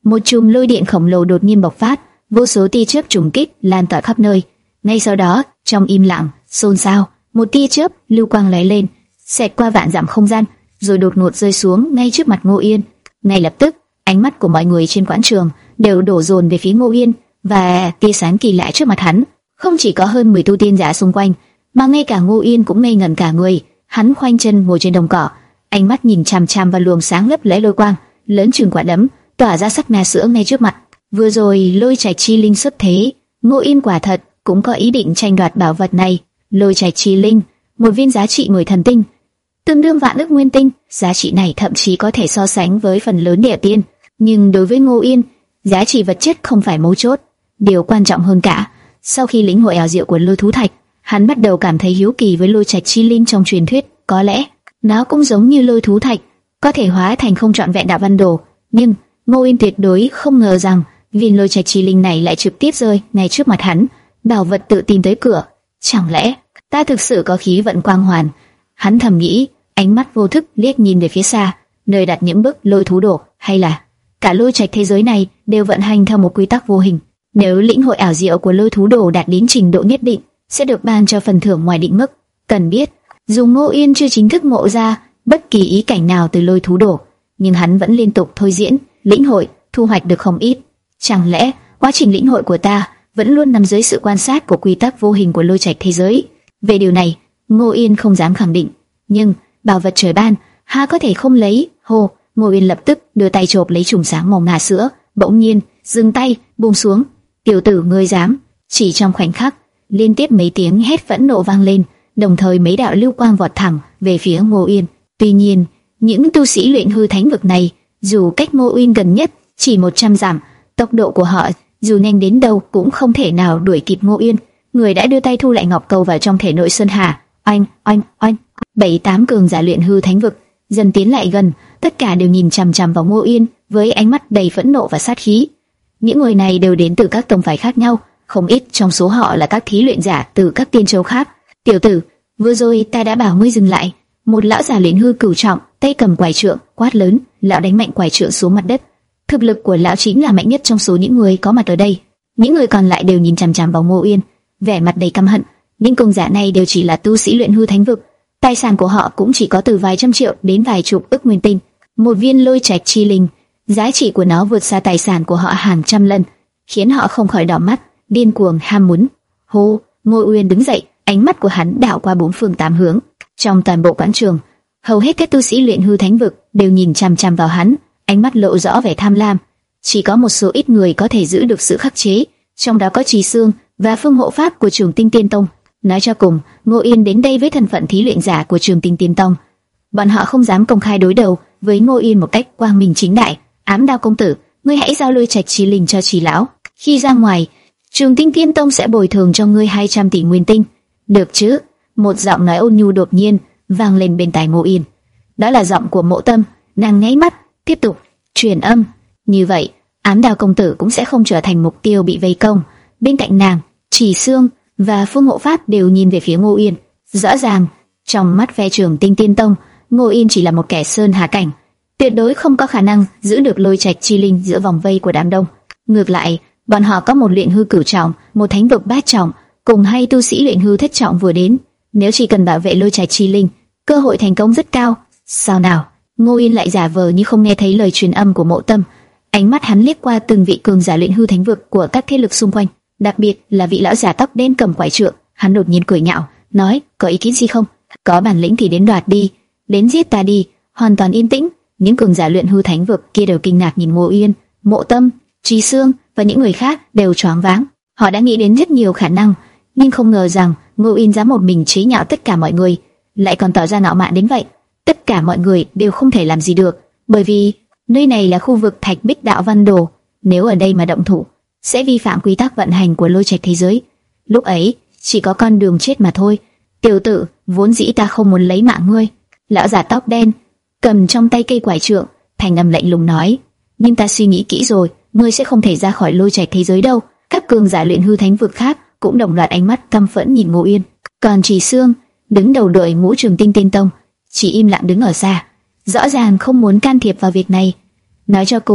một chùm lôi điện khổng lồ đột nhiên bộc phát, vô số tia chớp trùng kích lan tỏa khắp nơi. Ngay sau đó, trong im lặng, xôn xao, một tia chớp lưu quang lóe lên, xẹt qua vạn dặm không gian, rồi đột ngột rơi xuống ngay trước mặt Ngô Yên. Ngay lập tức, ánh mắt của mọi người trên quảng trường đều đổ dồn về phía Ngô Yên, và tia sáng kỳ lạ trước mặt hắn. Không chỉ có hơn mười tu tiên giả xung quanh, mà ngay cả Ngô Yên cũng ngây ngẩn cả người. Hắn khoanh chân ngồi trên đồng cỏ, ánh mắt nhìn chằm chằm vào luồng sáng lấp lóe lôi quang, lớn chừng quả đấm, tỏa ra sắc na sữa ngay trước mặt. Vừa rồi Lôi Trạch Chi Linh xuất thế, Ngô Yên quả thật cũng có ý định tranh đoạt bảo vật này. Lôi Trạch Chi Linh, một viên giá trị mười thần tinh, tương đương vạn ức nguyên tinh, giá trị này thậm chí có thể so sánh với phần lớn địa tiên. Nhưng đối với Ngô Yên, giá trị vật chất không phải mấu chốt. Điều quan trọng hơn cả, sau khi lĩnh hội ảo diệu của Lôi Thú Thạch, hắn bắt đầu cảm thấy hiếu kỳ với Lôi Trạch Chi Linh trong truyền thuyết. Có lẽ nó cũng giống như Lôi Thú Thạch, có thể hóa thành không trọn vẹn đạo văn đồ. Nhưng Ngô Yên tuyệt đối không ngờ rằng viên Lôi Trạch Chi Linh này lại trực tiếp rơi ngay trước mặt hắn. Bảo vật tự tìm tới cửa, chẳng lẽ ta thực sự có khí vận quang hoàn? Hắn thầm nghĩ, ánh mắt vô thức liếc nhìn về phía xa, nơi đặt những bức lôi thú đồ, hay là cả lôi trạch thế giới này đều vận hành theo một quy tắc vô hình. Nếu lĩnh hội ảo diệu của lôi thú đồ đạt đến trình độ nhất định, sẽ được ban cho phần thưởng ngoài định mức. Cần biết, dù Ngô Yên chưa chính thức ngộ ra bất kỳ ý cảnh nào từ lôi thú đồ, nhưng hắn vẫn liên tục thôi diễn, lĩnh hội, thu hoạch được không ít. Chẳng lẽ quá trình lĩnh hội của ta vẫn luôn nằm dưới sự quan sát của quy tắc vô hình của lôi trạch thế giới? Về điều này, Ngô Yên không dám khẳng định, nhưng bảo vật trời ban, ha có thể không lấy. Hô, Ngô Yên lập tức đưa tay chộp lấy chùm sáng màu ngà sữa, bỗng nhiên dừng tay, buông xuống. Tiểu tử, ngươi dám! Chỉ trong khoảnh khắc, liên tiếp mấy tiếng hét phẫn nộ vang lên, đồng thời mấy đạo lưu quang vọt thẳng về phía Ngô Yên. Tuy nhiên, những tu sĩ luyện hư thánh vực này, dù cách Ngô Yên gần nhất chỉ một trăm dặm, tốc độ của họ dù nhanh đến đâu cũng không thể nào đuổi kịp Ngô Yên. Người đã đưa tay thu lại ngọc cầu vào trong thể nội Sơn Hà. Oanh, oanh, oanh! Bảy tám cường giả luyện hư thánh vực dần tiến lại gần, tất cả đều nhìn chằm chằm vào Ngô Yên với ánh mắt đầy phẫn nộ và sát khí. Những người này đều đến từ các tông phái khác nhau, không ít trong số họ là các thí luyện giả từ các tiên châu khác. Tiểu tử, vừa rồi ta đã bảo ngươi dừng lại. Một lão giả luyện hư cửu trọng, tay cầm quải trượng, quát lớn. Lão đánh mạnh quải trượng xuống mặt đất. Thực lực của lão chính là mạnh nhất trong số những người có mặt ở đây. Những người còn lại đều nhìn chằm chằm vào Ngô Yên, vẻ mặt đầy căm hận. Những cường giả này đều chỉ là tu sĩ luyện hư thánh vực, tài sản của họ cũng chỉ có từ vài trăm triệu đến vài chục ức nguyên tinh. Một viên lôi trạch chi linh, giá trị của nó vượt xa tài sản của họ hàng trăm lần, khiến họ không khỏi đỏ mắt, điên cuồng ham muốn. Hô, Ngô Yên đứng dậy, ánh mắt của hắn đảo qua bốn phương tám hướng. Trong toàn bộ quảng trường, hầu hết các tu sĩ luyện hư thánh vực đều nhìn chằm chằm vào hắn, ánh mắt lộ rõ vẻ tham lam. Chỉ có một số ít người có thể giữ được sự khắc chế, trong đó có Trì Sương và Phương Hộ Pháp của Trường Tinh Tiên Tông. Nói cho cùng, Ngô Yên đến đây với thân phận thí luyện giả của Trường Tinh Tiên Tông. Bọn họ không dám công khai đối đầu với Ngô Yên một cách quang minh chính đại. Ám Đao công tử, ngươi hãy giao lôi trạch chi linh cho Trì lão. Khi ra ngoài, Trường Tinh Tiên Tông sẽ bồi thường cho ngươi hai trăm tỷ nguyên tinh. Được chứ? Một giọng nói ôn nhu đột nhiên vang lên bên tai Ngô Yên. Đó là giọng của Mộ Tâm. Nàng nháy mắt, tiếp tục truyền âm. Như vậy, Ám Đao công tử cũng sẽ không trở thành mục tiêu bị vây công. Bên cạnh nàng, Trì Sương và Phương Hộ Pháp đều nhìn về phía Ngô Yên. Rõ ràng, trong mắt phe Trường Tinh Tiên Tông, Ngô Yên chỉ là một kẻ sơn hà cảnh, tuyệt đối không có khả năng giữ được lôi trạch chi linh giữa vòng vây của đám đông. Ngược lại, bọn họ có một luyện hư cửu trọng, một thánh vực bát trọng, cùng hai tu sĩ luyện hư thất trọng vừa đến. Nếu chỉ cần bảo vệ lôi trạch chi linh, cơ hội thành công rất cao. Sao nào? Ngô Yên lại giả vờ như không nghe thấy lời truyền âm của Mộ Tâm. Ánh mắt hắn liếc qua từng vị cường giả luyện hư thánh vực của các thế lực xung quanh, đặc biệt là vị lão giả tóc đen cầm quải trượng. Hắn đột nhiên cười nhạo, nói: "Có ý kiến gì không? Có bản lĩnh thì đến đoạt đi, đến giết ta đi." Hoàn toàn yên tĩnh, những cường giả luyện hư thánh vực kia đều kinh ngạc nhìn Ngô Yên, Mộ Tâm, Trì Sương và những người khác đều choáng váng. Họ đã nghĩ đến rất nhiều khả năng, nhưng không ngờ rằng Ngô Yên dám một mình chế nhạo tất cả mọi người, lại còn tỏ ra ngạo mạn đến vậy. Tất cả mọi người đều không thể làm gì được, bởi vì nơi này là khu vực Thạch Bích Đạo Văn Đồ, nếu ở đây mà động thủ, sẽ vi phạm quy tắc vận hành của lôi trạch thế giới. Lúc ấy, chỉ có con đường chết mà thôi. Tiểu tử, vốn dĩ ta không muốn lấy mạng ngươi. Lão giả tóc đen cầm trong tay cây quải trượng, thành âm lạnh lùng nói: "Nhưng ta suy nghĩ kỹ rồi, ngươi sẽ không thể ra khỏi lôi trạch thế giới đâu." Các cường giả luyện hư thánh vực khác cũng đồng loạt ánh mắt căm phẫn nhìn Ngô Yên. Còn Trì Sương, đứng đầu đội ngũ Trường Tinh Tiên Tông, chỉ im lặng đứng ở xa, rõ ràng không muốn can thiệp vào việc này. Nói cho cùng,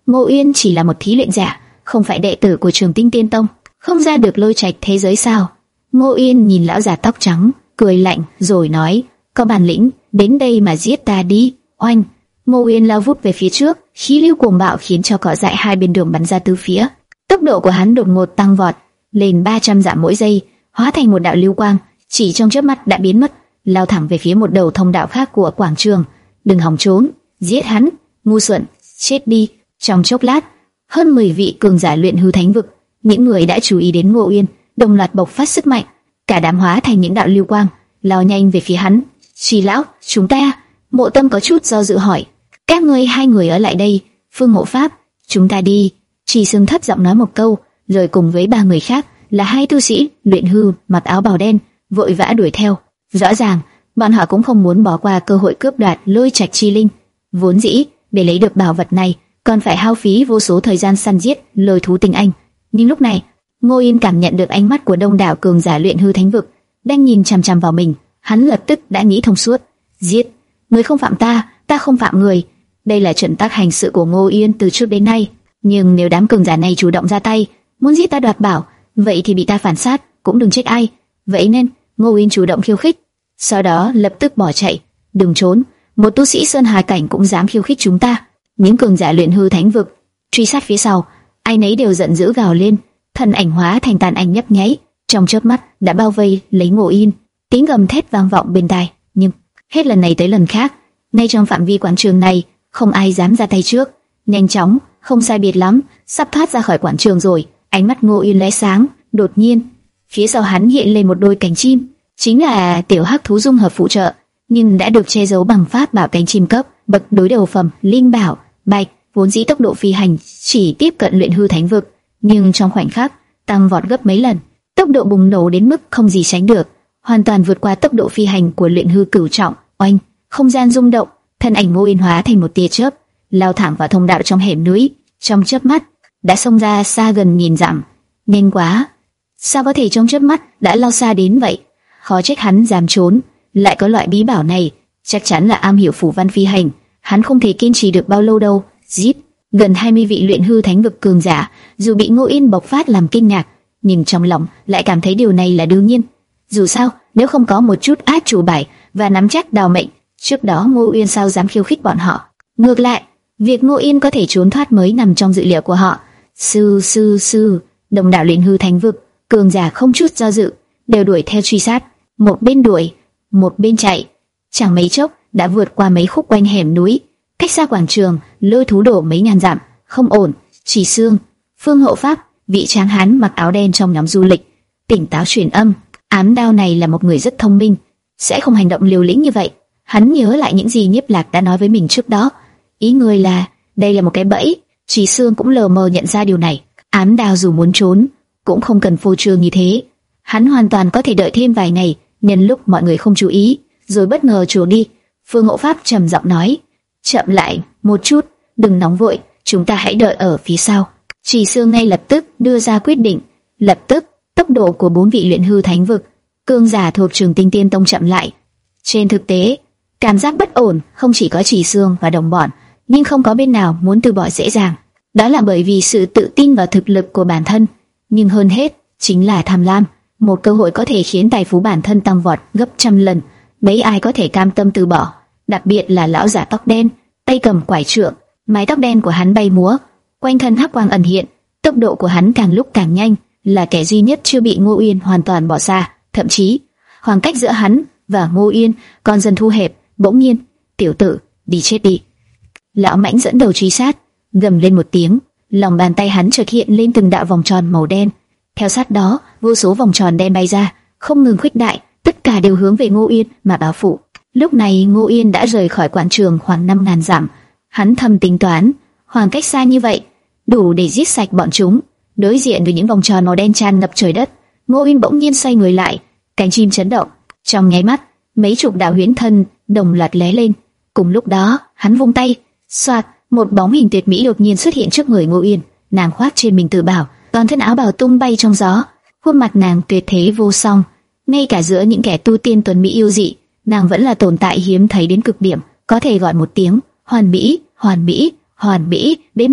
Ngô Uyên chỉ là một thí luyện giả, không phải đệ tử của Trường Tinh Tiên Tông, không ra được lôi trạch thế giới sao? Ngô Uyên nhìn lão già tóc trắng, cười lạnh rồi nói, có bản lĩnh, đến đây mà giết ta đi. Oanh! Ngô Uyên lao vút về phía trước, khí lưu cuồng bạo khiến cho cỏ dại hai bên đường bắn ra tứ phía. Tốc độ của hắn đột ngột tăng vọt lên ba trăm dặm mỗi giây, hóa thành một đạo lưu quang, chỉ trong chớp mắt đã biến mất, lao thẳng về phía một đầu thông đạo khác của quảng trường. Đừng hòng trốn, giết hắn, ngu xuẩn, chết đi! Trong chốc lát, hơn mười vị cường giả luyện hư thánh vực, những người đã chú ý đến Ngô Uyên, đồng loạt bộc phát sức mạnh, cả đám hóa thành những đạo lưu quang, lao nhanh về phía hắn. Trì lão, chúng ta. Mộ Tâm có chút do dự hỏi, các ngươi hai người ở lại đây. Phương Hộ Pháp, chúng ta đi. Trì Sương thấp giọng nói một câu, rồi cùng với ba người khác là hai tu sĩ luyện hư mặc áo bào đen vội vã đuổi theo. Rõ ràng bọn họ cũng không muốn bỏ qua cơ hội cướp đoạt lôi trạch chi linh. Vốn dĩ để lấy được bảo vật này còn phải hao phí vô số thời gian săn giết lôi thú tinh anh, nhưng lúc này Ngô Yên cảm nhận được ánh mắt của đông đảo cường giả luyện hư thánh vực đang nhìn chằm chằm vào mình. Hắn lập tức đã nghĩ thông suốt. Giết! Người không phạm ta, ta không phạm người. Đây là chuẩn tắc hành sự của Ngô Yên từ trước đến nay. Nhưng nếu đám cường giả này chủ động ra tay, muốn giết ta đoạt bảo, vậy thì bị ta phản sát, cũng đừng chết ai. Vậy nên Ngô Yên chủ động khiêu khích, sau đó lập tức bỏ chạy. Đừng trốn, một tu sĩ sơn hà cảnh cũng dám khiêu khích chúng ta. Những cường giả luyện hư thánh vực truy sát phía sau, ai nấy đều giận dữ gào lên, thân ảnh hóa thành tàn ảnh nhấp nháy, trong chớp mắt đã bao vây lấy Ngô Yên. Tiếng gầm thét vang vọng bên tai, nhưng hết lần này tới lần khác, ngay trong phạm vi quảng trường này, không ai dám ra tay trước. Nhanh chóng, không sai biệt lắm, sắp thoát ra khỏi quảng trường rồi. Ánh mắt Ngô Yên lóe sáng, đột nhiên, phía sau hắn hiện lên một đôi cánh chim, chính là tiểu hắc thú dung hợp phụ trợ, nhưng đã được che giấu bằng pháp bảo cánh chim cấp bậc đối đầu phẩm linh bảo. Bạch, vốn dĩ tốc độ phi hành chỉ tiếp cận luyện hư thánh vực, nhưng trong khoảnh khắc tăng vọt gấp mấy lần, tốc độ bùng nổ đến mức không gì sánh được, hoàn toàn vượt qua tốc độ phi hành của luyện hư cửu trọng. Oanh! Không gian rung động, thân ảnh Ngô Yên hóa thành một tia chớp, lao thẳng vào thông đạo trong hẻm núi, trong chớp mắt đã xông ra xa gần nghìn dặm. Nhanh quá! Sao có thể trong chớp mắt đã lao xa đến vậy? Khó trách hắn dám trốn, lại có loại bí bảo này, chắc chắn là am hiểu phù văn phi hành. Hắn không thể kiên trì được bao lâu đâu. Giết! Gần hai mươi vị luyện hư thánh vực cường giả, dù bị Ngô Yên bộc phát làm kinh ngạc, nhưng trong lòng lại cảm thấy điều này là đương nhiên. Dù sao, nếu không có một chút át chủ bài và nắm chắc đào mệnh, trước đó Ngô Yên sao dám khiêu khích bọn họ? Ngược lại, việc Ngô Yên có thể trốn thoát mới nằm trong dự liệu của họ. Sư sư sư, đồng đạo luyện hư thánh vực cường giả không chút do dự đều đuổi theo truy sát, một bên đuổi, một bên chạy, chẳng mấy chốc đã vượt qua mấy khúc quanh hẻm núi, cách xa quảng trường, lôi thú đổ mấy ngàn dặm. Không ổn! Chỉ Sương, Phương Hộ Pháp, vị tráng hán mặc áo đen trong nhóm du lịch, tỉnh táo truyền âm. Ám Đao này là một người rất thông minh, sẽ không hành động liều lĩnh như vậy. Hắn nhớ lại những gì Nhiếp Lạc đã nói với mình trước đó, ý người là đây là một cái bẫy. Chỉ Sương cũng lờ mờ nhận ra điều này. Ám Đao dù muốn trốn cũng không cần phô trương như thế, hắn hoàn toàn có thể đợi thêm vài ngày, nhân lúc mọi người không chú ý, rồi bất ngờ chuồn đi. Phương Hộ Pháp trầm giọng nói, chậm lại một chút, đừng nóng vội, chúng ta hãy đợi ở phía sau. Chỉ Sương ngay lập tức đưa ra quyết định. Lập tức, tốc độ của bốn vị luyện hư thánh vực cường giả thuộc Trường Tinh Tiên Tông chậm lại. Trên thực tế, cảm giác bất ổn không chỉ có Chỉ Sương và đồng bọn, nhưng không có bên nào muốn từ bỏ dễ dàng. Đó là bởi vì sự tự tin vào thực lực của bản thân, nhưng hơn hết chính là tham lam. Một cơ hội có thể khiến tài phú bản thân tăng vọt gấp trăm lần, mấy ai có thể cam tâm từ bỏ? Đặc biệt là lão giả tóc đen, tay cầm quải trượng, mái tóc đen của hắn bay múa, quanh thân hắc quang ẩn hiện, tốc độ của hắn càng lúc càng nhanh, là kẻ duy nhất chưa bị Ngô Yên hoàn toàn bỏ xa. Thậm chí khoảng cách giữa hắn và Ngô Yên còn dần thu hẹp. Bỗng nhiên, tiểu tử, đi chết đi! Lão mãnh dẫn đầu truy sát, gầm lên một tiếng, lòng bàn tay hắn chợt hiện lên từng đạo vòng tròn màu đen. Theo sát đó, vô số vòng tròn đen bay ra, không ngừng khuếch đại, tất cả đều hướng về Ngô Yên mà bao phủ. Lúc này Ngô Yên đã rời khỏi quảng trường khoảng năm ngàn dặm. Hắn thầm tính toán, khoảng cách xa như vậy, đủ để giết sạch bọn chúng. Đối diện với những vòng tròn màu đen tràn ngập trời đất, Ngô Yên bỗng nhiên xoay người lại, cánh chim chấn động. Trong nháy mắt, mấy chục đạo huyễn thân đồng loạt lóe lên. Cùng lúc đó, hắn vung tay, xoạt, một bóng hình tuyệt mỹ đột nhiên xuất hiện trước người Ngô Yên. Nàng khoác trên mình tử bào, toàn thân áo bào tung bay trong gió, khuôn mặt nàng tuyệt thế vô song. Ngay cả giữa những kẻ tu tiên tuấn mỹ yêu dị, nàng vẫn là tồn tại hiếm thấy đến cực điểm, có thể gọi một tiếng hoàn mỹ, hoàn mỹ, hoàn mỹ đến mức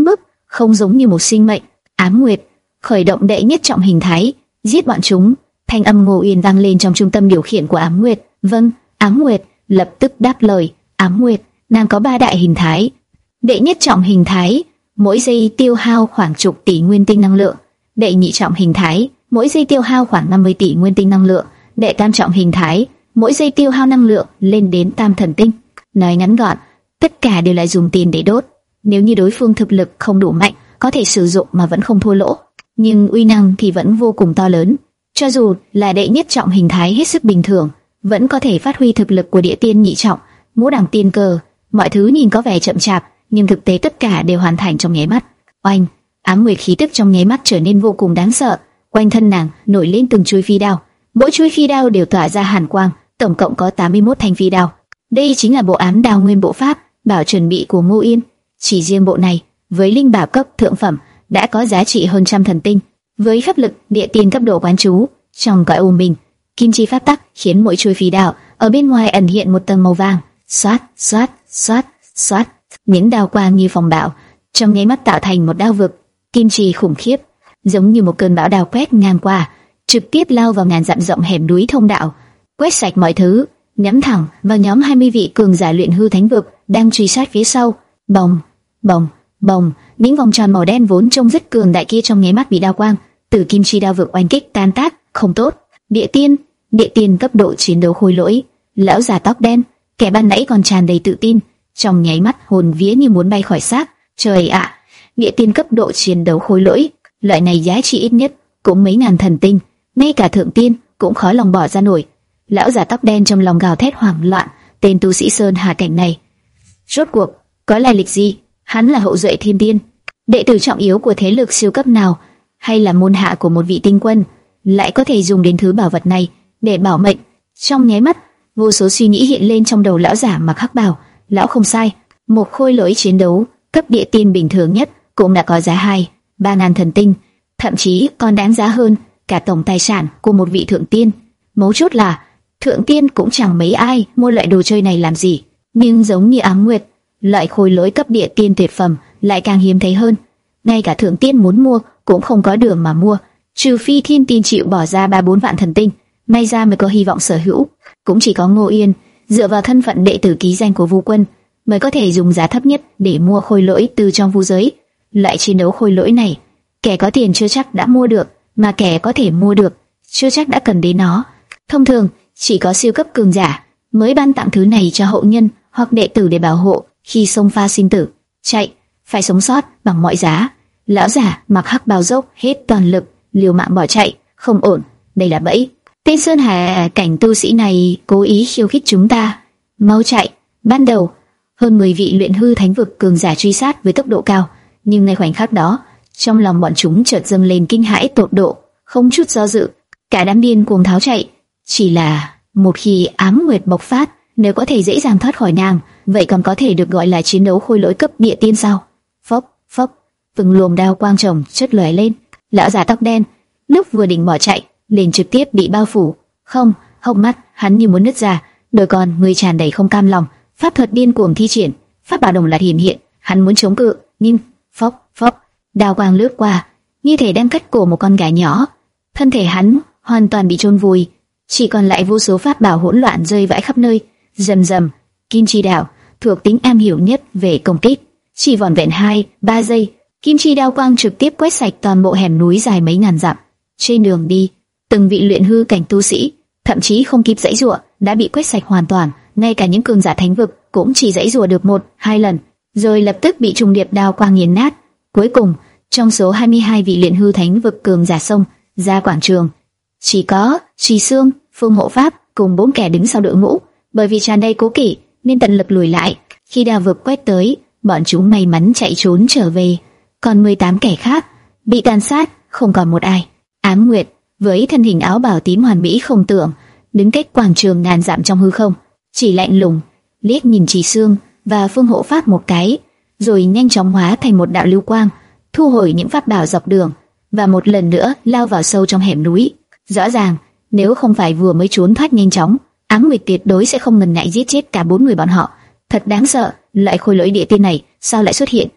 không giống như một sinh mệnh. Ám Nguyệt khởi động đệ nhất trọng hình thái, giết bọn chúng. Thanh âm Ngô Uyên vang lên trong trung tâm điều khiển của Ám Nguyệt. Vâng. Ám Nguyệt lập tức đáp lời. Ám Nguyệt, nàng có ba đại hình thái. Đệ nhất trọng hình thái, mỗi giây tiêu hao khoảng chục tỷ nguyên tinh năng lượng. Đệ nhị trọng hình thái, mỗi giây tiêu hao khoảng năm mươi tỷ nguyên tinh năng lượng. Đệ tam trọng hình thái, mỗi giây tiêu hao năng lượng lên đến tam thần tinh. Nói ngắn gọn, tất cả đều là dùng tiền để đốt. Nếu như đối phương thực lực không đủ mạnh, có thể sử dụng mà vẫn không thua lỗ, nhưng uy năng thì vẫn vô cùng to lớn. Cho dù là đệ nhất trọng hình thái hết sức bình thường, vẫn có thể phát huy thực lực của địa tiên nhị trọng, ngũ đẳng tiên cơ. Mọi thứ nhìn có vẻ chậm chạp, nhưng thực tế tất cả đều hoàn thành trong nháy mắt. Oanh! Ám Nguyệt khí tức trong nháy mắt trở nên vô cùng đáng sợ. Quanh thân nàng nổi lên từng chuôi phi đao, mỗi chuôi phi đao đều tỏa ra hàn quang, tổng cộng có tám mươi mốt thanh phi đao. Đây chính là bộ ám đao nguyên bộ pháp bảo chuẩn bị của Ngô Yên. Chỉ riêng bộ này, với linh bảo cấp thượng phẩm, đã có giá trị hơn trăm thần tinh. Với pháp lực địa tiên cấp độ quán chú, trong cõi u minh, kim chi pháp tắc khiến mỗi chuôi phi đao ở bên ngoài ẩn hiện một tầng màu vàng. Xoát, xoát, xoát, xoát, những đao quang như phong bạo, trong nháy mắt tạo thành một đao vực kim chi khủng khiếp, giống như một cơn bão đao quét ngang qua, trực tiếp lao vào ngàn dặm rộng hẻm núi thông đạo, quét sạch mọi thứ, nhắm thẳng vào nhóm hai mươi vị cường giả luyện hư thánh vực đang truy sát phía sau. Bồng, bồng, bồng, những vòng tròn màu đen vốn trông rất cường đại kia trong nháy mắt bị đao quang từ kim chi đao vực oanh kích tan tác. Không tốt. Địa tiên, địa tiên cấp độ chiến đấu khôi lỗi. Lão già tóc đen, kẻ ban nãy còn tràn đầy tự tin, trong nháy mắt hồn vía như muốn bay khỏi xác. Trời ạ, địa tiên cấp độ chiến đấu khôi lỗi, loại này giá trị ít nhất cũng mấy ngàn thần tinh, ngay cả thượng tiên cũng khó lòng bỏ ra nổi. Lão già tóc đen trong lòng gào thét hoảng loạn, tên tu sĩ sơn hà cảnh này rốt cuộc có lai lịch gì? Hắn là hậu duệ thiên tiên, đệ tử trọng yếu của thế lực siêu cấp nào, hay là môn hạ của một vị tinh quân, lại có thể dùng đến thứ bảo vật này để bảo mệnh? Trong nháy mắt, vô số suy nghĩ hiện lên trong đầu lão giả mặc hắc bào. Lão không sai, một khôi lỗi chiến đấu cấp địa tiên bình thường nhất cũng đã có giá hai, ba ngàn thần tinh, thậm chí còn đáng giá hơn cả tổng tài sản của một vị thượng tiên. Mấu chốt là thượng tiên cũng chẳng mấy ai mua loại đồ chơi này làm gì. Nhưng giống như Ám Nguyệt, loại khôi lỗi cấp địa tiên tuyệt phẩm lại càng hiếm thấy hơn. Ngay cả thượng tiên muốn mua cũng không có đường mà mua, trừ phi thiên tiên chịu bỏ ra ba bốn vạn thần tinh, may ra mới có hy vọng sở hữu. Cũng chỉ có Ngô Yên dựa vào thân phận đệ tử ký danh của Vu Quân mới có thể dùng giá thấp nhất để mua khôi lỗi từ trong vu giới. Loại chiến đấu khôi lỗi này, kẻ có tiền chưa chắc đã mua được, mà kẻ có thể mua được chưa chắc đã cần đến nó. Thông thường chỉ có siêu cấp cường giả mới ban tặng thứ này cho hậu nhân hoặc đệ tử để bảo hộ khi xông pha sinh tử. Chạy, phải sống sót bằng mọi giá. Lão giả mặc hắc bào dốc hết toàn lực, liều mạng bỏ chạy. Không ổn, đây là bẫy. Tên sơn hà cảnh tu sĩ này cố ý khiêu khích chúng ta. Mau chạy. Ban đầu hơn mười vị luyện hư thánh vực cường giả truy sát với tốc độ cao, nhưng ngay khoảnh khắc đó, trong lòng bọn chúng chợt dâng lên kinh hãi tột độ, không chút do dự, cả đám điên cuồng tháo chạy. Chỉ là một khi Ám Nguyệt bộc phát, nếu có thể dễ dàng thoát khỏi nàng, vậy còn có thể được gọi là chiến đấu khôi lỗi cấp địa tiên sao? Phốc phốc, từng luồng đao quang chồng chất lóe lên. Lão già tóc đen lúc vừa định bỏ chạy, liền trực tiếp bị bao phủ. Không, hốc mắt hắn như muốn nứt ra, đôi con người tràn đầy không cam lòng. Pháp thuật điên cuồng thi triển, pháp bảo đồng loạt hiện hiện, hắn muốn chống cự, nhưng phốc phốc, đao quang lướt qua, như thể đang cắt cổ một con gà nhỏ. Thân thể hắn hoàn toàn bị chôn vùi, chỉ còn lại vô số pháp bảo hỗn loạn rơi vãi khắp nơi. Rầm rầm, kim chi đao thuộc tính am hiểu nhất về công kích, chỉ vỏn vẹn hai ba giây, kim chi đao quang trực tiếp quét sạch toàn bộ hẻm núi dài mấy ngàn dặm. Trên đường đi, từng vị luyện hư cảnh tu sĩ thậm chí không kịp giãy giụa đã bị quét sạch hoàn toàn, ngay cả những cường giả thánh vực cũng chỉ giãy giụa được một hai lần, rồi lập tức bị trùng điệp đao quang nghiền nát. Cuối cùng, trong số hai mươi hai vị luyện hư thánh vực cường giả xông ra quảng trường, chỉ có Trì Xương, Phương Hộ Pháp cùng bốn kẻ đứng sau đội ngũ, bởi vì tràn đầy cố kỵ nên tận lực lùi lại. Khi đao vực quét tới, bọn chúng may mắn chạy trốn trở về, còn mười tám kẻ khác bị tàn sát, không còn một ai. Ám Nguyệt với thân hình áo bào tím hoàn mỹ không tưởng, đứng cách quảng trường ngàn dặm trong hư không, chỉ lạnh lùng liếc nhìn Trì Xương và Phương Hộ Pháp một cái, rồi nhanh chóng hóa thành một đạo lưu quang, thu hồi những pháp bảo dọc đường và một lần nữa lao vào sâu trong hẻm núi. Rõ ràng, nếu không phải vừa mới trốn thoát nhanh chóng, Ám Nguyệt tuyệt đối sẽ không ngần ngại giết chết cả bốn người bọn họ. Thật đáng sợ, loại khôi lỗi địa tiên này sao lại xuất hiện?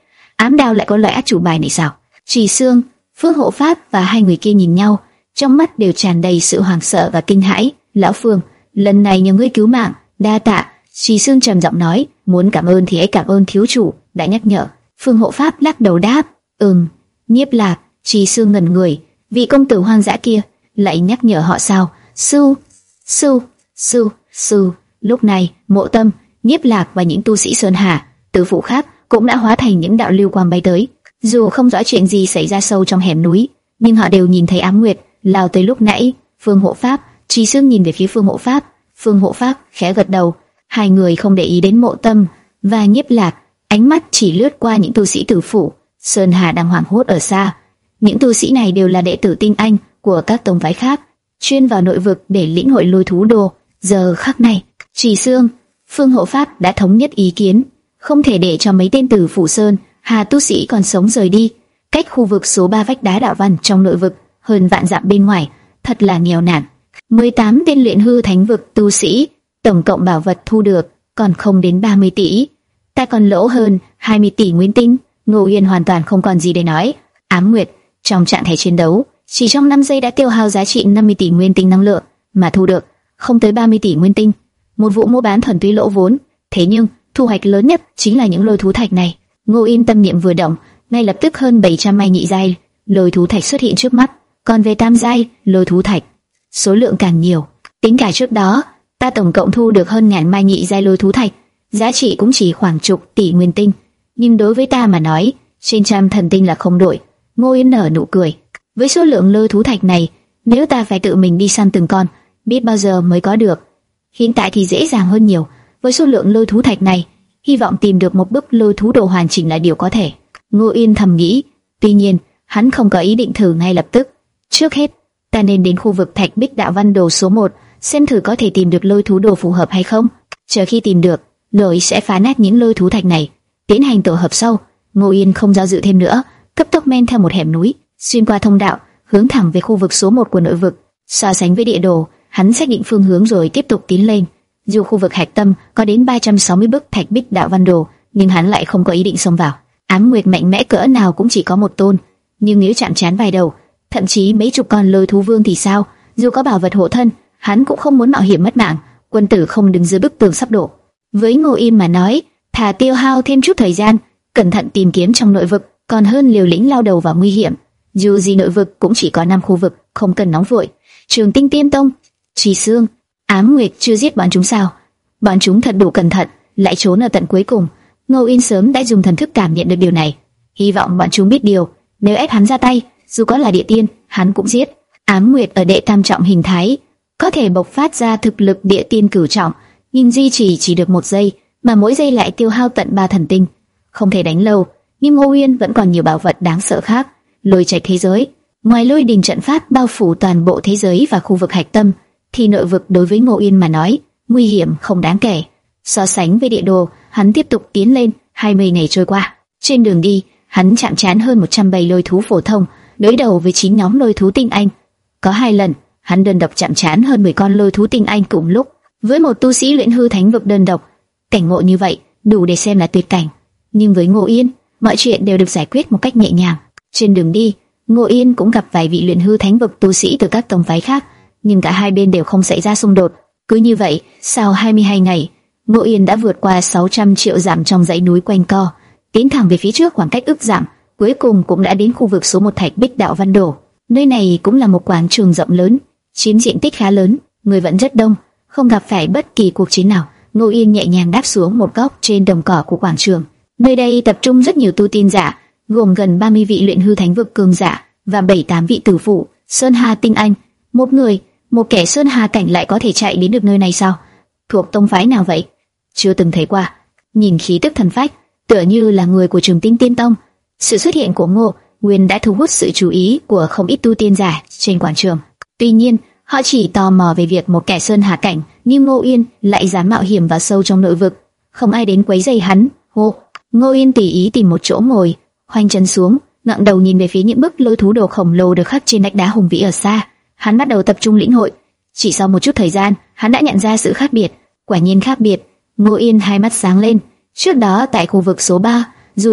ám đao lại có loại át chủ bài này sao? Trì Sương, Phương Hộ Pháp và hai người kia nhìn nhau, trong mắt đều tràn đầy sự hoảng sợ và kinh hãi. Lão Phương, lần này nhờ ngươi cứu mạng, đa tạ. Trì Sương trầm giọng nói, muốn cảm ơn thì hãy cảm ơn thiếu chủ đã nhắc nhở. Phương Hộ Pháp lắc đầu đáp, ừm. Nhiếp Lạc, Trì Sương ngẩn người, vị công tử hoang dã kia lại nhắc nhở họ sao? Sư, sư, sư, sư. Lúc này, Mộ Tâm, Nhiếp Lạc và những tu sĩ Sơn Hà, Tử Phụ khác cũng đã hóa thành những đạo lưu quang bay tới. Dù không rõ chuyện gì xảy ra sâu trong hẻm núi, nhưng họ đều nhìn thấy Ám Nguyệt lao tới lúc nãy. Phương Hộ Pháp, Trì Sương nhìn về phía Phương Hộ Pháp, Phương Hộ Pháp khẽ gật đầu. Hai người không để ý đến Mộ Tâm và Nhiếp Lạc, ánh mắt chỉ lướt qua những tu sĩ Tử Phụ Sơn Hà đang hoảng hốt ở xa. Những tu sĩ này đều là đệ tử tinh anh của các tông phái khác, chuyên vào nội vực để lĩnh hội lôi thú đồ. Giờ khắc này, Trì Sương, Phương Hộ Pháp đã thống nhất ý kiến, không thể để cho mấy tên Tử Phụ Sơn Hà tu sĩ còn sống rời đi. Cách khu vực số ba vách đá đạo văn trong nội vực hơn vạn dặm bên ngoài, thật là nghèo nàn. mười tám tên luyện hư thánh vực tu sĩ, tổng cộng bảo vật thu được còn không đến ba mươi tỷ. Ta còn lỗ hơn hai mươi tỷ nguyên tinh. Ngô Uyên hoàn toàn không còn gì để nói. Ám Nguyệt trong trạng thái chiến đấu, chỉ trong năm giây đã tiêu hao giá trị năm mươi tỷ nguyên tinh năng lượng, mà thu được không tới ba mươi tỷ nguyên tinh. Một vụ mua bán thuần túy lỗ vốn, thế nhưng thu hoạch lớn nhất chính là những lôi thú thạch này. Ngô Uyên tâm niệm vừa động, ngay lập tức hơn bảy trăm mai nhị giai lôi thú thạch xuất hiện trước mắt. Còn về tam giai lôi thú thạch, số lượng càng nhiều. Tính cả trước đó, ta tổng cộng thu được hơn ngàn mai nhị giai lôi thú thạch, giá trị cũng chỉ khoảng chục tỷ nguyên tinh. Nhưng đối với ta mà nói, trên trăm thần tinh là không đổi. Ngô Uyên nở nụ cười. Với số lượng lôi thú thạch này, nếu ta phải tự mình đi săn từng con, biết bao giờ mới có được. Hiện tại thì dễ dàng hơn nhiều. Với số lượng lôi thú thạch này, hy vọng tìm được một bức lôi thú đồ hoàn chỉnh là điều có thể. Ngô Uyên thầm nghĩ. Tuy nhiên, hắn không có ý định thử ngay lập tức. Trước hết, ta nên đến khu vực Thạch Bích Đạo Văn Đồ số một, xem thử có thể tìm được lôi thú đồ phù hợp hay không. Chờ khi tìm được, rồi sẽ phá nát những lôi thú thạch này, tiến hành tổ hợp sau. Ngô Uyên không do dự thêm nữa, cấp tốc men theo một hẻm núi, xuyên qua thông đạo, hướng thẳng về khu vực số một của nội vực. So sánh với địa đồ, hắn xác định phương hướng rồi tiếp tục tiến lên. Dù khu vực hạch tâm có đến ba trăm sáu mươi bức Thạch Bích Đạo Văn Đồ, nhưng hắn lại không có ý định xông vào. Ám Nguyệt mạnh mẽ cỡ nào cũng chỉ có một tôn, nhưng nếu chạm trán vài đầu, thậm chí mấy chục con lôi thú vương thì sao? Dù có bảo vật hộ thân, hắn cũng không muốn mạo hiểm mất mạng. Quân tử không đứng dưới bức tường sắp đổ. Với Ngô Uyên mà nói, thà tiêu hao thêm chút thời gian, cẩn thận tìm kiếm trong nội vực, còn hơn liều lĩnh lao đầu vào nguy hiểm. Dù gì nội vực cũng chỉ có năm khu vực, không cần nóng vội. Trường Tinh Tiên Tông, Trì Sương, Ám Nguyệt chưa giết bọn chúng sao? Bọn chúng thật đủ cẩn thận, lại trốn ở tận cuối cùng. Ngô Uyên sớm đã dùng thần thức cảm nhận được điều này. Hy vọng bọn chúng biết điều, nếu ép hắn ra tay, dù có là địa tiên, hắn cũng giết. Ám Nguyệt ở đệ tam trọng hình thái, có thể bộc phát ra thực lực địa tiên cửu trọng, nhưng duy trì chỉ được một giây, mà mỗi giây lại tiêu hao tận ba thần tinh, không thể đánh lâu. Nhưng Ngô Uyên vẫn còn nhiều bảo vật đáng sợ khác. Lôi trạch thế giới, ngoài lôi đình trận pháp bao phủ toàn bộ thế giới và khu vực hạch tâm, thì nội vực đối với Ngô Uyên mà nói, nguy hiểm không đáng kể. So sánh với địa đồ, hắn tiếp tục tiến lên. hai mươi ngày trôi qua, trên đường đi, hắn chạm trán hơn một trăm bầy lôi thú phổ thông, đối đầu với chín nhóm lôi thú tinh anh. Có hai lần, hắn đơn độc chạm trán hơn mười con lôi thú tinh anh cùng lúc. Với một tu sĩ luyện hư thánh vực đơn độc, cảnh ngộ như vậy đủ để xem là tuyệt cảnh. Nhưng với Ngô Uyên, mọi chuyện đều được giải quyết một cách nhẹ nhàng. Trên đường đi, Ngô Uyên cũng gặp vài vị luyện hư thánh vực tu sĩ từ các tông phái khác, nhưng cả hai bên đều không xảy ra xung đột. Cứ như vậy, sau hai mươi hai ngày, Ngô Uyên đã vượt qua sáu trăm triệu dặm trong dãy núi quanh co, tiến thẳng về phía trước khoảng cách ức dặm, cuối cùng cũng đã đến khu vực số một Thạch Bích Đạo Văn Đồ. Nơi này cũng là một quảng trường rộng lớn, chiếm diện tích khá lớn, người vẫn rất đông, không gặp phải bất kỳ cuộc chiến nào. Ngô Uyên nhẹ nhàng đáp xuống một góc trên đồng cỏ của quảng trường. Nơi đây tập trung rất nhiều tu tiên giả, gồm gần ba mươi vị luyện hư thánh vực cường giả và bảy tám vị tử phụ Sơn Hà tinh anh. Một người, một kẻ Sơn Hà cảnh lại có thể chạy đến được nơi này sao? Thuộc tông phái nào vậy? Chưa từng thấy qua. Nhìn khí tức thần phách, tựa như là người của Trường Tinh Tiên Tông. Sự xuất hiện của Ngô Uyên đã thu hút sự chú ý của không ít tu tiên giả trên quảng trường. Tuy nhiên, họ chỉ tò mò về việc một kẻ Sơn Hà cảnh như Ngô Uyên lại dám mạo hiểm vào sâu trong nội vực. Không ai đến quấy rầy hắn. Hô, Ngô Uyên tùy ý tìm một chỗ ngồi, khoanh chân xuống, ngẩng đầu nhìn về phía những bức lôi thú đồ khổng lồ được khắc trên vách đá hùng vĩ ở xa. Hắn bắt đầu tập trung lĩnh hội. Chỉ sau một chút thời gian, hắn đã nhận ra sự khác biệt. Quả nhiên khác biệt. Ngô Uyên hai mắt sáng lên. Trước đó tại khu vực số ba, dù là bức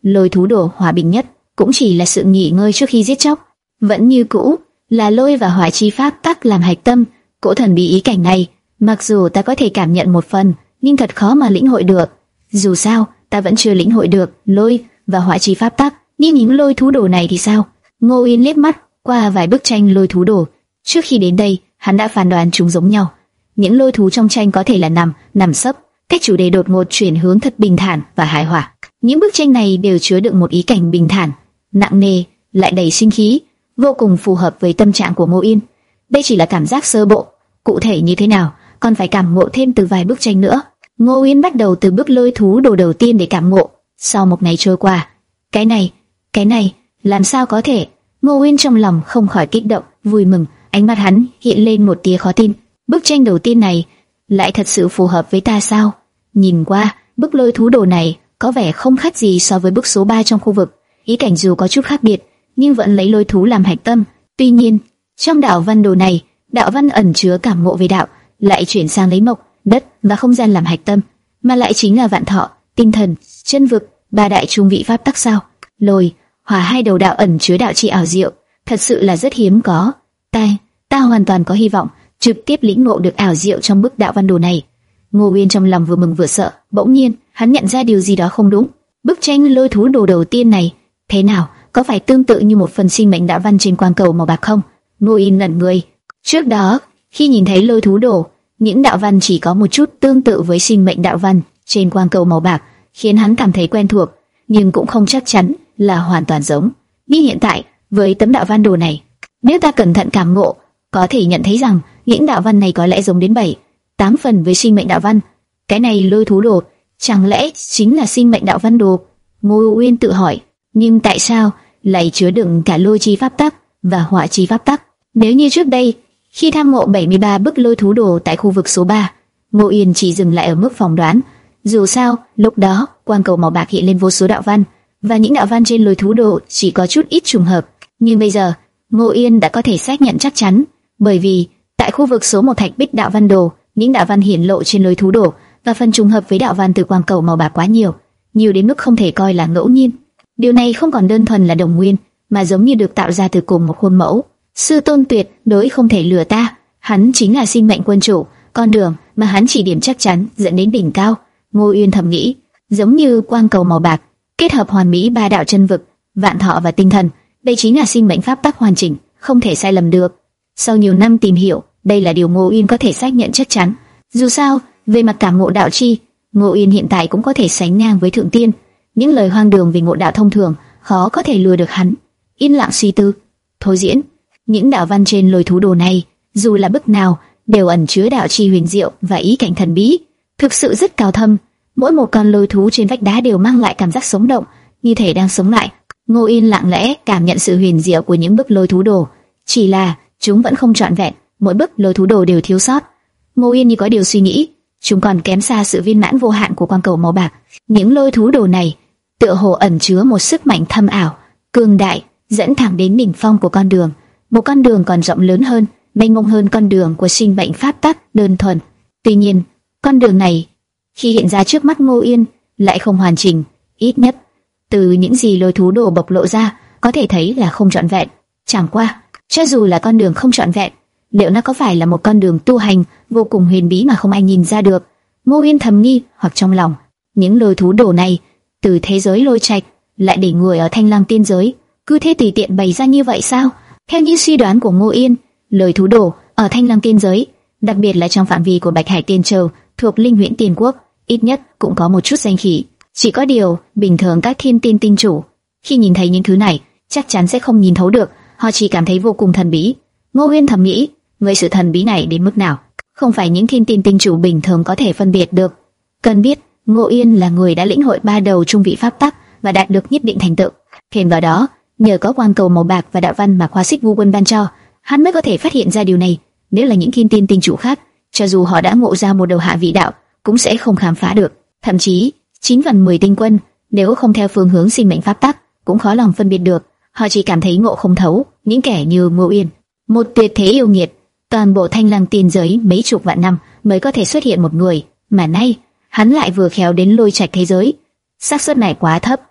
lôi thú đồ hòa bình nhất cũng chỉ là sự nghỉ ngơi trước khi giết chóc. Vẫn như cũ là lôi và hỏa chi pháp tắc làm hạch tâm, cỗ thần bí ý cảnh này, mặc dù ta có thể cảm nhận một phần, nhưng thật khó mà lĩnh hội được. Dù sao, ta vẫn chưa lĩnh hội được lôi và hỏa chi pháp tắc, nhưng những lôi thú đồ này thì sao? Ngô Yên liếc mắt qua vài bức tranh lôi thú đồ. Trước khi đến đây, hắn đã phán đoán chúng giống nhau. Những lôi thú trong tranh có thể là nằm, nằm sấp, cách chủ đề đột ngột chuyển hướng thật bình thản và hài hòa. Những bức tranh này đều chứa đựng một ý cảnh bình thản, nặng nề, lại đầy sinh khí, vô cùng phù hợp với tâm trạng của Ngô Yên. Đây chỉ là cảm giác sơ bộ, cụ thể như thế nào, còn phải cảm ngộ thêm từ vài bức tranh nữa. Ngô Yên bắt đầu từ bức lôi thú đồ đầu tiên để cảm ngộ. Sau một ngày trôi qua, cái này, cái này, làm sao có thể? Ngô Yên trong lòng không khỏi kích động, vui mừng, ánh mắt hắn hiện lên một tia khó tin. Bức tranh đầu tiên này lại thật sự phù hợp với ta sao? Nhìn qua, bức lôi thú đồ này có vẻ không khác gì so với bức số ba trong khu vực. Ý cảnh dù có chút khác biệt, nhưng vẫn lấy lôi thú làm hạch tâm. Tuy nhiên, trong đạo văn đồ này, đạo văn ẩn chứa cảm ngộ về đạo, lại chuyển sang lấy mộc, đất và không gian làm hạch tâm, mà lại chính là vạn thọ, tinh thần, chân vực, ba đại trung vị pháp tắc sao? Lôi, hỏa hai đầu đạo ẩn chứa đạo chi ảo diệu, thật sự là rất hiếm có. Ta, ta hoàn toàn có hy vọng trực tiếp lĩnh ngộ được ảo diệu trong bức đạo văn đồ này. Ngô Uyên trong lòng vừa mừng vừa sợ, bỗng nhiên hắn nhận ra điều gì đó không đúng. Bức tranh lôi thú đồ đầu tiên này, thế nào, có phải tương tự như một phần sinh mệnh đạo văn trên quang cầu màu bạc không? Ngô Uyên ngẩn người. Trước đó, khi nhìn thấy lôi thú đồ, những đạo văn chỉ có một chút tương tự với sinh mệnh đạo văn trên quang cầu màu bạc, khiến hắn cảm thấy quen thuộc, nhưng cũng không chắc chắn là hoàn toàn giống. Nhưng hiện tại, với tấm đạo văn đồ này, nếu ta cẩn thận cảm ngộ, có thể nhận thấy rằng những đạo văn này có lẽ giống đến bảy, tám phần với sinh mệnh đạo văn. Cái này lôi thú đồ, chẳng lẽ chính là sinh mệnh đạo văn đồ? Ngô Uyên tự hỏi. Nhưng tại sao lại chứa đựng cả lôi chi pháp tắc và hỏa chi pháp tắc? Nếu như trước đây, khi tham ngộ bảy mươi ba bức lôi thú đồ tại khu vực số ba, Ngô Uyên chỉ dừng lại ở mức phỏng đoán. Dù sao, lúc đó quang cầu màu bạc hiện lên vô số đạo văn, và những đạo văn trên lôi thú đồ chỉ có chút ít trùng hợp. Nhưng bây giờ, Ngô Uyên đã có thể xác nhận chắc chắn, bởi vì tại khu vực số một thạch bích đạo văn đồ, những đạo văn hiển lộ trên lôi thú đồ và phần trùng hợp với đạo văn từ quang cầu màu bạc quá nhiều, nhiều đến mức không thể coi là ngẫu nhiên. Điều này không còn đơn thuần là đồng nguyên, mà giống như được tạo ra từ cùng một khuôn mẫu. Sư tôn tuyệt đối không thể lừa ta, hắn chính là sinh mệnh quân chủ, con đường mà hắn chỉ điểm chắc chắn dẫn đến đỉnh cao. Ngô Uyên thầm nghĩ, giống như quang cầu màu bạc kết hợp hoàn mỹ ba đạo chân vực, vạn thọ và tinh thần, đây chính là sinh mệnh pháp tắc hoàn chỉnh, không thể sai lầm được. Sau nhiều năm tìm hiểu, đây là điều Ngô Uyên có thể xác nhận chắc chắn. Dù sao, về mặt cảm ngộ đạo chi, Ngô Uyên hiện tại cũng có thể sánh ngang với thượng tiên. Những lời hoang đường về ngộ đạo thông thường khó có thể lừa được hắn. Yên lặng suy tư, thôi diễn. Những đạo văn trên lôi thú đồ này, dù là bức nào, đều ẩn chứa đạo chi huyền diệu và ý cảnh thần bí, thực sự rất cao thâm. Mỗi một con lôi thú trên vách đá đều mang lại cảm giác sống động, như thể đang sống lại. Ngô Yên lặng lẽ cảm nhận sự huyền diệu của những bức lôi thú đồ, chỉ là chúng vẫn không trọn vẹn, mỗi bức lôi thú đồ đều thiếu sót. Ngô Yên như có điều suy nghĩ, chúng còn kém xa sự viên mãn vô hạn của quang cầu màu bạc. Những lôi thú đồ này tựa hồ ẩn chứa một sức mạnh thâm ảo, cường đại, dẫn thẳng đến đỉnh phong của con đường, một con đường còn rộng lớn hơn, mênh mông hơn con đường của sinh mệnh pháp tắc đơn thuần. Tuy nhiên, con đường này khi hiện ra trước mắt Ngô Yên lại không hoàn chỉnh, ít nhất từ những gì lôi thú đồ bộc lộ ra có thể thấy là không trọn vẹn. Chẳng qua, cho dù là con đường không trọn vẹn, liệu nó có phải là một con đường tu hành vô cùng huyền bí mà không ai nhìn ra được? Ngô Yên thầm nghi hoặc trong lòng, những lôi thú đồ này từ thế giới lôi trạch lại để người ở Thanh Lăng tiên giới cứ thế tùy tiện bày ra như vậy sao? Theo những suy đoán của Ngô Yên, lôi thú đồ ở Thanh Lăng tiên giới, đặc biệt là trong phạm vi của Bạch Hải Tiên Châu thuộc Linh Huyễn Tiên Quốc, ít nhất cũng có một chút danh khí. Chỉ có điều, bình thường các thiên tiên tinh chủ khi nhìn thấy những thứ này chắc chắn sẽ không nhìn thấu được, họ chỉ cảm thấy vô cùng thần bí. Ngô Uyên thầm nghĩ, với sự thần bí này đến mức nào, không phải những thiên tiên tinh chủ bình thường có thể phân biệt được. Cần biết, Ngô Uyên là người đã lĩnh hội ba đầu trung vị pháp tắc và đạt được nhất định thành tựu. Thêm vào đó, nhờ có quang cầu màu bạc và đạo văn mà Khoa Xích Vu Quân ban cho, hắn mới có thể phát hiện ra điều này. Nếu là những thiên tiên tinh chủ khác, cho dù họ đã ngộ ra một đầu hạ vị đạo, cũng sẽ không khám phá được. Thậm chí, chín phần mười tinh quân, nếu không theo phương hướng sinh mệnh pháp tắc, cũng khó lòng phân biệt được. Họ chỉ cảm thấy ngộ không thấu. Những kẻ như Ngô Uyên, một tuyệt thế yêu nghiệt, toàn bộ Thanh Lăng tiên giới mấy chục vạn năm mới có thể xuất hiện một người, mà nay hắn lại vừa khéo đến lôi trạch thế giới. Xác suất này quá thấp,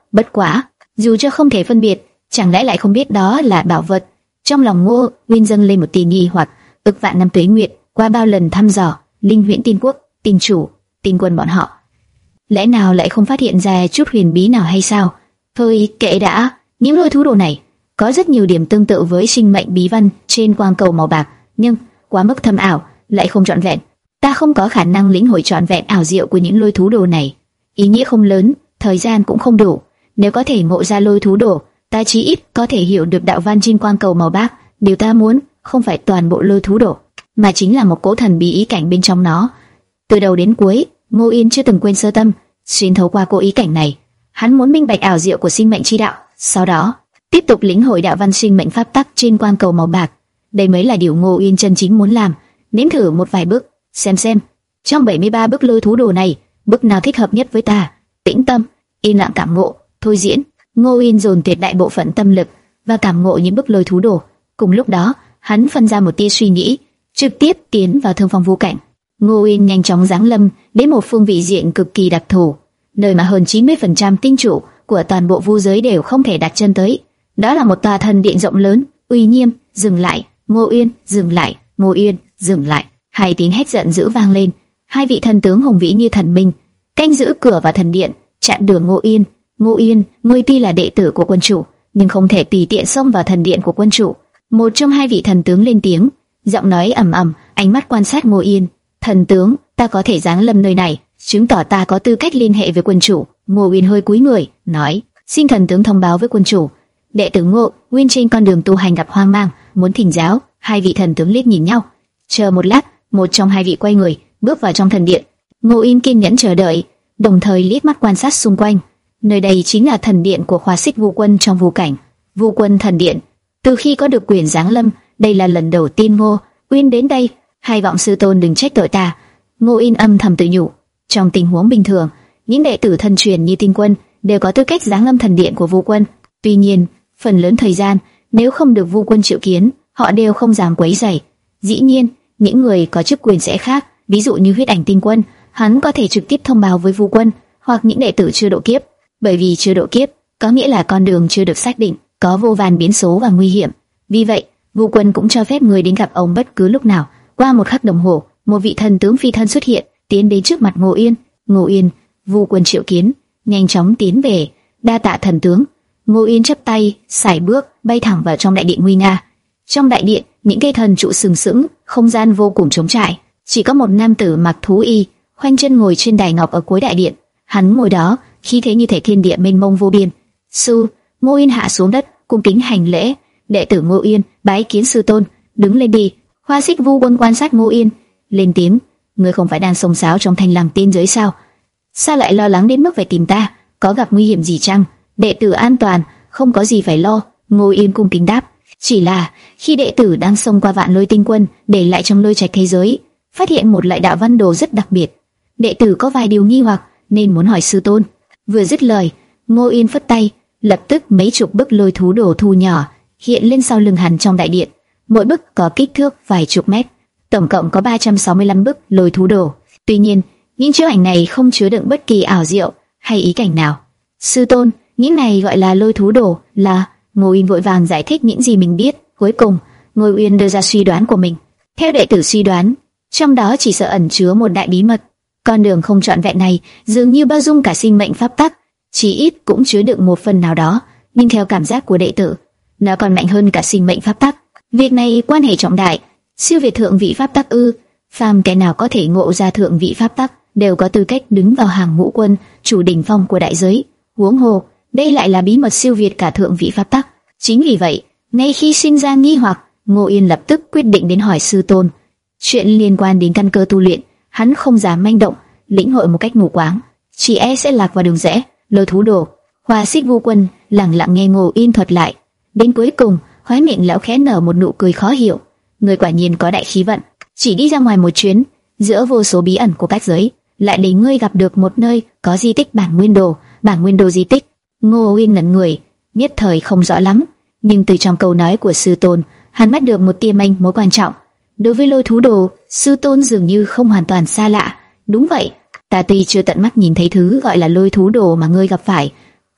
Bất quá, dù cho không thể phân biệt, chẳng lẽ lại không biết đó là bảo vật? Trong lòng Ngô Uyên dâng lên một tia nghi hoặc. Ức vạn năm tuế nguyệt, qua bao lần thăm dò, Linh Huyễn Tiên Quốc, Tiên chủ, Tiên quân bọn họ, lẽ nào lại không phát hiện ra chút huyền bí nào hay sao? Thôi kệ đã, những lôi thú đồ này có rất nhiều điểm tương tự với sinh mệnh bí văn trên quang cầu màu bạc, nhưng quá mức thâm ảo, lại không trọn vẹn. Ta không có khả năng lĩnh hội trọn vẹn ảo diệu của những lôi thú đồ này. Ý nghĩa không lớn, thời gian cũng không đủ. Nếu có thể ngộ ra lôi thú đồ, ta chí ít có thể hiểu được đạo văn trên quang cầu màu bạc. Điều ta muốn không phải toàn bộ lôi thú đồ, mà chính là một cỗ thần bí ý cảnh bên trong nó. Từ đầu đến cuối, Ngô Yên chưa từng quên sơ tâm, xuyên thấu qua cỗ ý cảnh này, hắn muốn minh bạch ảo diệu của sinh mệnh chi đạo, sau đó tiếp tục lĩnh hội đạo văn sinh mệnh pháp tắc trên quang cầu màu bạc. Đây mới là điều Ngô Yên chân chính muốn làm. Nếm thử một vài bước, xem xem trong bảy mươi ba bước lôi thú đồ này, bước nào thích hợp nhất với ta. Tĩnh tâm, yên lặng cảm ngộ, thôi diễn. Ngô Yên dồn tuyệt đại bộ phận tâm lực và cảm ngộ những bước lôi thú đồ. Cùng lúc đó, hắn phân ra một tia suy nghĩ, trực tiếp tiến vào thương phong vu cảnh. Ngô Uyên nhanh chóng giáng lâm đến một phương vị diện cực kỳ đặc thù, nơi mà hơn chín mươi phần trăm tinh chủ của toàn bộ vu giới đều không thể đặt chân tới. Đó là một tòa thần điện rộng lớn, uy nghiêm. Dừng lại, Ngô Uyên, dừng lại, Ngô Uyên, dừng lại. Hai tiếng hét giận dữ vang lên. Hai vị thần tướng hùng vĩ như thần minh canh giữ cửa vào thần điện, chặn đường Ngô Uyên. Ngô Uyên, ngươi tuy là đệ tử của quân chủ, nhưng không thể tùy tiện xông vào thần điện của quân chủ. Một trong hai vị thần tướng lên tiếng, giọng nói ầm ầm, ánh mắt quan sát Ngô Yên. Thần tướng, ta có thể giáng lâm nơi này, chứng tỏ ta có tư cách liên hệ với quân chủ. Ngô Uyên hơi cúi người, nói: xin thần tướng thông báo với quân chủ, đệ tử Ngô Uyên trên con đường tu hành gặp hoang mang, muốn thỉnh giáo. Hai vị thần tướng liếc nhìn nhau, chờ một lát, một trong hai vị quay người, bước vào trong thần điện. Ngô Uyên kiên nhẫn chờ đợi, đồng thời liếc mắt quan sát xung quanh. Nơi đây chính là thần điện của Khóa Xích Vu Quân trong vu cảnh. Vu Quân thần điện. Từ khi có được quyền giáng lâm, đây là lần đầu tiên Ngô Uyên đến đây. Hai vọng sư tôn đừng trách tội ta. Ngô Uyên âm thầm tự nhủ. Trong tình huống bình thường, những đệ tử thân truyền như Tiên Quân đều có tư cách giáng lâm thần điện của Vu Quân. Tuy nhiên, phần lớn thời gian, nếu không được Vu Quân triệu kiến, họ đều không dám quấy rầy. Dĩ nhiên, những người có chức quyền sẽ khác, ví dụ như Huyết Ảnh Tiên Quân, hắn có thể trực tiếp thông báo với Vu Quân, hoặc những đệ tử chưa độ kiếp. Bởi vì chưa độ kiếp, có nghĩa là con đường chưa được xác định, có vô vàn biến số và nguy hiểm. Vì vậy, Vu Quân cũng cho phép người đến gặp ông bất cứ lúc nào. Qua một khắc đồng hồ, một vị thần tướng phi thân xuất hiện, tiến đến trước mặt Ngô Yên. Ngô Yên, Vu Quân triệu kiến, nhanh chóng tiến về. Đa tạ thần tướng. Ngô Yên chắp tay, sải bước, bay thẳng vào trong đại điện nguy nga. Trong đại điện, những cây thần trụ sừng sững, không gian vô cùng trống trải. Chỉ có một nam tử mặc thú y, khoanh chân ngồi trên đài ngọc ở cuối đại điện. Hắn ngồi đó, khí thế như thể thiên địa mênh mông vô biên. Sư, Ngô Yên hạ xuống đất, cung kính hành lễ. Đệ tử Ngô Yên bái kiến sư tôn. Đứng lên đi. Khóa Xích Vu Quân quan sát Ngô Yên, lên tiếng: ngươi không phải đang xông xáo trong thanh làm tiên giới sao? Sao lại lo lắng đến mức phải tìm ta? Có gặp nguy hiểm gì chăng? Đệ tử an toàn, không có gì phải lo. Ngô Yên cung kính đáp: chỉ là khi đệ tử đang xông qua Vạn Lôi Tinh Quân, để lại trong lôi trạch thế giới, phát hiện một loại đạo văn đồ rất đặc biệt. Đệ tử có vài điều nghi hoặc nên muốn hỏi sư tôn. Vừa dứt lời, Ngô Yên phất tay, lập tức mấy chục bức lôi thú đồ thu nhỏ hiện lên sau lưng hắn trong đại điện. Mỗi bức có kích thước vài chục mét, tổng cộng có ba trăm sáu mươi lăm bức lôi thú đồ. Tuy nhiên, những chiếu ảnh này không chứa đựng bất kỳ ảo diệu hay ý cảnh nào. Sư tôn, những này gọi là lôi thú đồ là... Ngô Uyên vội vàng giải thích những gì mình biết. Cuối cùng, Ngô Uyên đưa ra suy đoán của mình. Theo đệ tử suy đoán, trong đó chỉ sợ ẩn chứa một đại bí mật. Con đường không trọn vẹn này dường như bao dung cả sinh mệnh pháp tắc, chỉ ít cũng chứa đựng một phần nào đó. Nhưng theo cảm giác của đệ tử, nó còn mạnh hơn cả sinh mệnh pháp tắc. Việc này quan hệ trọng đại, siêu việt thượng vị pháp tắc ư? Phàm kẻ nào có thể ngộ ra thượng vị pháp tắc đều có tư cách đứng vào hàng ngũ quân chủ đỉnh phong của đại giới. Huống hồ, đây lại là bí mật siêu việt cả thượng vị pháp tắc. Chính vì vậy, ngay khi sinh ra nghi hoặc, Ngô Yên lập tức quyết định đến hỏi sư tôn. Chuyện liên quan đến căn cơ tu luyện, hắn không dám manh động, lĩnh hội một cách mù quáng, chỉ e sẽ lạc vào đường rẽ. Lôi thú đồ, Khóa Xích Vu Quân lặng lặng nghe Ngô Yên thuật lại. Đến cuối cùng, khóe miệng lão khẽ nở một nụ cười khó hiểu. Người quả nhiên có đại khí vận, chỉ đi ra ngoài một chuyến, giữa vô số bí ẩn của các giới, lại để ngươi gặp được một nơi có di tích bản nguyên đồ. Bản nguyên đồ di tích? Ngô Uyên ngẩn người, nhất thời không rõ lắm, nhưng từ trong câu nói của sư tôn, hắn bắt được một tia manh mối quan trọng. Đối với lôi thú đồ, sư tôn dường như không hoàn toàn xa lạ. Đúng vậy, ta tuy chưa tận mắt nhìn thấy thứ gọi là lôi thú đồ mà ngươi gặp phải,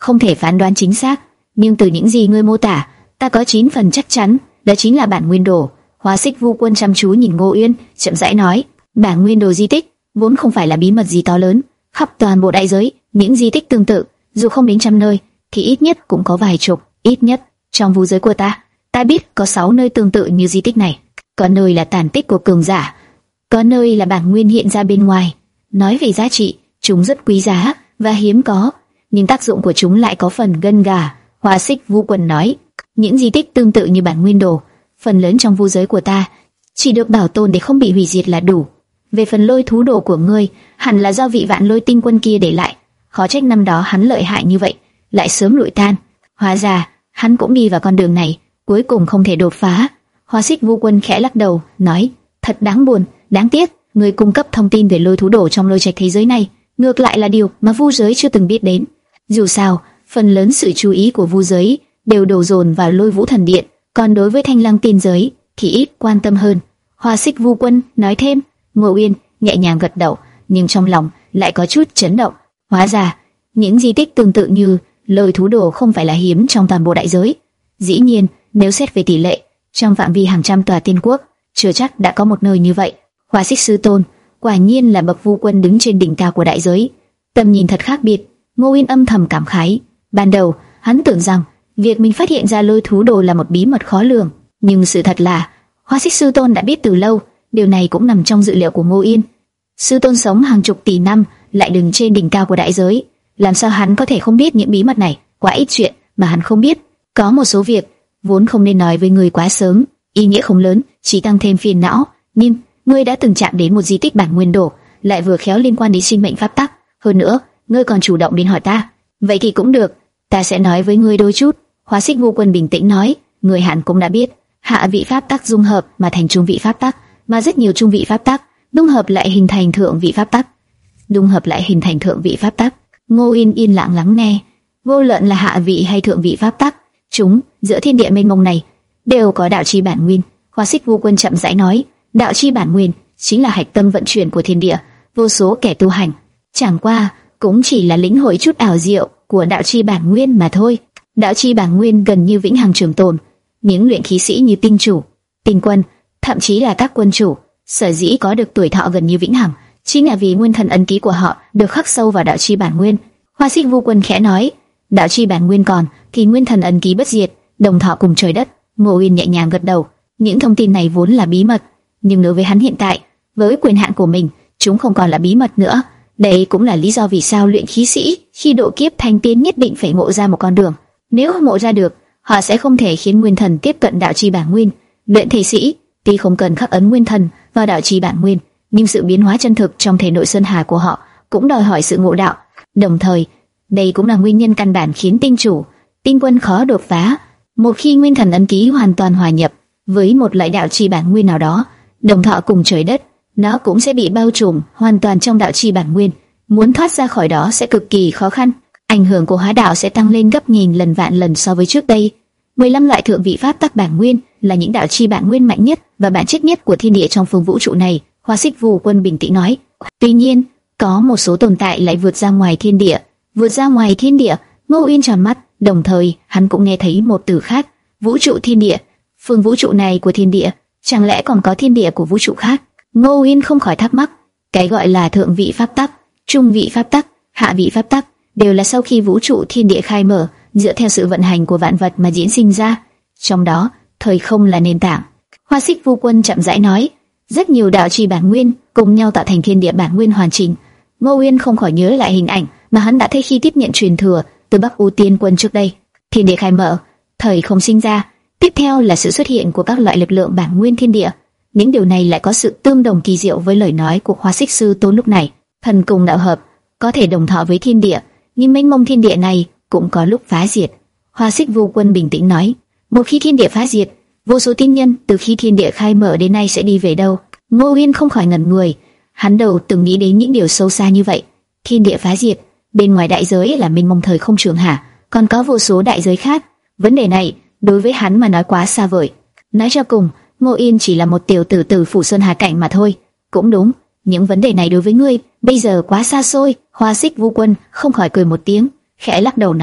không thể phán đoán chính xác, nhưng từ những gì ngươi mô tả, ta có chín phần chắc chắn, đó chính là bản nguyên đồ. Hóa Xích Vu Quân chăm chú nhìn Ngô Uyên, chậm rãi nói, bản nguyên đồ di tích vốn không phải là bí mật gì to lớn, khắp toàn bộ đại giới, những di tích tương tự, dù không đến trăm nơi, thì ít nhất cũng có vài chục, ít nhất trong vũ giới của ta, ta biết có sáu nơi tương tự như di tích này. Có nơi là tàn tích của cường giả, có nơi là bản nguyên hiện ra bên ngoài. Nói về giá trị, chúng rất quý giá và hiếm có, nhưng tác dụng của chúng lại có phần gân gà. Hóa Xích Vu Quân nói, những di tích tương tự như bản nguyên đồ, phần lớn trong vũ giới của ta chỉ được bảo tồn để không bị hủy diệt là đủ. Về phần lôi thú đồ của ngươi, hẳn là do vị Vạn Lôi Tinh Quân kia để lại, khó trách năm đó hắn lợi hại như vậy, lại sớm lụi tan. Hóa ra hắn cũng đi vào con đường này, cuối cùng không thể đột phá. Hóa Xích Vu Quân khẽ lắc đầu, nói, thật đáng buồn, đáng tiếc, ngươi cung cấp thông tin về lôi thú đồ trong lôi trạch thế giới này, ngược lại là điều mà vu giới chưa từng biết đến. Dù sao, phần lớn sự chú ý của vu giới đều đổ dồn vào Lôi Vũ Thần Điện, còn đối với Thanh Lăng Tiên giới thì ít quan tâm hơn. Hóa Xích Vu Quân nói thêm. Ngô Uyên nhẹ nhàng gật đầu, nhưng trong lòng lại có chút chấn động. Hóa ra, những di tích tương tự như lôi thú đồ không phải là hiếm trong toàn bộ đại giới. Dĩ nhiên, nếu xét về tỷ lệ, trong phạm vi hàng trăm tòa tiên quốc, chưa chắc đã có một nơi như vậy. Hóa Xích Sư Tôn, quả nhiên là bậc vu quân đứng trên đỉnh cao của đại giới, tầm nhìn thật khác biệt. Ngô Uyên âm thầm cảm khái. Ban đầu, hắn tưởng rằng việc mình phát hiện ra lôi thú đồ là một bí mật khó lường, nhưng sự thật là Hóa Xích Sư Tôn đã biết từ lâu. Điều này cũng nằm trong dự liệu của Ngô Uyên. Sư Tôn sống hàng chục tỷ năm, lại đứng trên đỉnh cao của đại giới, làm sao hắn có thể không biết những bí mật này? Quá ít chuyện mà hắn không biết. Có một số việc vốn không nên nói với người quá sớm, ý nghĩa không lớn, chỉ tăng thêm phiền não. Nhưng ngươi đã từng chạm đến một di tích bản nguyên đồ, lại vừa khéo liên quan đến sinh mệnh pháp tắc, hơn nữa, ngươi còn chủ động đến hỏi ta. Vậy thì cũng được, ta sẽ nói với ngươi đôi chút. Hóa Xích Vu Quân bình tĩnh nói, người hẳn cũng đã biết, hạ vị pháp tắc dung hợp mà thành trung vị pháp tắc, mà rất nhiều trung vị pháp tắc dung hợp lại hình thành thượng vị pháp tắc, dung hợp lại hình thành thượng vị pháp tắc. Ngô Uyên yên lặng lắng nghe, vô luận là hạ vị hay thượng vị pháp tắc, chúng giữa thiên địa mênh mông này đều có đạo chi bản nguyên. Hóa Xích Vu Quân chậm rãi nói, đạo chi bản nguyên chính là hạch tâm vận chuyển của thiên địa, vô số kẻ tu hành chẳng qua cũng chỉ là lĩnh hội chút ảo diệu của đạo chi bản nguyên mà thôi. Đạo chi bản nguyên gần như vĩnh hằng trường tồn, những luyện khí sĩ như tinh chủ, tinh quân, thậm chí là các quân chủ, sở dĩ có được tuổi thọ gần như vĩnh hằng, chính là vì nguyên thần ấn ký của họ được khắc sâu vào đạo chi bản nguyên. Hóa Xích Vu Quân khẽ nói, đạo chi bản nguyên còn, thì nguyên thần ấn ký bất diệt, đồng thọ cùng trời đất. Ngô Uyên nhẹ nhàng gật đầu, những thông tin này vốn là bí mật, nhưng đối với hắn hiện tại, với quyền hạn của mình, chúng không còn là bí mật nữa. Đây cũng là lý do vì sao luyện khí sĩ khi độ kiếp thành tiên nhất định phải ngộ ra một con đường. Nếu không ngộ ra được, họ sẽ không thể khiến nguyên thần tiếp cận đạo chi bản nguyên. Luyện thể sĩ tuy không cần khắc ấn nguyên thần vào đạo chi bản nguyên, nhưng sự biến hóa chân thực trong thể nội sơn hà của họ cũng đòi hỏi sự ngộ đạo. Đồng thời, đây cũng là nguyên nhân căn bản khiến tinh chủ, tinh quân khó đột phá. Một khi nguyên thần ấn ký hoàn toàn hòa nhập với một loại đạo chi bản nguyên nào đó, đồng thọ cùng trời đất, nó cũng sẽ bị bao trùm hoàn toàn trong đạo chi bản nguyên. Muốn thoát ra khỏi đó sẽ cực kỳ khó khăn. Ảnh hưởng của hóa đạo sẽ tăng lên gấp nghìn lần vạn lần so với trước đây. mười lăm loại thượng vị pháp tắc bản nguyên là những đạo chi bản nguyên mạnh nhất và bản chất nhất của thiên địa trong phương vũ trụ này. Hóa Xích Vu Quân bình tĩnh nói. Tuy nhiên, có một số tồn tại lại vượt ra ngoài thiên địa. Vượt ra ngoài thiên địa. Ngô Uyên tròn mắt, đồng thời hắn cũng nghe thấy một từ khác, vũ trụ thiên địa. Phương vũ trụ này của thiên địa, chẳng lẽ còn có thiên địa của vũ trụ khác? Ngô Uyên không khỏi thắc mắc. Cái gọi là thượng vị pháp tắc, trung vị pháp tắc, hạ vị pháp tắc đều là sau khi vũ trụ thiên địa khai mở, dựa theo sự vận hành của vạn vật mà diễn sinh ra. Trong đó, thời không là nền tảng. Hóa Xích Vu Quân chậm rãi nói, rất nhiều đạo chi bản nguyên cùng nhau tạo thành thiên địa bản nguyên hoàn chỉnh. Ngô Uyên không khỏi nhớ lại hình ảnh mà hắn đã thấy khi tiếp nhận truyền thừa từ Bắc U Tiên Quân trước đây. Thiên địa khai mở, thời không sinh ra, tiếp theo là sự xuất hiện của các loại lực lượng bản nguyên thiên địa. Những điều này lại có sự tương đồng kỳ diệu với lời nói của Hóa Xích Sư Tôn lúc này. Thần cùng đạo hợp, có thể đồng thọ với thiên địa, nhưng mênh mông thiên địa này cũng có lúc phá diệt. Hóa Xích Vu Quân bình tĩnh nói, một khi thiên địa phá diệt, vô số tiên nhân từ khi thiên địa khai mở đến nay sẽ đi về đâu? Ngô Uyên không khỏi ngẩn người, hắn đầu từng nghĩ đến những điều sâu xa như vậy. Thiên địa phá diệt, bên ngoài đại giới là mênh mông thời không trường hạ, còn có vô số đại giới khác. Vấn đề này đối với hắn mà nói quá xa vời. Nói cho cùng, Ngô Uyên chỉ là một tiểu tử từ Phủ Sơn Hà Cảnh mà thôi. Cũng đúng, những vấn đề này đối với ngươi bây giờ quá xa xôi. Hóa Xích Vu Quân không khỏi cười một tiếng, khẽ lắc đầu nói,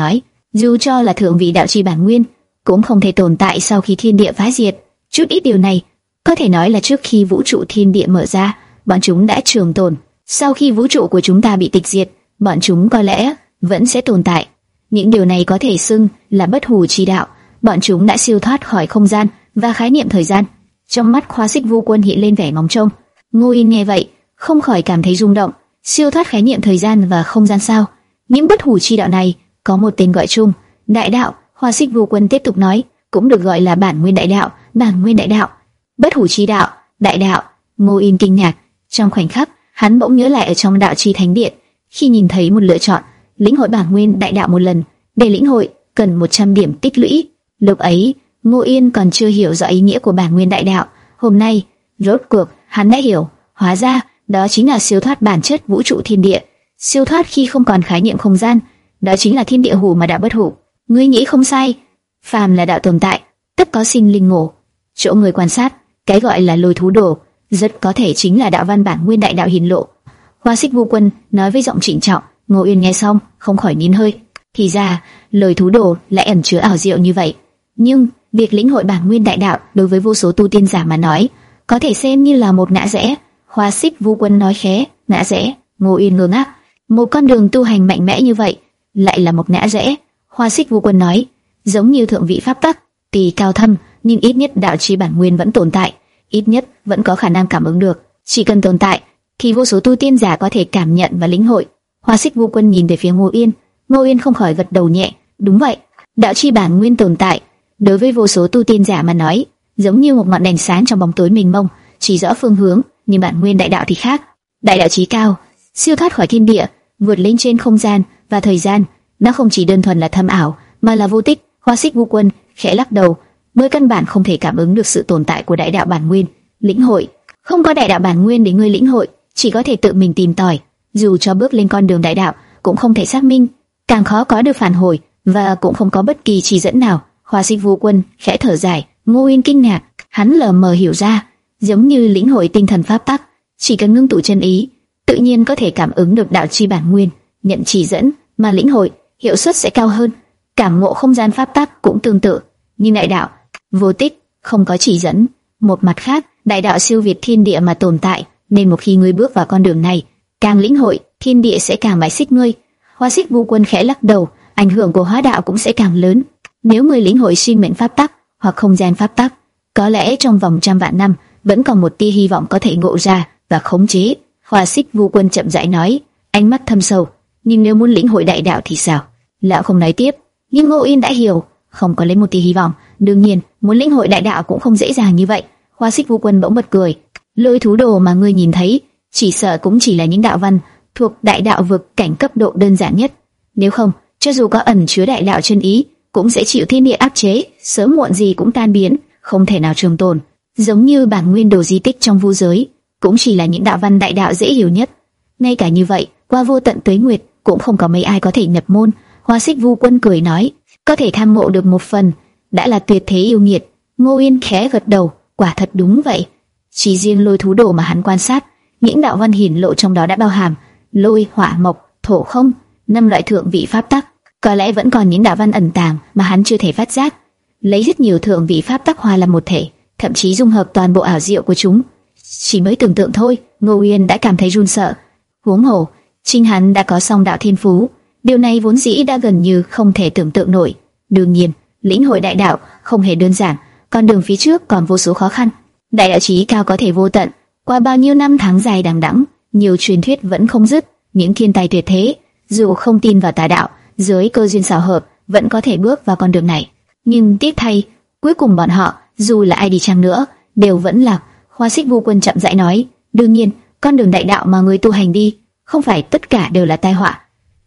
Dù cho là thượng vị đạo chi bản nguyên, cũng không thể tồn tại sau khi thiên địa phá diệt. Chút ít điều này, có thể nói là trước khi vũ trụ thiên địa mở ra, bọn chúng đã trường tồn. Sau khi vũ trụ của chúng ta bị tịch diệt, bọn chúng có lẽ vẫn sẽ tồn tại. Những điều này có thể xưng là bất hủ chi đạo. Bọn chúng đã siêu thoát khỏi không gian và khái niệm thời gian. Trong mắt Khoa Xích Vu Quân hiện lên vẻ ngóng trông. Ngô Yên nghe vậy, không khỏi cảm thấy rung động. Siêu thoát khái niệm thời gian và không gian sao? Những bất hủ chi đạo này có một tên gọi chung, đại đạo. Khoa Xích Vu Quân tiếp tục nói, cũng được gọi là bản nguyên đại đạo, bản nguyên đại đạo, bất hủ chi đạo, đại đạo. Ngô Yên kinh ngạc, trong khoảnh khắc, hắn bỗng nhớ lại ở trong đạo chi thánh điện, khi nhìn thấy một lựa chọn, lĩnh hội bản nguyên đại đạo một lần, để lĩnh hội cần một trăm điểm tích lũy. Lúc ấy, Ngô Yên còn chưa hiểu rõ ý nghĩa của bản nguyên đại đạo. Hôm nay, rốt cuộc hắn đã hiểu, hóa ra đó chính là siêu thoát bản chất vũ trụ thiên địa, siêu thoát khi không còn khái niệm không gian. Đó chính là thiên địa hủ mà đạo bất hủ. Ngươi nghĩ không sai, phàm là đạo tồn tại, tất có sinh linh ngộ. Chỗ người quan sát, cái gọi là lôi thú đồ, rất có thể chính là đạo văn bản nguyên đại đạo hiển lộ. Hoa Xích Vu Quân nói với giọng trịnh trọng. Ngô Uyên nghe xong, không khỏi nín hơi. Thì ra, lời thú đồ lại ẩn chứa ảo diệu như vậy. Nhưng việc lĩnh hội bản nguyên đại đạo đối với vô số tu tiên giả mà nói, có thể xem như là một ngã rẽ. Hoa Xích Vu Quân nói khẽ, ngã rẽ. Ngô Uyên ngơ ngác. Một con đường tu hành mạnh mẽ như vậy, lại là một ngã rẽ. Hoa Xích Vu Quân nói, giống như thượng vị pháp tắc, tuy cao thâm, nhưng ít nhất đạo chi bản nguyên vẫn tồn tại, ít nhất vẫn có khả năng cảm ứng được. Chỉ cần tồn tại, thì vô số tu tiên giả có thể cảm nhận và lĩnh hội. Hoa Xích Vu Quân nhìn về phía Ngô Uyên, Ngô Uyên không khỏi gật đầu nhẹ. Đúng vậy, đạo chi bản nguyên tồn tại, đối với vô số tu tiên giả mà nói, giống như một ngọn đèn sáng trong bóng tối mênh mông, chỉ rõ phương hướng. Nhưng bản nguyên đại đạo thì khác, đại đạo chí cao, siêu thoát khỏi thiên địa, vượt lên trên không gian và thời gian. Nó không chỉ đơn thuần là thâm ảo, mà là vô tích. Hoa Xích Vu Quân khẽ lắc đầu, ngươi căn bản không thể cảm ứng được sự tồn tại của đại đạo bản nguyên. Lĩnh hội, không có đại đạo bản nguyên để ngươi lĩnh hội, chỉ có thể tự mình tìm tòi. Dù cho bước lên con đường đại đạo, cũng không thể xác minh, càng khó có được phản hồi, và cũng không có bất kỳ chỉ dẫn nào. Hoa Xích Vu Quân khẽ thở dài. Ngô Uyên kinh ngạc, hắn lờ mờ hiểu ra, giống như lĩnh hội tinh thần pháp tắc, chỉ cần ngưng tụ chân ý, tự nhiên có thể cảm ứng được đạo chi bản nguyên, nhận chỉ dẫn mà lĩnh hội, hiệu suất sẽ cao hơn. Cảm ngộ không gian pháp tắc cũng tương tự, nhưng đại đạo vô tích, không có chỉ dẫn. Một mặt khác, đại đạo siêu việt thiên địa mà tồn tại, nên một khi ngươi bước vào con đường này, càng lĩnh hội, thiên địa sẽ càng bài xích ngươi. Hoa Xích Vu Quân khẽ lắc đầu, ảnh hưởng của hóa đạo cũng sẽ càng lớn. Nếu ngươi lĩnh hội sinh mệnh pháp tắc hoặc không gian pháp tắc, có lẽ trong vòng trăm vạn năm vẫn còn một tia hy vọng có thể ngộ ra và khống chế. Hoa Xích Vu Quân chậm rãi nói, ánh mắt thâm sâu. Nhưng nếu muốn lĩnh hội đại đạo thì sao? Lão không nói tiếp, nhưng Ngô Yên đã hiểu, không có lấy một tia hy vọng. Đương nhiên, muốn lĩnh hội đại đạo cũng không dễ dàng như vậy. Hoa Xích Vu Quân bỗng bật cười, lôi thú đồ mà ngươi nhìn thấy, chỉ sợ cũng chỉ là những đạo văn thuộc đại đạo vực cảnh cấp độ đơn giản nhất. Nếu không, cho dù có ẩn chứa đại đạo chân ý, cũng sẽ chịu thiên địa áp chế, sớm muộn gì cũng tan biến, không thể nào trường tồn. Giống như bản nguyên đồ di tích trong vu giới, cũng chỉ là những đạo văn đại đạo dễ hiểu nhất. Ngay cả như vậy, qua vô tận tuế nguyệt, cũng không có mấy ai có thể nhập môn. Hoa Xích Vu Quân cười nói, có thể tham ngộ được một phần, đã là tuyệt thế yêu nghiệt. Ngô Yên khẽ gật đầu, quả thật đúng vậy. Chỉ riêng lôi thú đồ mà hắn quan sát, những đạo văn hiển lộ trong đó đã bao hàm lôi, hỏa, mộc, thổ, không, năm loại thượng vị pháp tắc. Có lẽ vẫn còn những đạo văn ẩn tàng mà hắn chưa thể phát giác. Lấy rất nhiều thượng vị pháp tắc hòa làm một thể, thậm chí dung hợp toàn bộ ảo diệu của chúng. Chỉ mới tưởng tượng thôi, Ngô Uyên đã cảm thấy run sợ. Huống hồ, chính hắn đã có song đạo thiên phú, điều này vốn dĩ đã gần như không thể tưởng tượng nổi. Đương nhiên, lĩnh hội đại đạo không hề đơn giản, con đường phía trước còn vô số khó khăn. Đại đạo chí cao có thể vô tận, qua bao nhiêu năm tháng dài đằng đẵng, nhiều truyền thuyết vẫn không dứt. Những thiên tài tuyệt thế, dù không tin vào tà đạo, dưới cơ duyên xảo hợp vẫn có thể bước vào con đường này. Nhưng tiếc thay, cuối cùng bọn họ, dù là ai đi chăng nữa, đều vẫn lạc. Hoa Xích Vu Quân chậm rãi nói, đương nhiên, con đường đại đạo mà người tu hành đi, không phải tất cả đều là tai họa.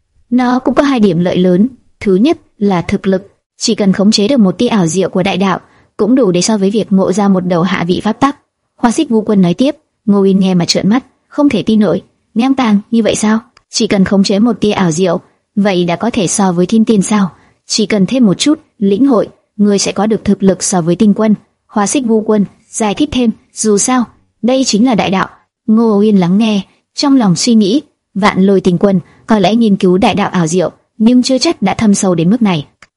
Nó cũng có hai điểm lợi lớn. Thứ nhất là thực lực, chỉ cần khống chế được một tia ảo diệu của đại đạo, cũng đủ để so với việc ngộ ra một đầu hạ vị pháp tắc. Hoa Xích Vu Quân nói tiếp. Ngô Uyên nghe mà trợn mắt, không thể tin nổi. Ngang tàng như vậy sao? Chỉ cần khống chế một tia ảo diệu, vậy đã có thể so với thiên tiên sao? Chỉ cần thêm một chút lĩnh hội, người sẽ có được thực lực so với tinh quân. Hoa Xích Vu Quân giải thích thêm, dù sao, đây chính là đại đạo. Ngô Uyên lắng nghe, trong lòng suy nghĩ, Vạn Lôi Tinh Quân có lẽ nghiên cứu đại đạo ảo diệu, nhưng chưa chắc đã thâm sâu đến mức này.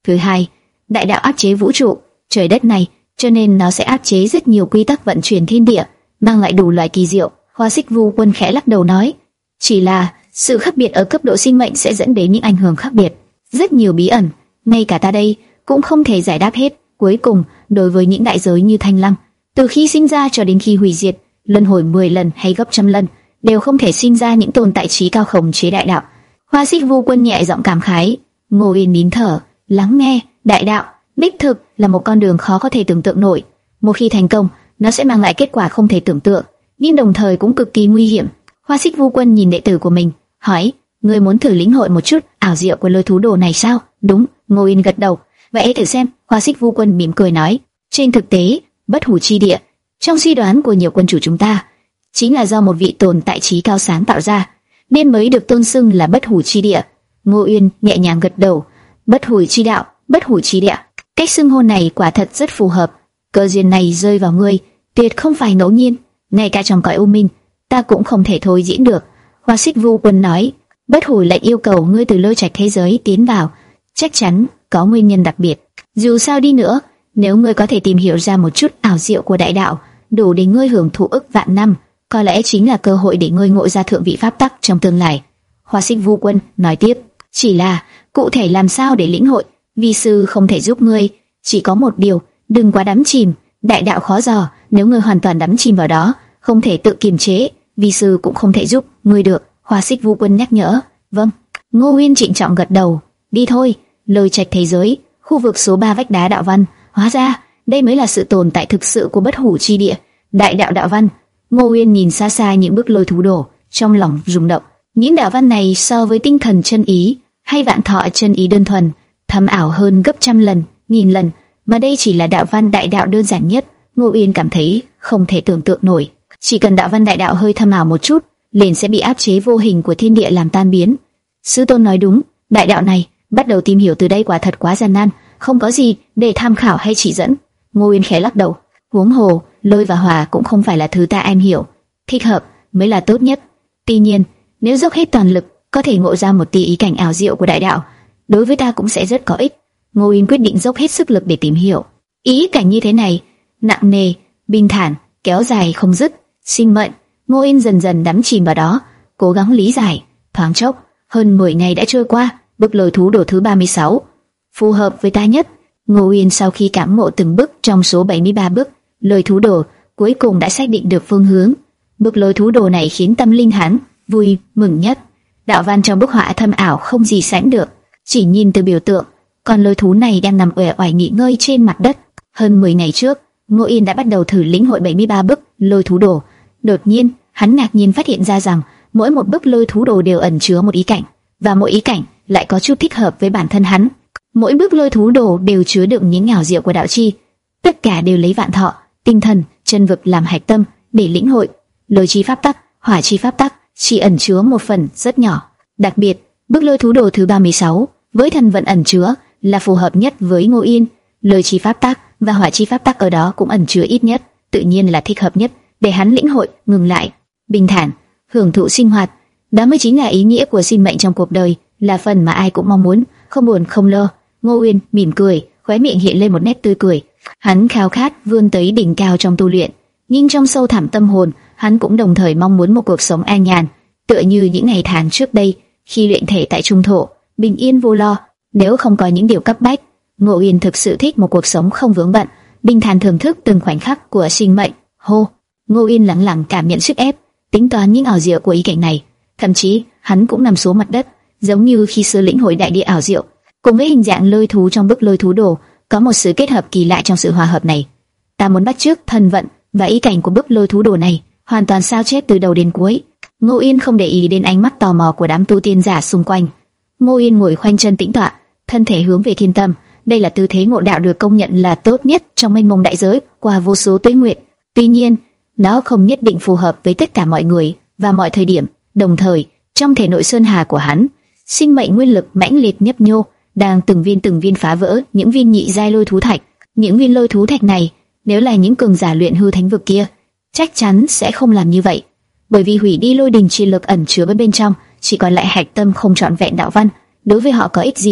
Thứ hai, đại đạo áp chế vũ trụ, trời đất này, cho nên nó sẽ áp chế rất nhiều quy tắc vận chuyển thiên địa, mang lại đủ loại kỳ diệu. Hoa Xích Vu Quân khẽ lắc đầu nói, chỉ là sự khác biệt ở cấp độ sinh mệnh sẽ dẫn đến những ảnh hưởng khác biệt, rất nhiều bí ẩn, ngay cả ta đây cũng không thể giải đáp hết. Cuối cùng, đối với những đại giới như Thanh Lăng, từ khi sinh ra cho đến khi hủy diệt, luân hồi mười lần hay gấp trăm lần, đều không thể sinh ra những tồn tại trí cao khống chế đại đạo. Hoa Xích Vu Quân nhẹ giọng cảm khái. Ngô Yên nín thở, lắng nghe. Đại đạo đích thực là một con đường khó có thể tưởng tượng nổi. Một khi thành công, nó sẽ mang lại kết quả không thể tưởng tượng, nhưng đồng thời cũng cực kỳ nguy hiểm. Hoa Xích Vu Quân nhìn đệ tử của mình, hỏi: "Ngươi muốn thử lĩnh hội một chút ảo diệu của lôi thú đồ này sao?" "Đúng." Ngô Yên gật đầu. "Vậy thử xem." Hoa Xích Vu Quân mỉm cười nói: "Trên thực tế, bất hủ chi địa, trong suy đoán của nhiều quân chủ chúng ta, chính là do một vị tồn tại trí cao sáng tạo ra, nên mới được tôn xưng là bất hủ chi địa." Ngô Uyên nhẹ nhàng gật đầu. Bất hủ chi đạo, bất hủ chi địa, cách xưng hô này quả thật rất phù hợp. Cơ duyên này rơi vào ngươi, tuyệt không phải ngẫu nhiên, ngay cả trong cõi u minh, ta cũng không thể thôi diễn được. Hoa Xích Vu Quân nói: "Bất hủ lệnh yêu cầu ngươi từ lôi trạch thế giới tiến vào, chắc chắn có nguyên nhân đặc biệt. Dù sao đi nữa, nếu ngươi có thể tìm hiểu ra một chút ảo diệu của đại đạo, đủ để ngươi hưởng thụ ức vạn năm, có lẽ chính là cơ hội để ngươi ngộ ra thượng vị pháp tắc trong tương lai." Hoa Xích Vu Quân nói tiếp: "Chỉ là cụ thể làm sao để lĩnh hội, vi sư không thể giúp ngươi. Chỉ có một điều, đừng quá đắm chìm. Đại đạo khó dò, nếu ngươi hoàn toàn đắm chìm vào đó, không thể tự kiềm chế, vi sư cũng không thể giúp ngươi được." Hoa Xích Vu Quân nhắc nhở. "Vâng." Ngô Uyên trịnh trọng gật đầu. "Đi thôi." Lôi trạch thế giới, khu vực số ba vách đá đạo văn. Hóa ra đây mới là sự tồn tại thực sự của bất hủ chi địa, đại đạo đạo văn. Ngô Uyên nhìn xa xa những bức lôi thú đồ, trong lòng rung động. Những đạo văn này so với tinh thần chân ý hay vạn thọ chân ý đơn thuần, thâm ảo hơn gấp trăm lần, nghìn lần, mà đây chỉ là đạo văn đại đạo đơn giản nhất. Ngô Uyên cảm thấy không thể tưởng tượng nổi. Chỉ cần đạo văn đại đạo hơi thâm ảo một chút, liền sẽ bị áp chế vô hình của thiên địa làm tan biến. Sư tôn nói đúng, đại đạo này bắt đầu tìm hiểu từ đây quả thật quá gian nan, không có gì để tham khảo hay chỉ dẫn. Ngô Uyên khẽ lắc đầu. Huống hồ, lôi và hỏa cũng không phải là thứ ta am hiểu, thích hợp mới là tốt nhất. Tuy nhiên, nếu dốc hết toàn lực, có thể ngộ ra một tia ý cảnh ảo diệu của đại đạo, đối với ta cũng sẽ rất có ích. Ngô Uyên quyết định dốc hết sức lực để tìm hiểu. Ý cảnh như thế này, nặng nề, bình thản, kéo dài không dứt, sinh mệnh. Ngô Uyên dần dần đắm chìm vào đó, cố gắng lý giải. Thoáng chốc, hơn mười ngày đã trôi qua. Bức lôi thú đồ thứ ba mươi sáu, phù hợp với ta nhất. Ngô Uyên sau khi cảm ngộ từng bức trong số bảy mươi ba bức lôi thú đồ, cuối cùng đã xác định được phương hướng. Bức lôi thú đồ này khiến tâm linh hắn vui mừng nhất. Đạo văn trong bức họa thâm ảo không gì sánh được, chỉ nhìn từ biểu tượng, con lôi thú này đang nằm uể oải nghỉ ngơi trên mặt đất. Hơn mười ngày trước, Ngô Uyên đã bắt đầu thử lĩnh hội bảy mươi ba bức lôi thú đồ. Đột nhiên, hắn ngạc nhiên phát hiện ra rằng mỗi một bức lôi thú đồ đều ẩn chứa một ý cảnh, và mỗi ý cảnh lại có chút thích hợp với bản thân hắn. Mỗi bức lôi thú đồ đều chứa đựng những ảo diệu của đạo chi, tất cả đều lấy vạn thọ, tinh thần, chân vực làm hạch tâm để lĩnh hội. Lôi chi pháp tắc, hỏa chi pháp tắc chỉ ẩn chứa một phần rất nhỏ. Đặc biệt, bức lôi thú đồ thứ ba mươi sáu với thần vận ẩn chứa là phù hợp nhất với Ngô Yên. Lôi chi pháp tắc và hỏa chi pháp tắc ở đó cũng ẩn chứa ít nhất, tự nhiên là thích hợp nhất để hắn lĩnh hội. Ngừng lại, bình thản, hưởng thụ sinh hoạt, đó mới chính là ý nghĩa của sinh mệnh trong cuộc đời, là phần mà ai cũng mong muốn, không buồn không lo. Ngô Uyên mỉm cười, khóe miệng hiện lên một nét tươi cười. Hắn khao khát vươn tới đỉnh cao trong tu luyện, nhưng trong sâu thẳm tâm hồn, hắn cũng đồng thời mong muốn một cuộc sống an nhàn, tựa như những ngày tháng trước đây khi luyện thể tại trung thổ, bình yên vô lo. Nếu không có những điều cấp bách, Ngô Uyên thực sự thích một cuộc sống không vướng bận, bình thản thưởng thức từng khoảnh khắc của sinh mệnh. Hô, Ngô Uyên lặng lặng cảm nhận sức ép, tính toán những ảo diệu của ý cảnh này. Thậm chí hắn cũng nằm xuống mặt đất, giống như khi xưa lĩnh hội đại địa ảo diệu. Cùng với hình dạng lôi thú trong bức lôi thú đồ, có một sự kết hợp kỳ lạ trong sự hòa hợp này. Ta muốn bắt chước thần vận và ý cảnh của bức lôi thú đồ này, hoàn toàn sao chép từ đầu đến cuối. Ngô Uyên không để ý đến ánh mắt tò mò của đám tu tiên giả xung quanh. Ngô Uyên ngồi khoanh chân tĩnh tọa, thân thể hướng về thiên tâm. Đây là tư thế ngộ đạo được công nhận là tốt nhất trong mênh mông đại giới qua vô số tuế nguyệt. Tuy nhiên, nó không nhất định phù hợp với tất cả mọi người và mọi thời điểm. Đồng thời, trong thể nội sơn hà của hắn, sinh mệnh nguyên lực mãnh liệt nhấp nhô, đang từng viên từng viên phá vỡ những viên nhị giai lôi thú thạch. Những viên lôi thú thạch này, nếu là những cường giả luyện hư thánh vực kia, chắc chắn sẽ không làm như vậy, bởi vì hủy đi lôi đình chi lực ẩn chứa bên trong, chỉ còn lại hạch tâm không trọn vẹn đạo văn, đối với họ có ích gì?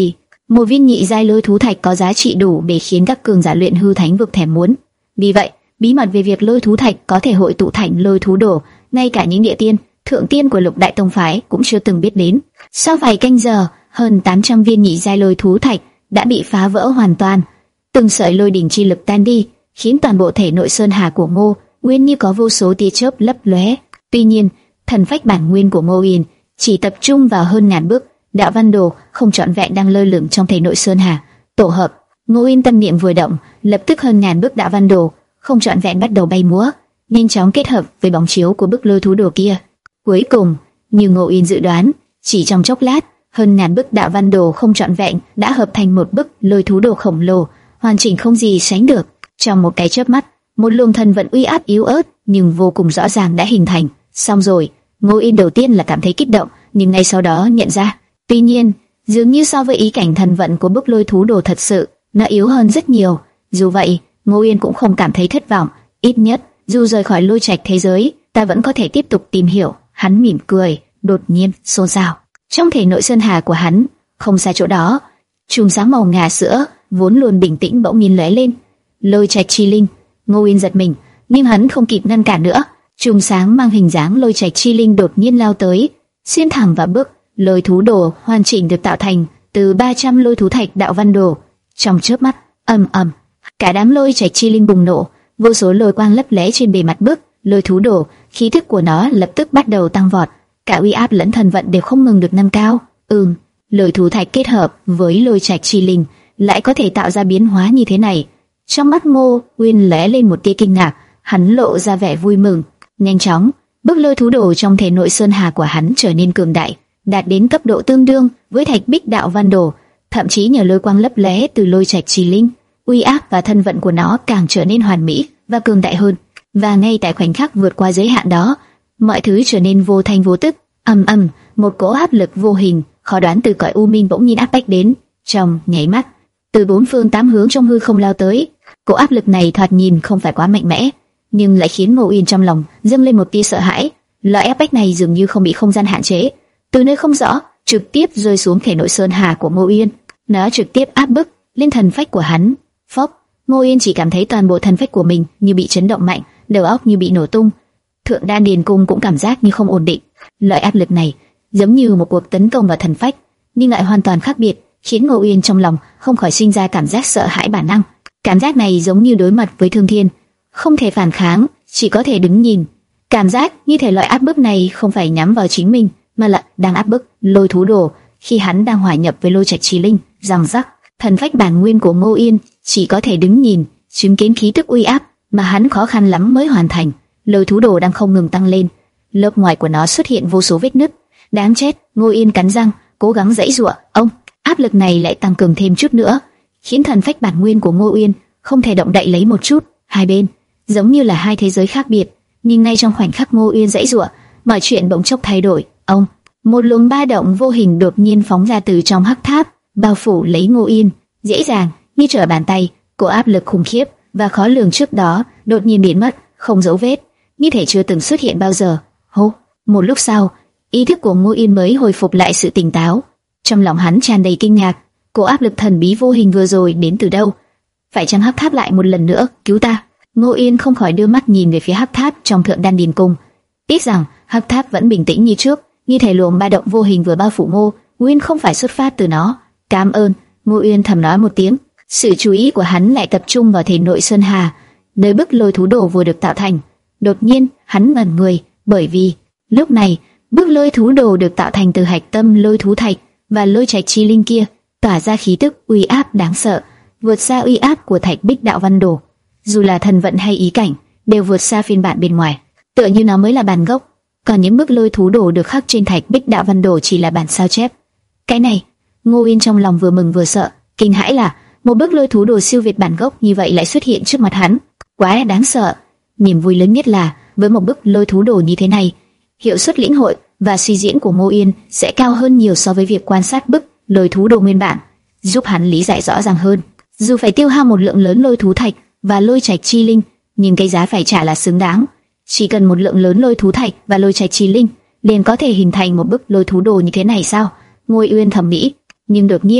Một viên nhị giai lôi thú thạch có giá trị đủ để khiến các cường giả luyện hư thánh vực thèm muốn. Vì vậy, bí mật về việc lôi thú thạch có thể hội tụ thành lôi thú đồ, ngay cả những địa tiên, thượng tiên của Lục Đại Tông phái cũng chưa từng biết đến. Sau vài canh giờ, hơn tám trăm viên nhị giai lôi thú thạch đã bị phá vỡ hoàn toàn. Từng sợi lôi đỉnh chi lực tan đi, khiến toàn bộ thể nội sơn hà của Ngô Nguyên như có vô số tia chớp lấp lóe. Tuy nhiên, thần phách bản nguyên của Ngô Uyên chỉ tập trung vào hơn ngàn bước đạo văn đồ không trọn vẹn đang lơ lửng trong thể nội sơn hà tổ hợp. Ngô Uyên tâm niệm vừa động, lập tức hơn ngàn bước đạo văn đồ không trọn vẹn bắt đầu bay múa, nhanh chóng kết hợp với bóng chiếu của bức lôi thú đồ kia. Cuối cùng, như Ngô Uyên dự đoán, chỉ trong chốc lát, hơn ngàn bức đạo văn đồ không trọn vẹn đã hợp thành một bức lôi thú đồ khổng lồ, hoàn chỉnh không gì sánh được. Trong một cái chớp mắt, một luồng thần vận uy áp yếu ớt nhưng vô cùng rõ ràng đã hình thành. Xong rồi, Ngô Uyên đầu tiên là cảm thấy kích động, nhưng ngay sau đó nhận ra, tuy nhiên, dường như so với ý cảnh thần vận của bức lôi thú đồ thật sự, nó yếu hơn rất nhiều. Dù vậy, Ngô Uyên cũng không cảm thấy thất vọng, ít nhất, dù rời khỏi lôi trạch thế giới, ta vẫn có thể tiếp tục tìm hiểu. Hắn mỉm cười, đột nhiên xôn xao. Trong thể nội sơn hà của hắn, không xa chỗ đó, chùm sáng màu ngà sữa vốn luôn bình tĩnh bỗng nhiên lóe lên. Lôi trạch chi linh. Ngô Uyên giật mình, nhưng hắn không kịp ngăn cản nữa. Chùm sáng mang hình dáng lôi trạch chi linh đột nhiên lao tới, xuyên thẳng vào bức lôi thú đồ hoàn chỉnh được tạo thành từ ba trăm lôi thú thạch đạo văn đồ. Trong chớp mắt, ầm ầm, cả đám lôi trạch chi linh bùng nổ, vô số lôi quang lấp lóe trên bề mặt bức lôi thú đồ, khí thức của nó lập tức bắt đầu tăng vọt, cả uy áp lẫn thần vận đều không ngừng được nâng cao. Ừm, lôi thú thạch kết hợp với lôi trạch chi linh lại có thể tạo ra biến hóa như thế này. Trong mắt Ngô Uyên lóe lên một tia kinh ngạc, hắn lộ ra vẻ vui mừng. Nhanh chóng, bức lôi thú đồ trong thể nội sơn hà của hắn trở nên cường đại, đạt đến cấp độ tương đương với thạch bích đạo văn đồ, thậm chí nhờ lôi quang lấp lóe từ lôi trạch chi linh, uy áp và thân vận của nó càng trở nên hoàn mỹ và cường đại hơn. Và ngay tại khoảnh khắc vượt qua giới hạn đó, mọi thứ trở nên vô thanh vô tức. Ầm ầm, một cỗ áp lực vô hình, khó đoán từ cõi u minh bỗng nhiên áp bách đến. Trong nháy mắt, từ bốn phương tám hướng trong hư không lao tới. Cỗ áp lực này thoạt nhìn không phải quá mạnh mẽ, nhưng lại khiến Ngô Uyên trong lòng dâng lên một tia sợ hãi. Loại áp bách này dường như không bị không gian hạn chế, từ nơi không rõ trực tiếp rơi xuống thể nội sơn hà của Ngô Uyên. Nó trực tiếp áp bức lên thần phách của hắn. Phốc, Ngô Uyên chỉ cảm thấy toàn bộ thần phách của mình như bị chấn động mạnh, đầu óc như bị nổ tung. Thượng đan điền cung cũng cảm giác như không ổn định. Loại áp lực này giống như một cuộc tấn công vào thần phách, nhưng lại hoàn toàn khác biệt, khiến Ngô Uyên trong lòng không khỏi sinh ra cảm giác sợ hãi bản năng. Cảm giác này giống như đối mặt với thương thiên, không thể phản kháng, chỉ có thể đứng nhìn. Cảm giác như thể loại áp bức này không phải nhắm vào chính mình, mà là đang áp bức lôi thú đồ khi hắn đang hòa nhập với lôi trạch chi linh. Răng rắc, thần phách bản nguyên của Ngô Uyên chỉ có thể đứng nhìn, chứng kiến khí tức uy áp mà hắn khó khăn lắm mới hoàn thành. Lôi thú đồ đang không ngừng tăng lên, lớp ngoài của nó xuất hiện vô số vết nứt. Đáng chết, Ngô Uyên cắn răng, cố gắng giãy giụa. Ông, áp lực này lại tăng cường thêm chút nữa, khiến thần phách bản nguyên của Ngô Uyên không thể động đậy lấy một chút. Hai bên giống như là hai thế giới khác biệt, nhưng ngay trong khoảnh khắc Ngô Uyên giãy giụa, mọi chuyện bỗng chốc thay đổi. Ông, một luồng ba động vô hình đột nhiên phóng ra từ trong hắc tháp, bao phủ lấy Ngô Uyên, dễ dàng như trở bàn tay. Cỗ áp lực khủng khiếp và khó lường trước đó đột nhiên biến mất, không dấu vết, như thể chưa từng xuất hiện bao giờ. Hô, một lúc sau, ý thức của Ngô Uyên mới hồi phục lại sự tỉnh táo. Trong lòng hắn tràn đầy kinh ngạc, cỗ áp lực thần bí vô hình vừa rồi đến từ đâu? Phải chăng hắc tháp lại một lần nữa cứu ta? Ngô Uyên không khỏi đưa mắt nhìn về phía hắc tháp trong thượng đan điền cung. Tiếc rằng hắc tháp vẫn bình tĩnh như trước, như thể luồng ba động vô hình vừa bao phủ Ngô Uyên không phải xuất phát từ nó. Cảm ơn, Ngô Uyên thầm nói một tiếng. Sự chú ý của hắn lại tập trung vào thể nội sơn hà, nơi bức lôi thú đồ vừa được tạo thành. Đột nhiên, hắn ngẩn người, bởi vì lúc này bức lôi thú đồ được tạo thành từ hạch tâm lôi thú thạch và lôi trạch chi linh kia tỏa ra khí tức uy áp đáng sợ, vượt xa uy áp của thạch bích đạo văn đồ. Dù là thần vận hay ý cảnh, đều vượt xa phiên bản bên ngoài, tựa như nó mới là bản gốc, còn những bức lôi thú đồ được khắc trên thạch bích đạo văn đồ chỉ là bản sao chép. Cái này, Ngô Uyên trong lòng vừa mừng vừa sợ, kinh hãi là một bức lôi thú đồ siêu việt bản gốc như vậy lại xuất hiện trước mặt hắn, quá đáng sợ. Niềm vui lớn nhất là với một bức lôi thú đồ như thế này, hiệu suất lĩnh hội và suy diễn của Ngô Uyên sẽ cao hơn nhiều so với việc quan sát bức lôi thú đồ nguyên bản, giúp hắn lý giải rõ ràng hơn. Dù phải tiêu hao một lượng lớn lôi thú thạch và lôi trạch chi linh, nhưng cái giá phải trả là xứng đáng. Chỉ cần một lượng lớn lôi thú thạch và lôi trạch chi linh, liền có thể hình thành một bức lôi thú đồ như thế này sao? Ngô Uyên thầm nghĩ. Nhưng đột nhiên,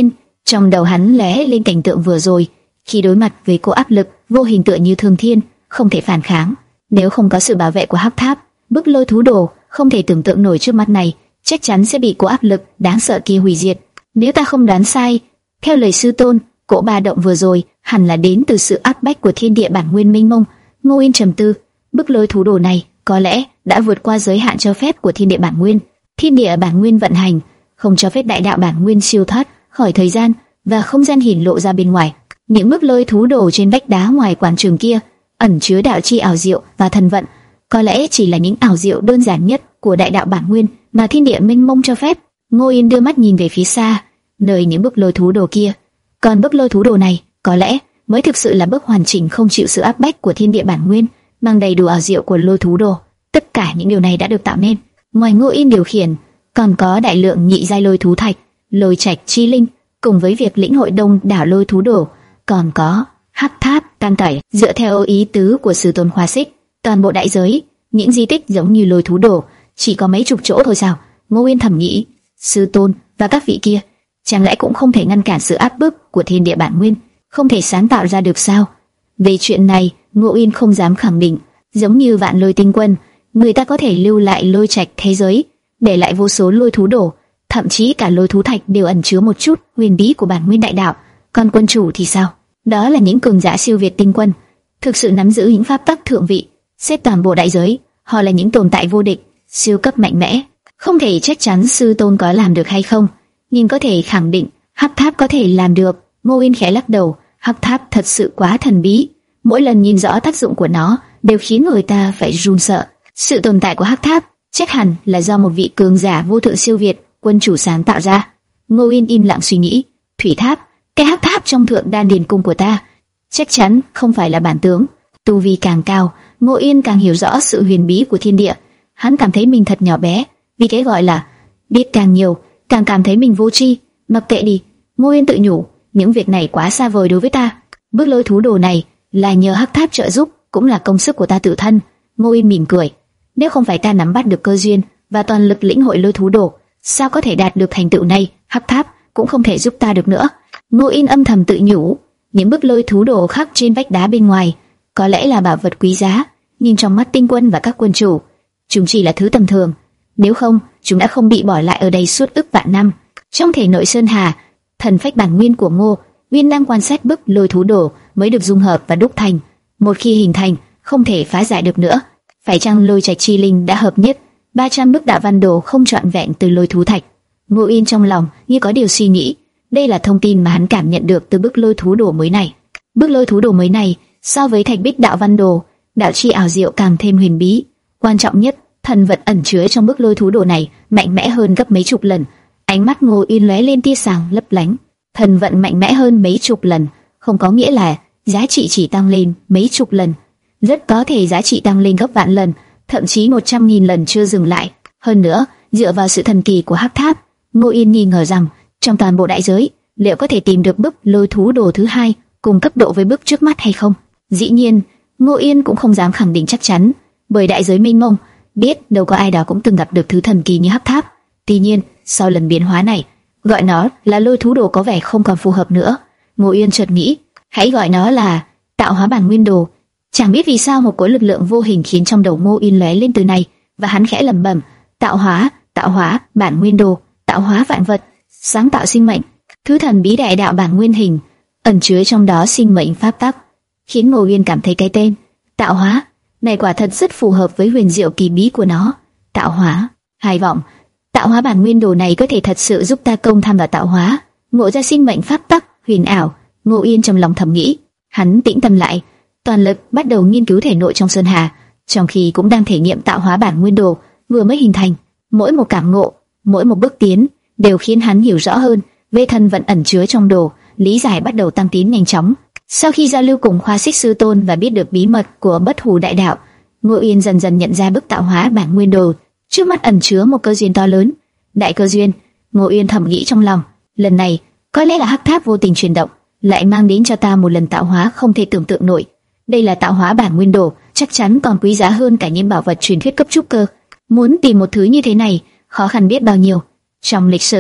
Trong đầu hắn lóe lên cảnh tượng vừa rồi, khi đối mặt với cô áp lực vô hình tựa như thương thiên, không thể phản kháng. Nếu không có sự bảo vệ của hắc tháp, bức lôi thú đồ không thể tưởng tượng nổi trước mắt này, chắc chắn sẽ bị cô áp lực đáng sợ kia hủy diệt. Nếu ta không đoán sai, theo lời sư tôn, cỗ ba động vừa rồi hẳn là đến từ sự áp bách của thiên địa bản nguyên mênh mông. Ngô Yên trầm tư, bức lôi thú đồ này có lẽ đã vượt qua giới hạn cho phép của thiên địa bản nguyên. Thiên địa bản nguyên vận hành, không cho phép đại đạo bản nguyên siêu thoát khỏi thời gian và không gian hiển lộ ra bên ngoài. Những bức lôi thú đồ trên vách đá ngoài quảng trường kia ẩn chứa đạo chi ảo diệu và thần vận, có lẽ chỉ là những ảo diệu đơn giản nhất của đại đạo bản nguyên mà thiên địa mênh mông cho phép. Ngô Yên đưa mắt nhìn về phía xa, nơi những bức lôi thú đồ kia. Còn bức lôi thú đồ này, có lẽ mới thực sự là bức hoàn chỉnh không chịu sự áp bách của thiên địa bản nguyên, mang đầy đủ ảo diệu của lôi thú đồ. Tất cả những điều này đã được tạo nên. Ngoài Ngô Yên điều khiển, còn có đại lượng nhị giai lôi thú thạch, lôi trạch chi linh, cùng với việc lĩnh hội đông đảo lôi thú đồ, còn có hắc tháp tan tẩy. Dựa theo ý tứ của sư tôn Khoa Xích, toàn bộ đại giới, những di tích giống như lôi thú đồ chỉ có mấy chục chỗ thôi sao? Ngô Yên thầm nghĩ, sư tôn và các vị kia chẳng lẽ cũng không thể ngăn cản sự áp bức của thiên địa bản nguyên, không thể sáng tạo ra được sao? Về chuyện này, Ngô Yên không dám khẳng định. Giống như Vạn Lôi Tinh Quân, người ta có thể lưu lại lôi trạch thế giới, để lại vô số lôi thú đồ, thậm chí cả lôi thú thạch đều ẩn chứa một chút huyền bí của bản nguyên đại đạo. Còn quân chủ thì sao? Đó là những cường giả siêu việt tinh quân, thực sự nắm giữ những pháp tắc thượng vị. Xếp toàn bộ đại giới, họ là những tồn tại vô địch, siêu cấp mạnh mẽ. Không thể chắc chắn sư tôn có làm được hay không, nhưng có thể khẳng định hắc tháp có thể làm được. Ngô Yên khẽ lắc đầu, hắc tháp thật sự quá thần bí, mỗi lần nhìn rõ tác dụng của nó đều khiến người ta phải run sợ. Sự tồn tại của hắc tháp chắc hẳn là do một vị cường giả vô thượng siêu việt, quân chủ sáng tạo ra. Ngô Yên im lặng suy nghĩ, thủy tháp, cái hắc tháp trong thượng đan điền cung của ta, chắc chắn không phải là bản tướng. Tu vi càng cao, Ngô Yên càng hiểu rõ sự huyền bí của thiên địa. Hắn cảm thấy mình thật nhỏ bé, vì cái gọi là biết càng nhiều, càng cảm thấy mình vô tri. Mặc kệ đi, Ngô Yên tự nhủ, những việc này quá xa vời đối với ta. Bước lôi thú đồ này là nhờ hắc tháp trợ giúp, cũng là công sức của ta tự thân. Ngô Yên mỉm cười, nếu không phải ta nắm bắt được cơ duyên và toàn lực lĩnh hội lôi thú đồ, sao có thể đạt được thành tựu này? Hắc tháp cũng không thể giúp ta được nữa. Ngô Yên âm thầm tự nhủ, những bức lôi thú đồ khắc trên vách đá bên ngoài có lẽ là bảo vật quý giá, nhưng trong mắt tinh quân và các quân chủ, chúng chỉ là thứ tầm thường. Nếu không, chúng đã không bị bỏ lại ở đây suốt ức vạn năm. Trong thể nội sơn hà, thần phách bản nguyên của Ngô Nguyên đang quan sát bức lôi thú đồ mới được dung hợp và đúc thành. Một khi hình thành, không thể phá giải được nữa. Phải chăng lôi trạch chi linh đã hợp nhất ba trăm bức đạo văn đồ không trọn vẹn từ lôi thú thạch? Ngô Yên trong lòng như có điều suy nghĩ. Đây là thông tin mà hắn cảm nhận được từ bức lôi thú đồ mới này. Bức lôi thú đồ mới này so với thạch bích đạo văn đồ, đạo chi ảo diệu càng thêm huyền bí. Quan trọng nhất, thần vật ẩn chứa trong bức lôi thú đồ này mạnh mẽ hơn gấp mấy chục lần. Ánh mắt Ngô Yên lóe lên tia sáng lấp lánh. Thần vận mạnh mẽ hơn mấy chục lần, không có nghĩa là giá trị chỉ tăng lên mấy chục lần. Rất có thể giá trị tăng lên gấp vạn lần, thậm chí một trăm nghìn lần chưa dừng lại. Hơn nữa, dựa vào sự thần kỳ của hắc tháp, Ngô Yên nghi ngờ rằng trong toàn bộ đại giới, liệu có thể tìm được bức lôi thú đồ thứ hai cùng cấp độ với bức trước mắt hay không? Dĩ nhiên, Ngô Yên cũng không dám khẳng định chắc chắn, bởi đại giới mênh mông, biết đâu có ai đó cũng từng gặp được thứ thần kỳ như hắc tháp. Tuy nhiên, sau lần biến hóa này, gọi nó là lôi thú đồ có vẻ không còn phù hợp nữa. Ngô Yên chợt nghĩ, hãy gọi nó là tạo hóa bản nguyên đồ. Chẳng biết vì sao một cỗ lực lượng vô hình khiến trong đầu Ngô Yên lóe lên từ này, và hắn khẽ lẩm bẩm, tạo hóa, tạo hóa bản nguyên đồ, tạo hóa vạn vật, sáng tạo sinh mệnh. Thứ thần bí đại đạo bản nguyên hình, ẩn chứa trong đó sinh mệnh pháp tắc, khiến Ngô Yên cảm thấy cái tên tạo hóa này quả thật rất phù hợp với huyền diệu kỳ bí của nó. Tạo hóa, hy vọng tạo hóa bản nguyên đồ này có thể thật sự giúp ta công tham vào tạo hóa, ngộ ra sinh mệnh pháp tắc huyền ảo. Ngô Yên trong lòng thầm nghĩ. Hắn tĩnh tâm lại, toàn lực bắt đầu nghiên cứu thể nội trong sơn hà, trong khi cũng đang thể nghiệm tạo hóa bản nguyên đồ vừa mới hình thành. Mỗi một cảm ngộ, mỗi một bước tiến đều khiến hắn hiểu rõ hơn về thân vận ẩn chứa trong đồ, lý giải bắt đầu tăng tiến nhanh chóng. Sau khi giao lưu cùng Khoa Xích sư tôn và biết được bí mật của Bất Hủ đại đạo, Ngô Yên dần dần nhận ra bức tạo hóa bản nguyên đồ trước mắt ẩn chứa một cơ duyên to lớn. Đại cơ duyên, Ngô Yên thầm nghĩ trong lòng. Lần này, có lẽ là hắc tháp vô tình chuyển động, lại mang đến cho ta một lần tạo hóa không thể tưởng tượng nổi. Đây là tạo hóa bản nguyên đồ, chắc chắn còn quý giá hơn cả những bảo vật truyền thuyết cấp trúc cơ. Muốn tìm một thứ như thế này, khó khăn biết bao nhiêu. Trong lịch sử,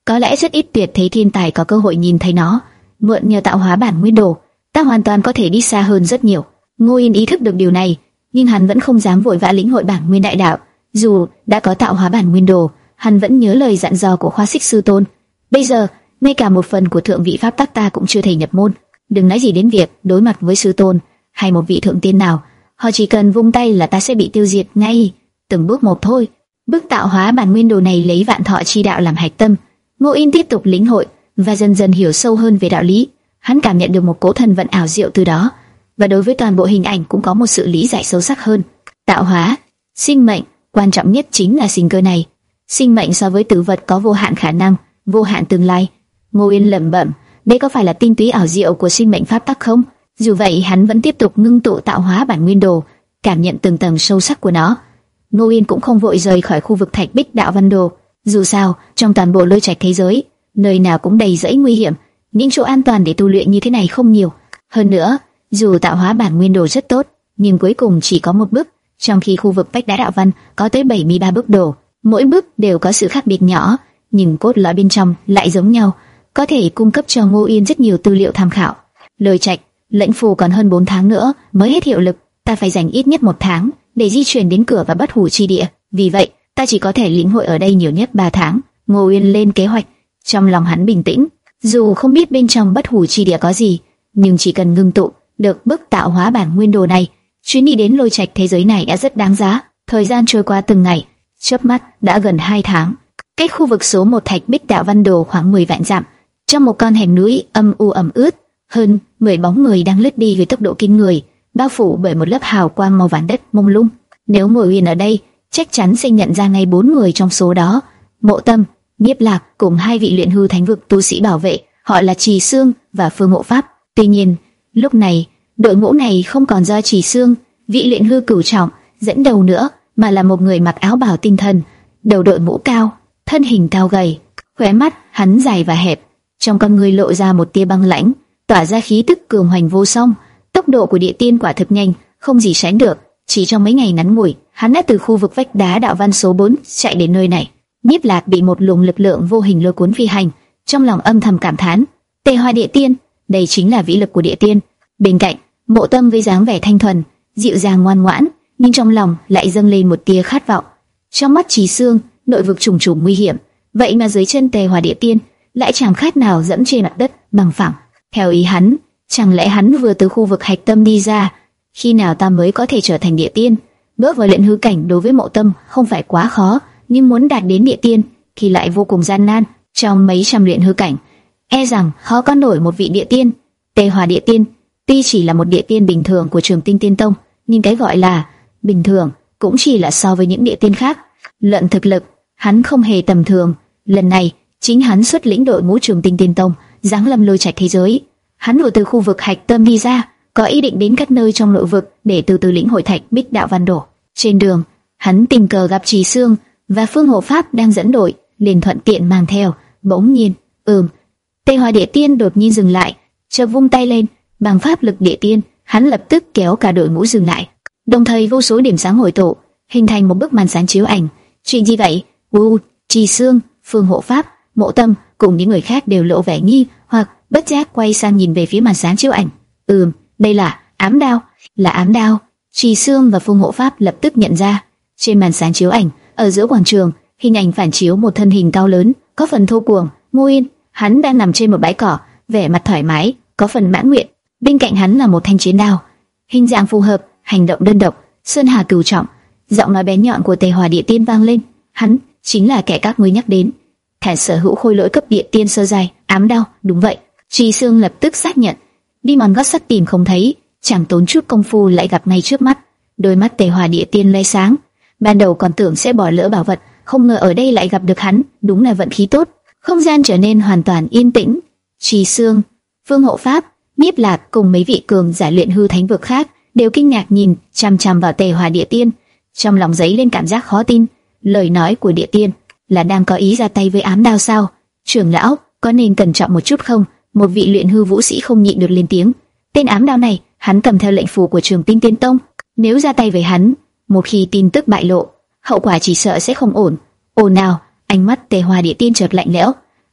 có lẽ rất ít tuyệt thế thiên tài có cơ hội nhìn thấy nó. Mượn nhờ tạo hóa bản nguyên đồ, ta hoàn toàn có thể đi xa hơn rất nhiều. Ngô Yên ý thức được điều này, nhưng hắn vẫn không dám vội vã lĩnh hội bản nguyên đại đạo. Dù đã có tạo hóa bản nguyên đồ, hắn vẫn nhớ lời dặn dò của Khoa Xích sư tôn. Bây giờ, ngay cả một phần của thượng vị pháp tắc ta cũng chưa thể nhập môn, đừng nói gì đến việc đối mặt với sư tôn hay một vị thượng tiên nào. Họ chỉ cần vung tay là ta sẽ bị tiêu diệt ngay, từng bước một thôi. Bước tạo hóa bản nguyên đồ này lấy vạn thọ chi đạo làm hạch tâm. Ngô Yên tiếp tục lĩnh hội và dần dần hiểu sâu hơn về đạo lý. Hắn cảm nhận được một cỗ thần vận ảo diệu từ đó, và đối với toàn bộ hình ảnh cũng có một sự lý giải sâu sắc hơn. Tạo hóa, sinh mệnh, quan trọng nhất chính là sinh cơ này. Sinh mệnh so với tử vật có vô hạn khả năng, vô hạn tương lai. Ngô Yên lẩm bẩm, đây có phải là tinh túy ảo diệu của sinh mệnh pháp tắc không? Dù vậy, hắn vẫn tiếp tục ngưng tụ tạo hóa bản nguyên đồ, cảm nhận từng tầng sâu sắc của nó. Ngô Yên cũng không vội rời khỏi khu vực Thạch Bích Đạo Văn Đồ. Dù sao, trong toàn bộ lôi trạch thế giới, nơi nào cũng đầy rẫy nguy hiểm, những chỗ an toàn để tu luyện như thế này không nhiều. Hơn nữa, dù tạo hóa bản nguyên đồ rất tốt, nhưng cuối cùng chỉ có một bước, trong khi khu vực Bách Đá Đạo Văn có tới bảy mươi ba bước đồ, mỗi bước đều có sự khác biệt nhỏ, nhưng cốt lõi bên trong lại giống nhau, có thể cung cấp cho Ngô Yên rất nhiều tư liệu tham khảo. Lôi trạch, lệnh phù còn hơn bốn tháng nữa mới hết hiệu lực, ta phải dành ít nhất một tháng để di chuyển đến cửa và Bất Hủ chi địa. Vì vậy, ta chỉ có thể lĩnh hội ở đây nhiều nhất ba tháng. Ngô Yên lên kế hoạch, trong lòng hắn bình tĩnh. Dù không biết bên trong Bất Hủ chi địa có gì, nhưng chỉ cần ngưng tụ được bức tạo hóa bản nguyên đồ này, chuyến đi đến lôi trạch thế giới này đã rất đáng giá. Thời gian trôi qua từng ngày, chớp mắt đã gần hai tháng. Cách khu vực số một Thạch Bích Đạo Văn Đồ khoảng mười vạn dặm, trong một con hẻm núi âm u ẩm ướt, hơn mười bóng người đang lướt đi với tốc độ kinh người, bao phủ bởi một lớp hào quang màu vàng đất mông lung. Nếu Ngô Yên ở đây, chắc chắn sẽ nhận ra ngay bốn người trong số đó: Mộ Tâm, Nhiếp Lạc cùng hai vị luyện hư thánh vực tu sĩ bảo vệ, họ là Trì Xương và Phương Hộ Pháp. Tuy nhiên, lúc này, đội ngũ này không còn do Trì Xương, vị luyện hư cửu trọng, dẫn đầu nữa, mà là một người mặc áo bào tinh thần, đầu đội mũ cao, thân hình cao gầy, khóe mắt hắn dài và hẹp, trong con người lộ ra một tia băng lãnh, tỏa ra khí tức cường hoành vô song. Tốc độ của địa tiên quả thực nhanh, không gì sánh được. Chỉ trong mấy ngày ngắn ngủi, hắn đã từ khu vực Vách Đá Đạo Văn số bốn chạy đến nơi này. Nhiếp Lạc bị một luồng lực lượng vô hình lôi cuốn phi hành, trong lòng âm thầm cảm thán: Tê Hoa Địa Tiên, đây chính là vĩ lực của địa tiên. Bên cạnh, Mộ Tâm với dáng vẻ thanh thuần, dịu dàng ngoan ngoãn, nhưng trong lòng lại dâng lên một tia khát vọng. Trong mắt Trì Xương, nội vực trùng trùng nguy hiểm, vậy mà dưới chân Tê Hoa Địa Tiên lại chẳng khác nào dẫm trên mặt đất bằng phẳng. Theo ý hắn, chẳng lẽ hắn vừa từ khu vực hạch tâm đi ra? Khi nào ta mới có thể trở thành địa tiên? Bước vào luyện hư cảnh đối với Mộ Tâm không phải quá khó, nhưng muốn đạt đến địa tiên thì lại vô cùng gian nan. Trong mấy trăm luyện hư cảnh, e rằng khó có nổi một vị địa tiên. Tê Hoa Địa Tiên tuy chỉ là một địa tiên bình thường của Trường Tinh Tiên Tông, nhưng cái gọi là bình thường cũng chỉ là so với những địa tiên khác. Luận thực lực, hắn không hề tầm thường. Lần này, chính hắn xuất lĩnh đội ngũ Trường Tinh Tiên Tông giáng lâm lôi trạch thế giới. Hắn vừa từ khu vực hạch tâm đi ra, có ý định đến các nơi trong nội vực để từ từ lĩnh hội Thạch Bích Đạo Văn Đồ. Trên đường, hắn tình cờ gặp Trì Xương và Phương Hộ Pháp đang dẫn đội, liền thuận tiện mang theo. Bỗng nhiên, ừm, Tê Hoa Địa Tiên đột nhiên dừng lại, chợt vung tay lên, bằng pháp lực địa tiên, hắn lập tức kéo cả đội ngũ dừng lại. Đồng thời vô số điểm sáng hội tụ, hình thành một bức màn sáng chiếu ảnh. Chuyện gì vậy? U, Trì Xương, Phương Hộ Pháp, Mộ Tâm cùng những người khác đều lộ vẻ nghi hoặc bất giác quay sang nhìn về phía màn sáng chiếu ảnh. Ừm, đây là ám đao, là ám đao. Trì Xương và Phương Hộ Pháp lập tức nhận ra. Trên màn sáng chiếu ảnh, ở giữa quảng trường, hình ảnh phản chiếu một thân hình cao lớn, có phần thô cuồng. Ngô Yên, hắn đang nằm trên một bãi cỏ, vẻ mặt thoải mái, có phần mãn nguyện. Bên cạnh hắn là một thanh chiến đao, hình dạng phù hợp, hành động đơn độc, sơn hà cửu trọng. Giọng nói bén nhọn của Tê Hoa Địa Tiên vang lên. Hắn chính là kẻ các ngươi nhắc đến, thẻ sở hữu khôi lỗi cấp địa tiên sơ giai, ám đao. Đúng vậy. Trì Xương lập tức xác nhận. Đi mòn gót sắt tìm không thấy, chẳng tốn chút công phu lại gặp ngay trước mắt. Đôi mắt Tê Hoa Địa Tiên lóe sáng. Ban đầu còn tưởng sẽ bỏ lỡ bảo vật, không ngờ ở đây lại gặp được hắn, đúng là vận khí tốt. Không gian trở nên hoàn toàn yên tĩnh. Trì Xương, Phương Hộ Pháp, Nhiếp Lạc cùng mấy vị cường giả luyện hư thánh vực khác đều kinh ngạc nhìn chằm chằm vào Tê Hoa Địa Tiên, trong lòng dấy lên cảm giác khó tin. Lời nói của địa tiên là đang có ý ra tay với ám đao sao? Trưởng lão, có nên cẩn trọng một chút không? Một vị luyện hư vũ sĩ không nhịn được lên tiếng. Tên ám đao này, hắn cầm theo lệnh phù của Trường Tinh Tiên Tông, nếu ra tay với hắn, một khi tin tức bại lộ, hậu quả chỉ sợ sẽ không ổn. Ồ nào, ánh mắt Tê Hoa Địa Tiên chợt lạnh lẽo,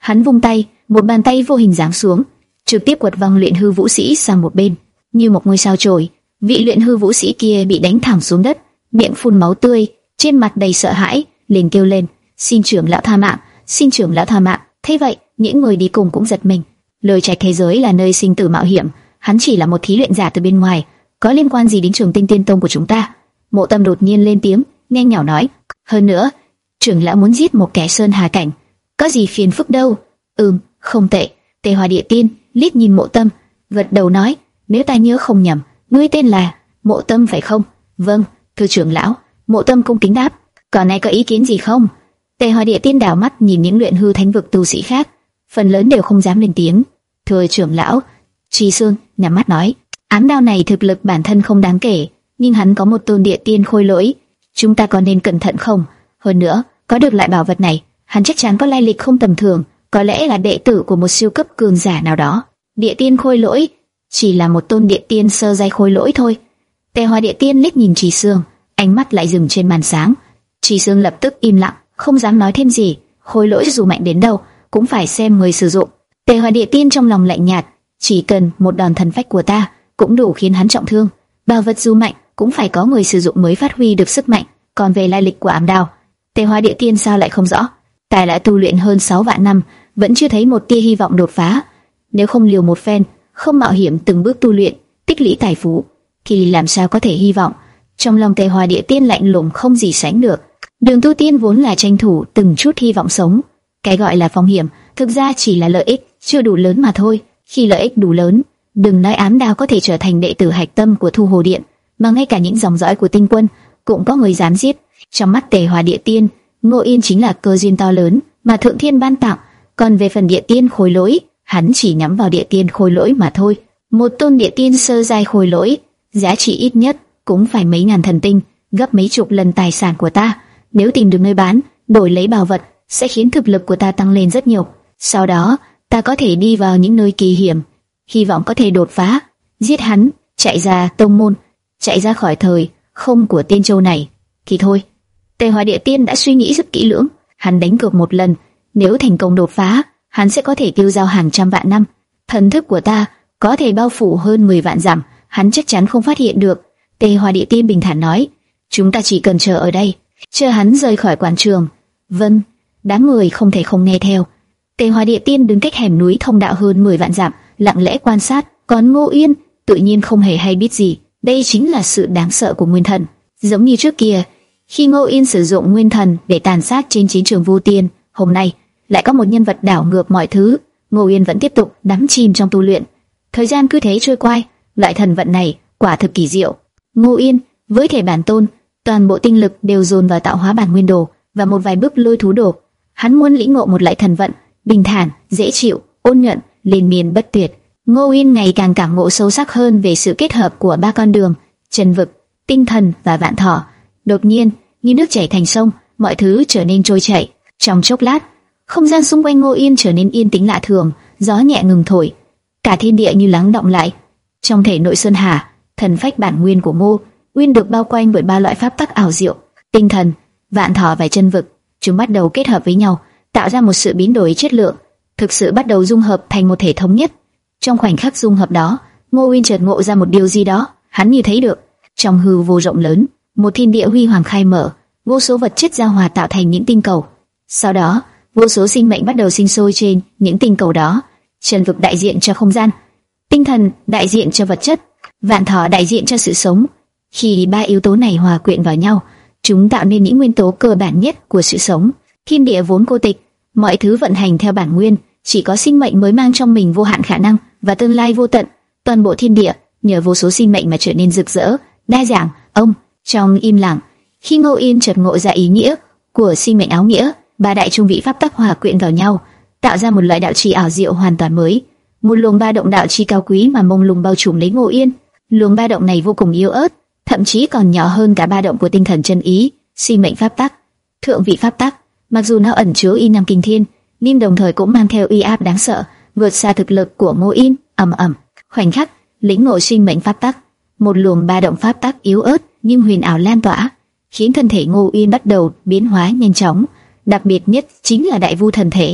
Hắn vung tay, một bàn tay vô hình giáng xuống, trực tiếp quật văng luyện hư vũ sĩ sang một bên, như một ngôi sao chổi. Vị luyện hư vũ sĩ kia bị đánh thẳng xuống đất, miệng phun máu tươi, trên mặt đầy sợ hãi, liền kêu lên: "Xin trưởng lão tha mạng, xin trưởng lão tha mạng." Thế vậy, những người đi cùng cũng giật mình. Lôi Trạch thế giới là nơi sinh tử mạo hiểm, hắn chỉ là một thí luyện giả từ bên ngoài, có liên quan gì đến Trường Tinh Tiên Tông của chúng ta? Mộ Tâm đột nhiên lên tiếng, nhanh nhỏ nói: "Hơn nữa, trưởng lão muốn giết một kẻ sơn hà cảnh, có gì phiền phức đâu." "Ừm, không tệ." Tề Hoa Địa Tiên liếc nhìn Mộ Tâm, gật đầu nói: "Nếu ta nhớ không nhầm, ngươi tên là Mộ Tâm phải không?" "Vâng, thưa trưởng lão." Mộ Tâm cung kính đáp. "Còn này có ý kiến gì không?" Tề Hoa Địa Tiên đảo mắt nhìn những luyện hư thánh vực tu sĩ khác, phần lớn đều không dám lên tiếng. "Thưa trưởng lão." Trì Sương nhắm mắt nói: "Ám đao này thực lực bản thân không đáng kể, nhưng hắn có một tôn địa tiên khôi lỗi, chúng ta có nên cẩn thận không? Hơn nữa, có được loại bảo vật này, hắn chắc chắn có lai lịch không tầm thường, có lẽ là đệ tử của một siêu cấp cường giả nào đó." Địa tiên khôi lỗi, chỉ là một tôn địa tiên sơ giai khôi lỗi thôi. Tề Hoa Địa Tiên liếc nhìn Trì Sương, ánh mắt lại dừng trên màn sáng. Trì Sương lập tức im lặng, không dám nói thêm gì. Khôi lỗi dù mạnh đến đâu, cũng phải xem người sử dụng. Tề Hoa Địa Tiên trong lòng lạnh nhạt, chỉ cần một đòn thần phách của ta cũng đủ khiến hắn trọng thương. Bảo vật dù mạnh, cũng phải có người sử dụng mới phát huy được sức mạnh. Còn về lai lịch của ám đao, Tề Hoa Địa Tiên sao lại không rõ? Ta đã tu luyện hơn sáu vạn năm, vẫn chưa thấy một tia hy vọng đột phá. Nếu không liều một phen, không mạo hiểm từng bước tu luyện, tích lũy tài phú, thì làm sao có thể hy vọng? Trong lòng Tề Hoa Địa Tiên lạnh lùng không gì sánh được. Đường tu tiên vốn là tranh thủ từng chút hy vọng sống. Cái gọi là phong hiểm, thực ra chỉ là lợi ích chưa đủ lớn mà thôi. Khi lợi ích đủ lớn, đừng nói ám đao có thể trở thành đệ tử hạch tâm của Thu Hồ Điện, mà ngay cả những dòng dõi của Tinh Quân cũng có người dám giết. Trong mắt Tề Hoa Địa Tiên, Ngô Yên chính là cơ duyên to lớn mà Thượng Thiên ban tặng. Còn về phần địa tiên khôi lỗi, hắn chỉ nhắm vào địa tiên khôi lỗi mà thôi. Một tôn địa tiên sơ giai khôi lỗi, giá trị ít nhất cũng phải mấy ngàn thần tinh, gấp mấy chục lần tài sản của ta. Nếu tìm được nơi bán, đổi lấy bảo vật, sẽ khiến thực lực của ta tăng lên rất nhiều. Sau đó, ta có thể đi vào những nơi kỳ hiểm, hy vọng có thể đột phá, giết hắn, chạy ra tông môn, chạy ra khỏi thời không của Tiên Châu này. Thì thôi, Tề Hoa Địa Tiên đã suy nghĩ rất kỹ lưỡng, hắn đánh cược một lần, nếu thành công đột phá, hắn sẽ có thể tiêu dao hàng trăm vạn năm. Thần thức của ta có thể bao phủ hơn mười vạn dặm, hắn chắc chắn không phát hiện được. Tề Hoa Địa Tiên bình thản nói: "Chúng ta chỉ cần chờ ở đây, chờ hắn rời khỏi quảng trường." "Vâng." Đám người không thể không nghe theo. Tề Hoa Địa Tiên đứng cách hẻm núi thông đạo hơn mười vạn dặm, lặng lẽ quan sát. Còn Ngô Yên tự nhiên không hề hay biết gì. Đây chính là sự đáng sợ của nguyên thần. Giống như trước kia, khi Ngô Yên sử dụng nguyên thần để tàn sát trên chiến trường Vu Tiên, hôm nay lại có một nhân vật đảo ngược mọi thứ. Ngô Yên vẫn tiếp tục đắm chìm trong tu luyện. Thời gian cứ thế trôi qua, loại thần vận này quả thực kỳ diệu. Ngô Yên với thể bản tôn, toàn bộ tinh lực đều dồn vào tạo hóa bản nguyên đồ và một vài bước lôi thú đồ. Hắn muốn lĩnh ngộ một loại thần vận bình thản, dễ chịu, ôn nhuận, liên miên bất tuyệt. Ngô Yên ngày càng cảm ngộ sâu sắc hơn về sự kết hợp của ba con đường: chân vực, tinh thần và vạn thọ. Đột nhiên, như nước chảy thành sông, mọi thứ trở nên trôi chảy. Trong chốc lát, không gian xung quanh Ngô Yên trở nên yên tĩnh lạ thường, gió nhẹ ngừng thổi, cả thiên địa như lắng động lại. Trong thể nội sơn hà, thần phách bản nguyên của Ngô Uyên được bao quanh bởi ba loại pháp tắc ảo diệu: tinh thần, vạn thọ và chân vực. Chúng bắt đầu kết hợp với nhau, tạo ra một sự biến đổi chất lượng, thực sự bắt đầu dung hợp thành một thể thống nhất. Trong khoảnh khắc dung hợp đó, Ngô Uyên chợt ngộ ra một điều gì đó, hắn như thấy được, trong hư vô rộng lớn, một thiên địa huy hoàng khai mở, vô số vật chất giao hòa tạo thành những tinh cầu. Sau đó, vô số sinh mệnh bắt đầu sinh sôi trên những tinh cầu đó. Chân vực đại diện cho không gian, tinh thần đại diện cho vật chất, vạn thọ đại diện cho sự sống. Khi ba yếu tố này hòa quyện vào nhau, chúng tạo nên những nguyên tố cơ bản nhất của sự sống. Thiên địa vốn cô tịch, mọi thứ vận hành theo bản nguyên, chỉ có sinh mệnh mới mang trong mình vô hạn khả năng và tương lai vô tận. Toàn bộ thiên địa nhờ vô số sinh mệnh mà trở nên rực rỡ, đa dạng. Ông trong im lặng, khi Ngô Yên chợt ngộ ra ý nghĩa của sinh mệnh áo nghĩa, ba đại trung vị pháp tắc hòa quyện vào nhau, tạo ra một loại đạo trì ảo diệu hoàn toàn mới. Một luồng ba động đạo trì cao quý mà mông lung bao trùm lấy Ngô Yên. Luồng ba động này vô cùng yếu ớt, thậm chí còn nhỏ hơn cả ba động của tinh thần chân ý, sinh mệnh pháp tắc, thượng vị pháp tắc. Mặc dù nó ẩn chứa y nam kinh thiên, nhưng đồng thời cũng mang theo uy áp đáng sợ, vượt xa thực lực của Ngô Yên. Ầm ầm, khoảnh khắc lĩnh ngộ sinh mệnh pháp tắc, một luồng ba động pháp tắc yếu ớt nhưng huyền ảo lan tỏa, khiến thân thể Ngô Yên bắt đầu biến hóa nhanh chóng. Đặc biệt nhất chính là đại vu thần thể.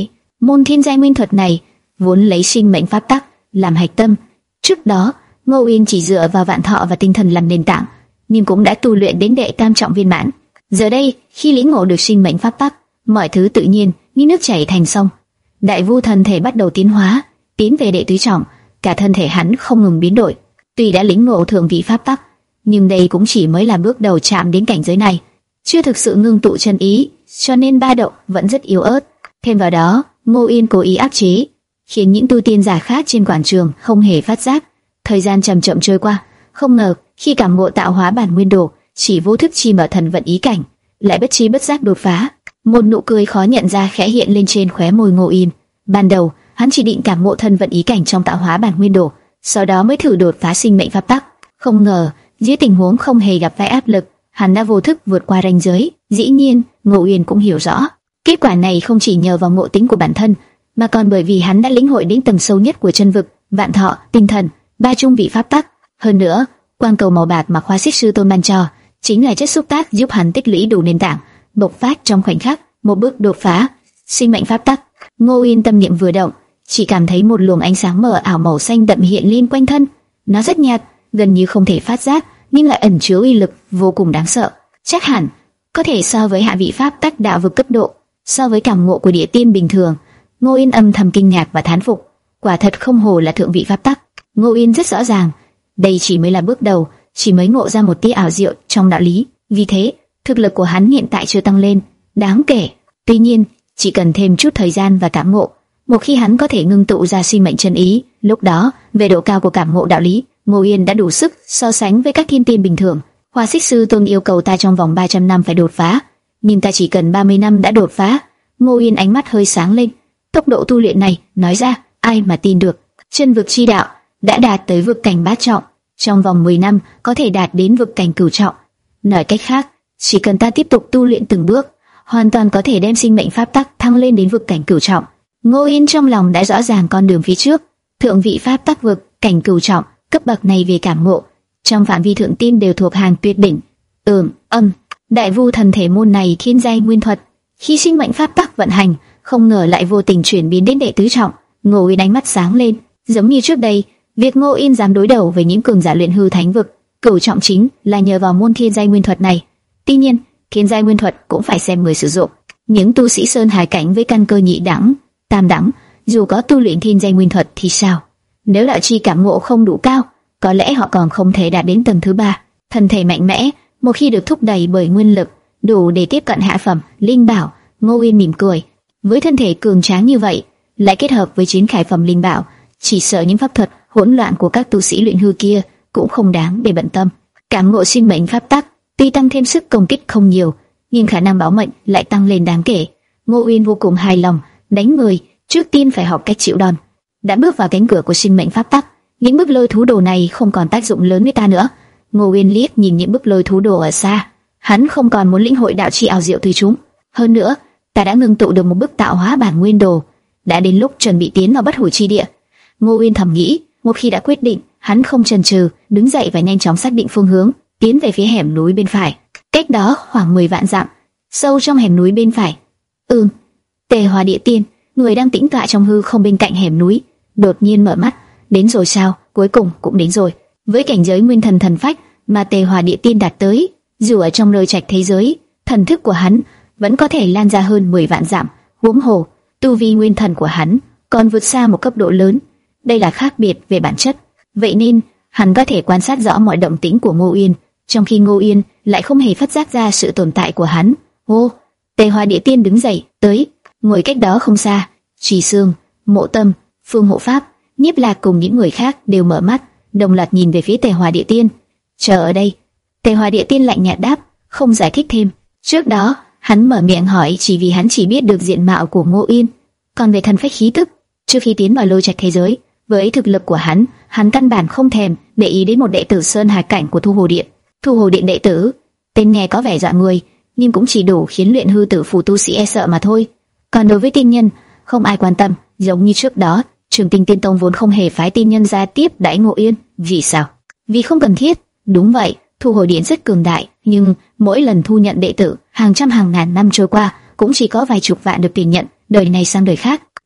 Môn thiên giai nguyên thuật này vốn lấy sinh mệnh pháp tắc làm hạch tâm. Trước đó, Ngô Uyên chỉ dựa vào vạn thọ và tinh thần làm nền tảng, nhưng cũng đã tu luyện đến đệ tam trọng viên mãn. Giờ đây, khi lĩnh ngộ được sinh mệnh pháp tắc, mọi thứ tự nhiên như nước chảy thành sông. Đại vu thân thể bắt đầu tiến hóa, tiến về đệ tứ trọng, cả thân thể hắn không ngừng biến đổi. Tuy đã lĩnh ngộ thượng vị pháp tắc, nhưng đây cũng chỉ mới là bước đầu chạm đến cảnh giới này, chưa thực sự ngưng tụ chân ý, cho nên ba động vẫn rất yếu ớt. Thêm vào đó, Ngô Uyên cố ý áp chế, khiến những tu tiên giả khác trên quảng trường không hề phát giác. Thời gian chậm chậm trôi qua, không ngờ khi cảm ngộ tạo hóa bản nguyên đồ, chỉ vô thức chi mở thần vận ý cảnh, lại bất chi bất giác đột phá. Một nụ cười khó nhận ra khẽ hiện lên trên khóe môi Ngô Uyên. Ban đầu, hắn chỉ định cảm ngộ thần vận ý cảnh trong tạo hóa bản nguyên đồ, sau đó mới thử đột phá sinh mệnh pháp tắc. Không ngờ, dưới tình huống không hề gặp phải áp lực, hắn đã vô thức vượt qua ranh giới. Dĩ nhiên, Ngô Uyên cũng hiểu rõ, kết quả này không chỉ nhờ vào ngộ tính của bản thân, mà còn bởi vì hắn đã lĩnh hội đến tầng sâu nhất của chân vực, vạn thọ, tinh thần, ba trung vị pháp tắc. Hơn nữa, quang cầu màu bạc mà Khoa Xích Sư Tôn ban cho chính là chất xúc tác giúp hắn tích lũy đủ nền tảng, bộc phát trong khoảnh khắc, một bước đột phá sinh mệnh pháp tắc. Ngô Uyên tâm niệm vừa động, chỉ cảm thấy một luồng ánh sáng mờ ảo màu xanh đậm hiện lên quanh thân. Nó rất nhạt, gần như không thể phát giác, nhưng lại ẩn chứa uy lực vô cùng đáng sợ. Chắc hẳn có thể so với hạ vị pháp tắc đạo vực cấp độ, so với cảm ngộ của địa tiên bình thường. Ngô Uyên âm thầm kinh ngạc và thán phục, quả thật không hổ là thượng vị pháp tắc. Ngô Uyên rất rõ ràng, đây chỉ mới là bước đầu, chỉ mới ngộ ra một tia ảo diệu trong đạo lý. Vì thế, thực lực của hắn hiện tại chưa tăng lên đáng kể. Tuy nhiên, chỉ cần thêm chút thời gian và cảm ngộ, một khi hắn có thể ngưng tụ ra sinh mệnh chân ý, lúc đó, về độ cao của cảm ngộ đạo lý, Ngô Uyên đã đủ sức so sánh với các thiên tiên bình thường. Hoa Xích Sư Tôn yêu cầu ta trong vòng ba trăm năm phải đột phá, nhưng ta chỉ cần ba mươi năm đã đột phá. Ngô Uyên ánh mắt hơi sáng lên. Tốc độ tu luyện này, nói ra, ai mà tin được. Chân vực chi đạo đã đạt tới vực cảnh bát trọng, trong vòng mười năm có thể đạt đến vực cảnh cửu trọng. Nói cách khác, chỉ cần ta tiếp tục tu luyện từng bước, hoàn toàn có thể đem sinh mệnh pháp tắc thăng lên đến vực cảnh cửu trọng. Ngô Uyên trong lòng đã rõ ràng con đường phía trước. Thượng vị pháp tắc vực cảnh cửu trọng, cấp bậc này về cảm ngộ, trong phạm vi thượng tiên đều thuộc hàng tuyệt đỉnh. Ừm, âm, đại vu thần thể môn này thiên giai nguyên thuật, khi sinh mệnh pháp tắc vận hành, không ngờ lại vô tình chuyển biến đến đệ tứ trọng. Ngô Uyên ánh mắt sáng lên, giống như trước đây, việc Ngô Uyên dám đối đầu với những cường giả luyện hư thánh vực cửu trọng chính là nhờ vào môn thiên giai nguyên thuật này. Tuy nhiên, thiên giai nguyên thuật cũng phải xem người sử dụng. Những tu sĩ sơn hải cảnh với căn cơ nhị đẳng, tam đẳng, dù có tu luyện thiên giai nguyên thuật thì sao? Nếu đạo chi cảm ngộ không đủ cao, có lẽ họ còn không thể đạt đến tầng thứ ba. Thân thể mạnh mẽ, một khi được thúc đẩy bởi nguyên lực, đủ để tiếp cận hạ phẩm linh bảo. Ngô Uyên mỉm cười, với thân thể cường tráng như vậy, lại kết hợp với chiến khải phẩm linh bảo, chỉ sợ những pháp thuật hỗn loạn của các tu sĩ luyện hư kia cũng không đáng để bận tâm. Cảm ngộ sinh mệnh pháp tắc, tuy tăng thêm sức công kích không nhiều, nhưng khả năng bảo mệnh lại tăng lên đáng kể. Ngô Uyên vô cùng hài lòng, đánh người trước tiên phải học cách chịu đòn. Đã bước vào cánh cửa của sinh mệnh pháp tắc, những bức lôi thú đồ này không còn tác dụng lớn với ta nữa. Ngô Uyên liếc nhìn những bức lôi thú đồ ở xa, hắn không còn muốn lĩnh hội đạo chi ảo diệu từ chúng. Hơn nữa, ta đã ngưng tụ được một bức tạo hóa bản nguyên đồ, đã đến lúc chuẩn bị tiến vào bất hủ chi địa. Ngô Uyên thầm nghĩ, một khi đã quyết định, hắn không chần chừ, đứng dậy và nhanh chóng xác định phương hướng, tiến về phía hẻm núi bên phải. Cách đó khoảng mười vạn dặm, sâu trong hẻm núi bên phải. Ừm, Tề Hòa Địa Tiên, người đang tĩnh tọa trong hư không bên cạnh hẻm núi, đột nhiên mở mắt. Đến rồi sao? Cuối cùng cũng đến rồi. Với cảnh giới nguyên thần thần phách mà Tề Hòa Địa Tiên đạt tới, dù ở trong nơi trạch thế giới, thần thức của hắn vẫn có thể lan ra hơn mười vạn dặm. Huống hồ, tu vi nguyên thần của hắn còn vượt xa một cấp độ lớn. Đây là khác biệt về bản chất. Vậy nên, hắn có thể quan sát rõ mọi động tĩnh của Ngô Uyên, trong khi Ngô Uyên lại không hề phát giác ra sự tồn tại của hắn. Ô, Tề Hòa Địa Tiên đứng dậy, tới, ngồi cách đó không xa. Trì Sương, Mộ Tâm, Phương Hộ Pháp, Nhiếp Lạc cùng những người khác đều mở mắt, đồng loạt nhìn về phía Tề Hòa Địa Tiên. Chờ ở đây. Tề Hòa Địa Tiên lạnh nhạt đáp, không giải thích thêm. Trước đó, hắn mở miệng hỏi chỉ vì hắn chỉ biết được diện mạo của Ngô Uyên, còn về thần phách khí tức, trước khi tiến vào lôi trạch thế giới, với thực lực của hắn, hắn căn bản không thèm để ý đến một đệ tử sơn hải cảnh của Thu Hồ Điện. Thu Hồ Điện đệ tử, tên nghe có vẻ dọa người, nhưng cũng chỉ đủ khiến luyện hư tử phù tu sĩ e sợ mà thôi. Còn đối với tiên nhân, không ai quan tâm. Giống như trước đó, Trường Tinh Tiên Tông vốn không hề phái tiên nhân ra tiếp đãi Ngô Uyên. Vì sao? Vì không cần thiết. Đúng vậy, Thu Hồ Điện rất cường đại, nhưng mỗi lần thu nhận đệ tử, hàng trăm hàng ngàn năm trôi qua, cũng chỉ có vài chục vạn được tiền nhận, đời này sang đời khác.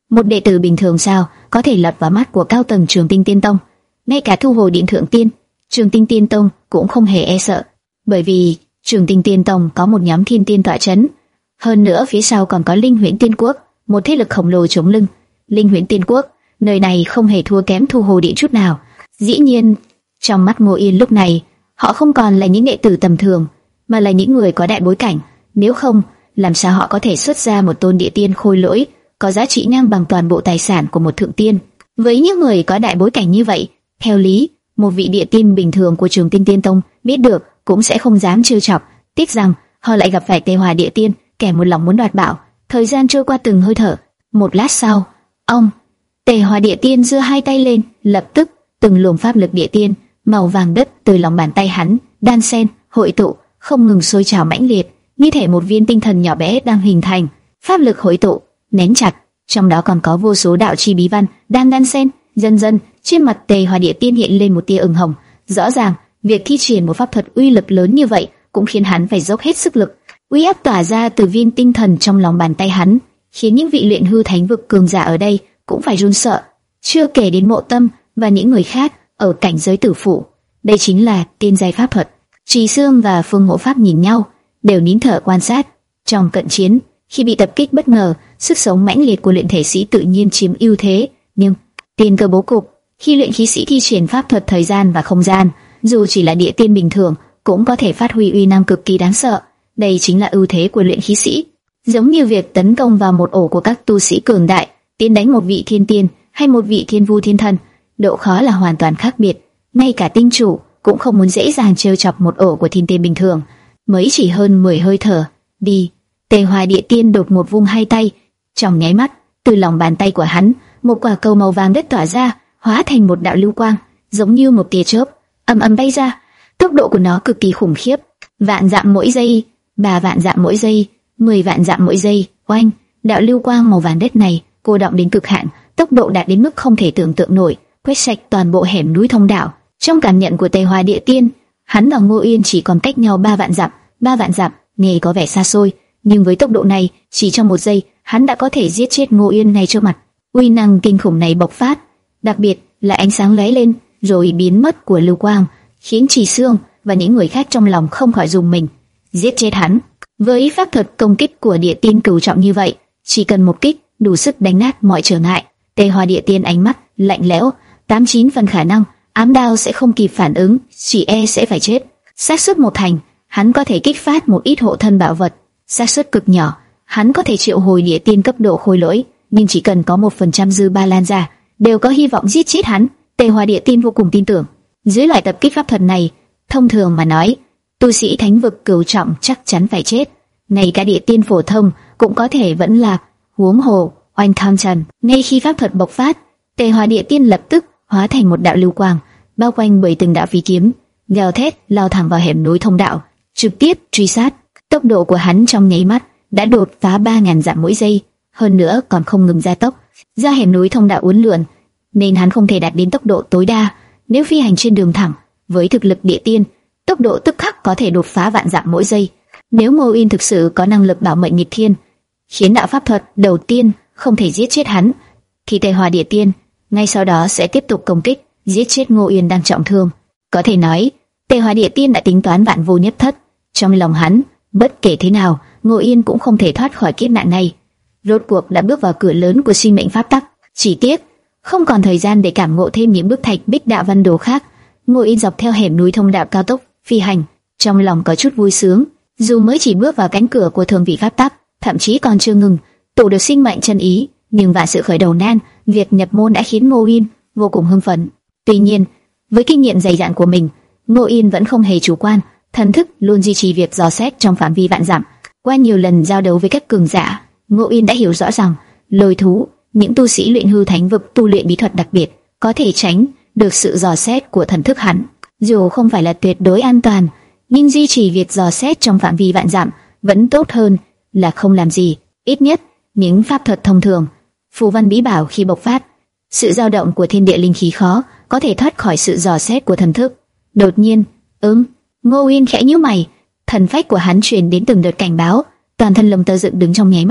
Một đệ tử bình thường sao có thể lọt vào mắt của cao tầng Trường Tinh Tiên Tông? Ngay cả Thu Hồi Điện Thượng Tiên, Trường Tinh Tiên Tông cũng không hề e sợ, bởi vì Trường Tinh Tiên Tông có một nhóm thiên tiên tọa chấn, hơn nữa phía sau còn có Linh Huyễn Tiên Quốc, một thế lực khổng lồ chống lưng. Linh Huyễn Tiên Quốc, nơi này không hề thua kém Thu Hồi Điện chút nào. Dĩ nhiên, trong mắt Ngô Yên lúc này, họ không còn là những đệ tử tầm thường, mà là những người có đại bối cảnh. Nếu không, làm sao họ có thể xuất ra một tôn địa tiên khôi lỗi có giá trị ngang bằng toàn bộ tài sản của một thượng tiên? Với những người có đại bối cảnh như vậy, theo lý, một vị địa tiên bình thường của Trường Tinh Tiên Tông biết được cũng sẽ không dám trêu chọc. Tiếc rằng họ lại gặp phải Tề Hòa địa tiên, kẻ một lòng muốn đoạt bảo. Thời gian trôi qua từng hơi thở. Một lát sau, ông Tề Hòa địa tiên giơ hai tay lên, lập tức từng luồng pháp lực địa tiên màu vàng đất từ lòng bàn tay hắn đan xen hội tụ, không ngừng sôi trào mãnh liệt, như thể một viên tinh thần nhỏ bé đang hình thành. Pháp lực hội tụ, nén chặt, trong đó còn có vô số đạo chi bí văn đang đan xen. Dần dần, trên mặt Tề Hòa địa tiên hiện lên một tia ửng hồng. Rõ ràng, việc thi triển một pháp thuật uy lực lớn như vậy cũng khiến hắn phải dốc hết sức lực. Uy áp tỏa ra từ viên tinh thần trong lòng bàn tay hắn, khiến những vị luyện hư thánh vực cường giả ở đây cũng phải run sợ. Chưa kể đến Mộ Tâm và những người khác ở cảnh giới tử phụ. Đây chính là tiên giai pháp thuật. Trì Sương và Phương Ngộ Pháp nhìn nhau, đều nín thở quan sát. Trong cận chiến, khi bị tập kích bất ngờ, sức sống mãnh liệt của luyện thể sĩ tự nhiên chiếm ưu thế, nhưng tiên cơ bố cục, khi luyện khí sĩ thi triển pháp thuật thời gian và không gian, dù chỉ là địa tiên bình thường, cũng có thể phát huy uy năng cực kỳ đáng sợ. Đây chính là ưu thế của luyện khí sĩ. Giống như việc tấn công vào một ổ của các tu sĩ cường đại, tiến đánh một vị thiên tiên hay một vị thiên vu thiên thần, độ khó là hoàn toàn khác biệt. Ngay cả tinh chủ cũng không muốn dễ dàng trêu chọc một ổ của thiên tiên bình thường. Mới chỉ hơn mười hơi thở, đi, Tề Hòa địa tiên đột ngột vung hai tay, trong nháy mắt, từ lòng bàn tay của hắn, một quả cầu màu vàng đất tỏa ra, hóa thành một đạo lưu quang, giống như một tia chớp, ầm ầm bay ra. Tốc độ của nó cực kỳ khủng khiếp, vạn dặm mỗi giây, ba vạn dặm mỗi giây, mười vạn dặm mỗi giây. Oanh, đạo lưu quang màu vàng đất này cô động đến cực hạn, tốc độ đạt đến mức không thể tưởng tượng nổi, quét sạch toàn bộ hẻm núi thông đạo. Trong cảm nhận của Tề Hòa địa tiên, hắn và Ngô Yên chỉ còn cách nhau ba vạn dặm. Ba vạn dặm nghe có vẻ xa xôi, nhưng với tốc độ này, chỉ trong một giây, hắn đã có thể giết chết Ngô Yên ngay trước mặt. Uy năng kinh khủng này bộc phát, đặc biệt là ánh sáng lóe lên rồi biến mất của lưu quang, khiến Trì Sương và những người khác trong lòng không khỏi rùng mình. Giết chết hắn. Với pháp thuật công kích của địa tiên cửu trọng như vậy, chỉ cần một kích đủ sức đánh nát mọi trở ngại. Tề Hòa địa tiên ánh mắt lạnh lẽo, tám chín phần khả năng ám đao sẽ không kịp phản ứng, chỉ e sẽ phải chết. Xác suất một thành, hắn có thể kích phát một ít hộ thân bảo vật. Xác suất cực nhỏ, hắn có thể triệu hồi địa tiên cấp độ khôi lỗi, nhưng chỉ cần có một phần trăm dư ba lan ra, đều có hy vọng giết chết hắn. Tề Hòa địa tiên vô cùng tin tưởng. Dưới loại tập kích pháp thuật này, thông thường mà nói, tu sĩ thánh vực cửu trọng chắc chắn phải chết. Ngay cả địa tiên phổ thông cũng có thể vẫn lạc. Huống hồ Oanh Tham Trần, ngay khi pháp thuật bộc phát, Tề Hòa địa tiên lập tức hóa thành một đạo lưu quang, bao quanh bởi từng đạo phi kiếm, gào thét lao thẳng vào hẻm núi thông đạo, trực tiếp truy sát. Tốc độ của hắn trong nháy mắt đã đột phá ba ngàn dặm mỗi giây, hơn nữa còn không ngừng gia tốc. Do hẻm núi thông đạo uốn lượn, nên hắn không thể đạt đến tốc độ tối đa. Nếu phi hành trên đường thẳng, với thực lực địa tiên, tốc độ tức khắc có thể đột phá vạn dặm mỗi giây. Nếu Ngô Yên thực sự có năng lực bảo mệnh nghịch thiên, khiến đạo pháp thuật đầu tiên không thể giết chết hắn, thì Tề Hòa địa tiên ngay sau đó sẽ tiếp tục công kích, giết chết Ngô Yên đang trọng thương. Có thể nói, Tề Hòa địa tiên đã tính toán vạn vô nhất thất. Trong lòng hắn, bất kể thế nào, Ngô Yên cũng không thể thoát khỏi kiếp nạn này. Rốt cuộc đã bước vào cửa lớn của sinh mệnh pháp tắc. Chỉ tiếc, không còn thời gian để cảm ngộ thêm những bức thạch bích đạo văn đồ khác. Ngô Yên dọc theo hẻm núi thông đạo cao tốc phi hành, trong lòng có chút vui sướng. Dù mới chỉ bước vào cánh cửa của thường vị pháp tắc, thậm chí còn chưa ngừng tụ được sinh mệnh chân ý, nhưng vạn sự khởi đầu nan, việc nhập môn đã khiến Ngô Yên vô cùng hưng phấn. Tuy nhiên, với kinh nghiệm dày dặn của mình, Ngô Yên vẫn không hề chủ quan, thần thức luôn duy trì việc dò xét trong phạm vi vạn dặm. Qua nhiều lần giao đấu với các cường giả, Ngô Yên đã hiểu rõ rằng lôi thú, những tu sĩ luyện hư thánh vực tu luyện bí thuật đặc biệt, có thể tránh được sự dò xét của thần thức hắn. Dù không phải là tuyệt đối an toàn, nhưng duy trì việc dò xét trong phạm vi vạn dặm vẫn tốt hơn là không làm gì. Ít nhất, những pháp thuật thông thường, phù văn bí bảo khi bộc phát, sự dao động của thiên địa linh khí khó có thể thoát khỏi sự dò xét của thần thức. Đột nhiên, ừm, Ngô Yên khẽ nhíu mày, thần phách của hắn truyền đến từng đợt cảnh báo, toàn thân lông tơ dựng đứng trong nháy mắt,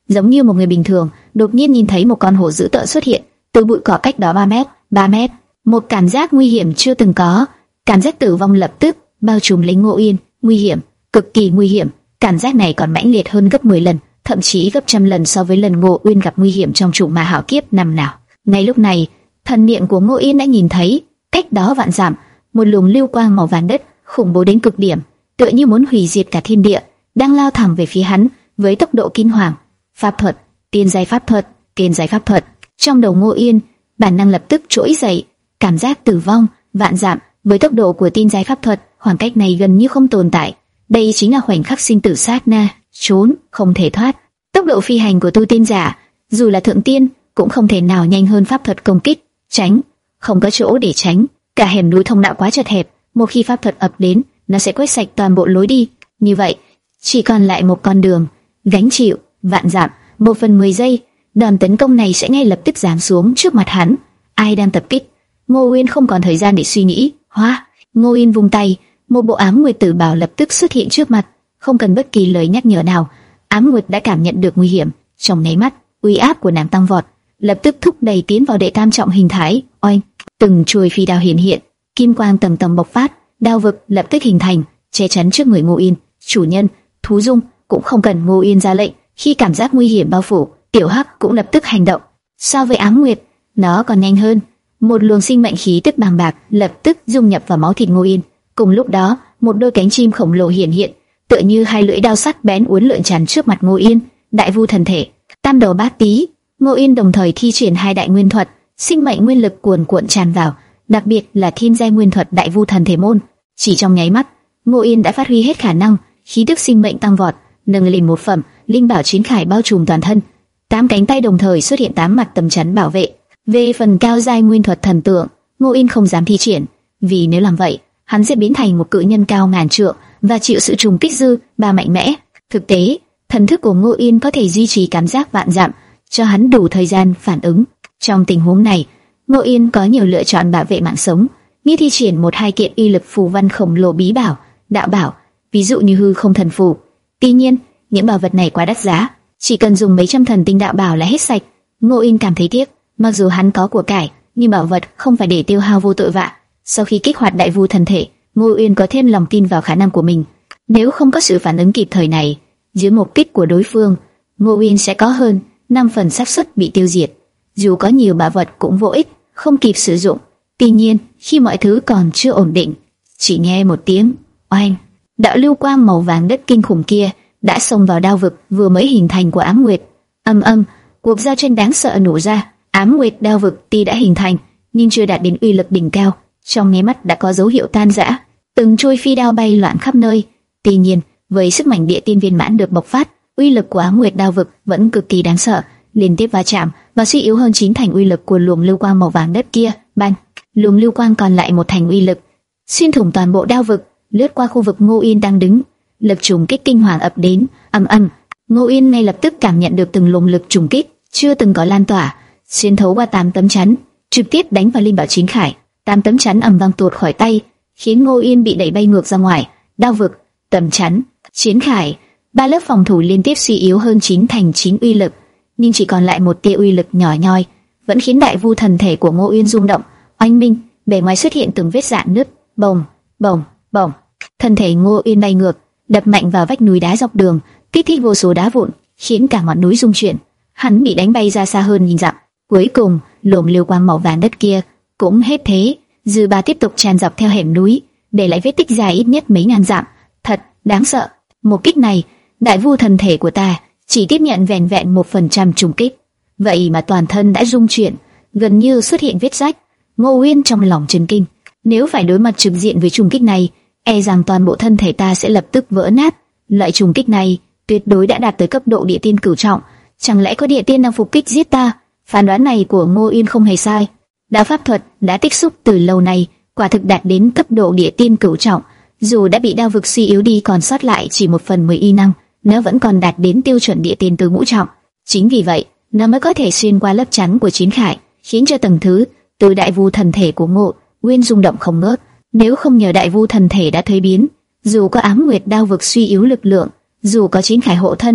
giống như một người bình thường, đột nhiên nhìn thấy một con hổ dữ tợn xuất hiện từ bụi cỏ cách đó ba mét, ba mét. Một cảm giác nguy hiểm chưa từng có, cảm giác tử vong lập tức bao trùm lấy Ngô Yên. Nguy hiểm, cực kỳ nguy hiểm. Cảm giác này còn mãnh liệt hơn gấp mười lần, thậm chí gấp trăm lần so với lần Ngô Uyên gặp nguy hiểm trong Trùng Ma Hảo Kiếp năm nào. Ngay lúc này, thần niệm của Ngô Yên đã nhìn thấy, cách đó vạn dặm, một luồng lưu quang màu vàng đất khủng bố đến cực điểm, tựa như muốn hủy diệt cả thiên địa, đang lao thẳng về phía hắn với tốc độ kinh hoàng. Pháp thuật, tiên giai pháp thuật, tiên giai pháp thuật. Trong đầu Ngô Yên, bản năng lập tức trỗi dậy, cảm giác tử vong, vạn dặm với tốc độ của tiên giai pháp thuật, khoảng cách này gần như không tồn tại. Đây chính là khoảnh khắc sinh tử sát na, trốn không thể thoát. Tốc độ phi hành của tu tiên giả, dù là thượng tiên, cũng không thể nào nhanh hơn pháp thuật công kích. Tránh, không có chỗ để tránh. Cả hẻm núi thông đạo quá chật hẹp, một khi pháp thuật ập đến, nó sẽ quét sạch toàn bộ lối đi. Như vậy, chỉ còn lại một con đường, gánh chịu vạn dặm. Một phần mười giây, đòn tấn công này sẽ ngay lập tức giáng xuống trước mặt hắn. Ai đang tập kích? Ngô Uyên không còn thời gian để suy nghĩ. Hóa, Ngô Uyên vung tay, một bộ ám nguyệt tử bào lập tức xuất hiện trước mặt. Không cần bất kỳ lời nhắc nhở nào, ám nguyệt đã cảm nhận được nguy hiểm. Trong nháy mắt, uy áp của nàng tăng vọt, lập tức thúc đẩy tiến vào đệ tam trọng hình thái. Oanh, từng chuôi phi đao hiện hiện, kim quang tầng tầng bộc phát, đao vực lập tức hình thành, che chắn trước người Ngô Uyên. Chủ nhân, thú dung, cũng không cần Ngô Uyên ra lệnh, khi cảm giác nguy hiểm bao phủ, tiểu hắc cũng lập tức hành động. So với ám nguyệt, nó còn nhanh hơn. Một luồng sinh mệnh khí tức bàng bạc lập tức dung nhập vào máu thịt Ngô Uyên. Cùng lúc đó, một đôi cánh chim khổng lồ hiện hiện, tựa như hai lưỡi đao sắc bén uốn lượn tràn trước mặt Ngô Uyên. Đại vu thần thể, tam đầu bát tý. Ngô Uyên đồng thời thi triển hai đại nguyên thuật, sinh mệnh nguyên lực cuồn cuộn tràn vào, đặc biệt là thiên giai nguyên thuật đại vu thần thể môn. Chỉ trong nháy mắt, Ngô Uyên đã phát huy hết khả năng, khí tức sinh mệnh tăng vọt, nâng lên một phẩm, linh bảo chiến khải bao trùm toàn thân. Tám cánh tay đồng thời xuất hiện tám mặt tấm chắn bảo vệ. Về phần cao giai nguyên thuật thần tượng, Ngô Uyên không dám thi triển, vì nếu làm vậy, hắn sẽ biến thành một cự nhân cao ngàn trượng và chịu sự trùng kích dư ba mạnh mẽ. Thực tế, thần thức của Ngô Uyên có thể duy trì cảm giác vạn dặm, cho hắn đủ thời gian phản ứng. Trong tình huống này, Ngô Uyên có nhiều lựa chọn bảo vệ mạng sống, như thi triển một hai kiện uy lực phù văn khổng lồ bí bảo, đạo bảo, ví dụ như hư không thần phù. Tuy nhiên, những bảo vật này quá đắt giá, chỉ cần dùng mấy trăm thần tinh đạo bảo là hết sạch. Ngô Uyên cảm thấy tiếc, mặc dù hắn có của cải, nhưng bảo vật không phải để tiêu hao vô tội vạ. Sau khi kích hoạt đại vu thần thể, Ngô Uyên có thêm lòng tin vào khả năng của mình. Nếu không có sự phản ứng kịp thời này, dưới một kích của đối phương, Ngô Uyên sẽ có hơn năm phần xác suất bị tiêu diệt. Dù có nhiều bảo vật cũng vô ích, không kịp sử dụng. Tuy nhiên, khi mọi thứ còn chưa ổn định, chỉ nghe một tiếng oanh, đạo lưu quang màu vàng đất kinh khủng kia đã xông vào đao vực vừa mới hình thành của ám nguyệt. Âm âm, cuộc giao tranh đáng sợ nổ ra. Ám nguyệt đao vực tuy đã hình thành, nhưng chưa đạt đến uy lực đỉnh cao, trong nháy mắt đã có dấu hiệu tan rã. Từng trôi phi đao bay loạn khắp nơi. Tuy nhiên, với sức mạnh địa tiên viên mãn được bộc phát, uy lực của ám nguyệt đao vực vẫn cực kỳ đáng sợ, liên tiếp va chạm và suy yếu hơn chín thành uy lực của luồng lưu quang màu vàng đất kia. Bang, luồng lưu quang còn lại một thành uy lực, xuyên thủng toàn bộ đao vực, lướt qua khu vực Ngô Uyên đang đứng. Lực trùng kích kinh hoàng ập đến, ầm ầm. Ngô Uyên ngay lập tức cảm nhận được từng luồng lực trùng kích chưa từng có lan tỏa, xuyên thấu qua tám tấm chắn, trực tiếp đánh vào linh bảo chiến khải. Tám tấm chắn ầm vang tuột khỏi tay, khiến Ngô Uyên bị đẩy bay ngược ra ngoài. Đao vực, tấm chắn, chiến khải, ba lớp phòng thủ liên tiếp suy yếu hơn chín thành chín uy lực, nhưng chỉ còn lại một tia uy lực nhỏ nhoi, vẫn khiến đại vu thần thể của Ngô Uyên rung động. Oanh minh, bề ngoài xuất hiện từng vết rạn nứt, bồng, bồng, bồng. Thân thể Ngô Uyên bay ngược, đập mạnh vào vách núi đá dọc đường, kích thích vô số đá vụn, khiến cả ngọn núi rung chuyển. Hắn bị đánh bay ra xa hơn nghìn dặm. Cuối cùng, luồng lưu quang màu vàng đất kia cũng hết thế. Dư ba tiếp tục tràn dọc theo hẻm núi, để lại vết tích dài ít nhất mấy ngàn dặm. Thật đáng sợ. Một kích này, đại vu thần thể của ta chỉ tiếp nhận vẻn vẹn một phần trăm trùng kích, vậy mà toàn thân đã rung chuyển, gần như xuất hiện vết rách. Ngô Uyên trong lòng chấn kinh. Nếu phải đối mặt trực diện với trùng kích này, e rằng toàn bộ thân thể ta sẽ lập tức vỡ nát. Loại trùng kích này tuyệt đối đã đạt tới cấp độ địa tiên cửu trọng. Chẳng lẽ có địa tiên đang phục kích giết ta? Phán đoán này của Ngô Uyên không hề sai. Đạo pháp thuật đã tích xúc từ lâu nay, quả thực đạt đến cấp độ địa tiên cửu trọng. Dù đã bị đao vực suy yếu đi, còn sót lại chỉ một phần mười y năng, nó vẫn còn đạt đến tiêu chuẩn địa tiên tứ ngũ trọng. Chính vì vậy, nó mới có thể xuyên qua lớp chắn của chiến khải, khiến cho tầng thứ từ đại vu thần thể của Ngô Uyên rung động không ngớt. Nếu không nhờ đại vu thần thể đã thuế biến, dù có ám nguyệt đao vực suy yếu lực lượng, dù có chiến khải hộ thân,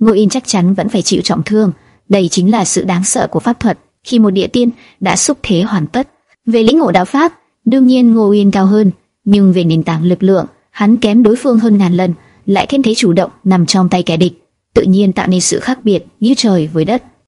Ngô Yên chắc chắn vẫn phải chịu trọng thương. Đây chính là sự đáng sợ của pháp thuật khi một địa tiên đã xúc thế hoàn tất. Về lĩnh ngộ đạo pháp, đương nhiên Ngô Yên cao hơn, nhưng về nền tảng lực lượng, hắn kém đối phương hơn ngàn lần, lại thêm thế chủ động nằm trong tay kẻ địch, tự nhiên tạo nên sự khác biệt như trời với đất.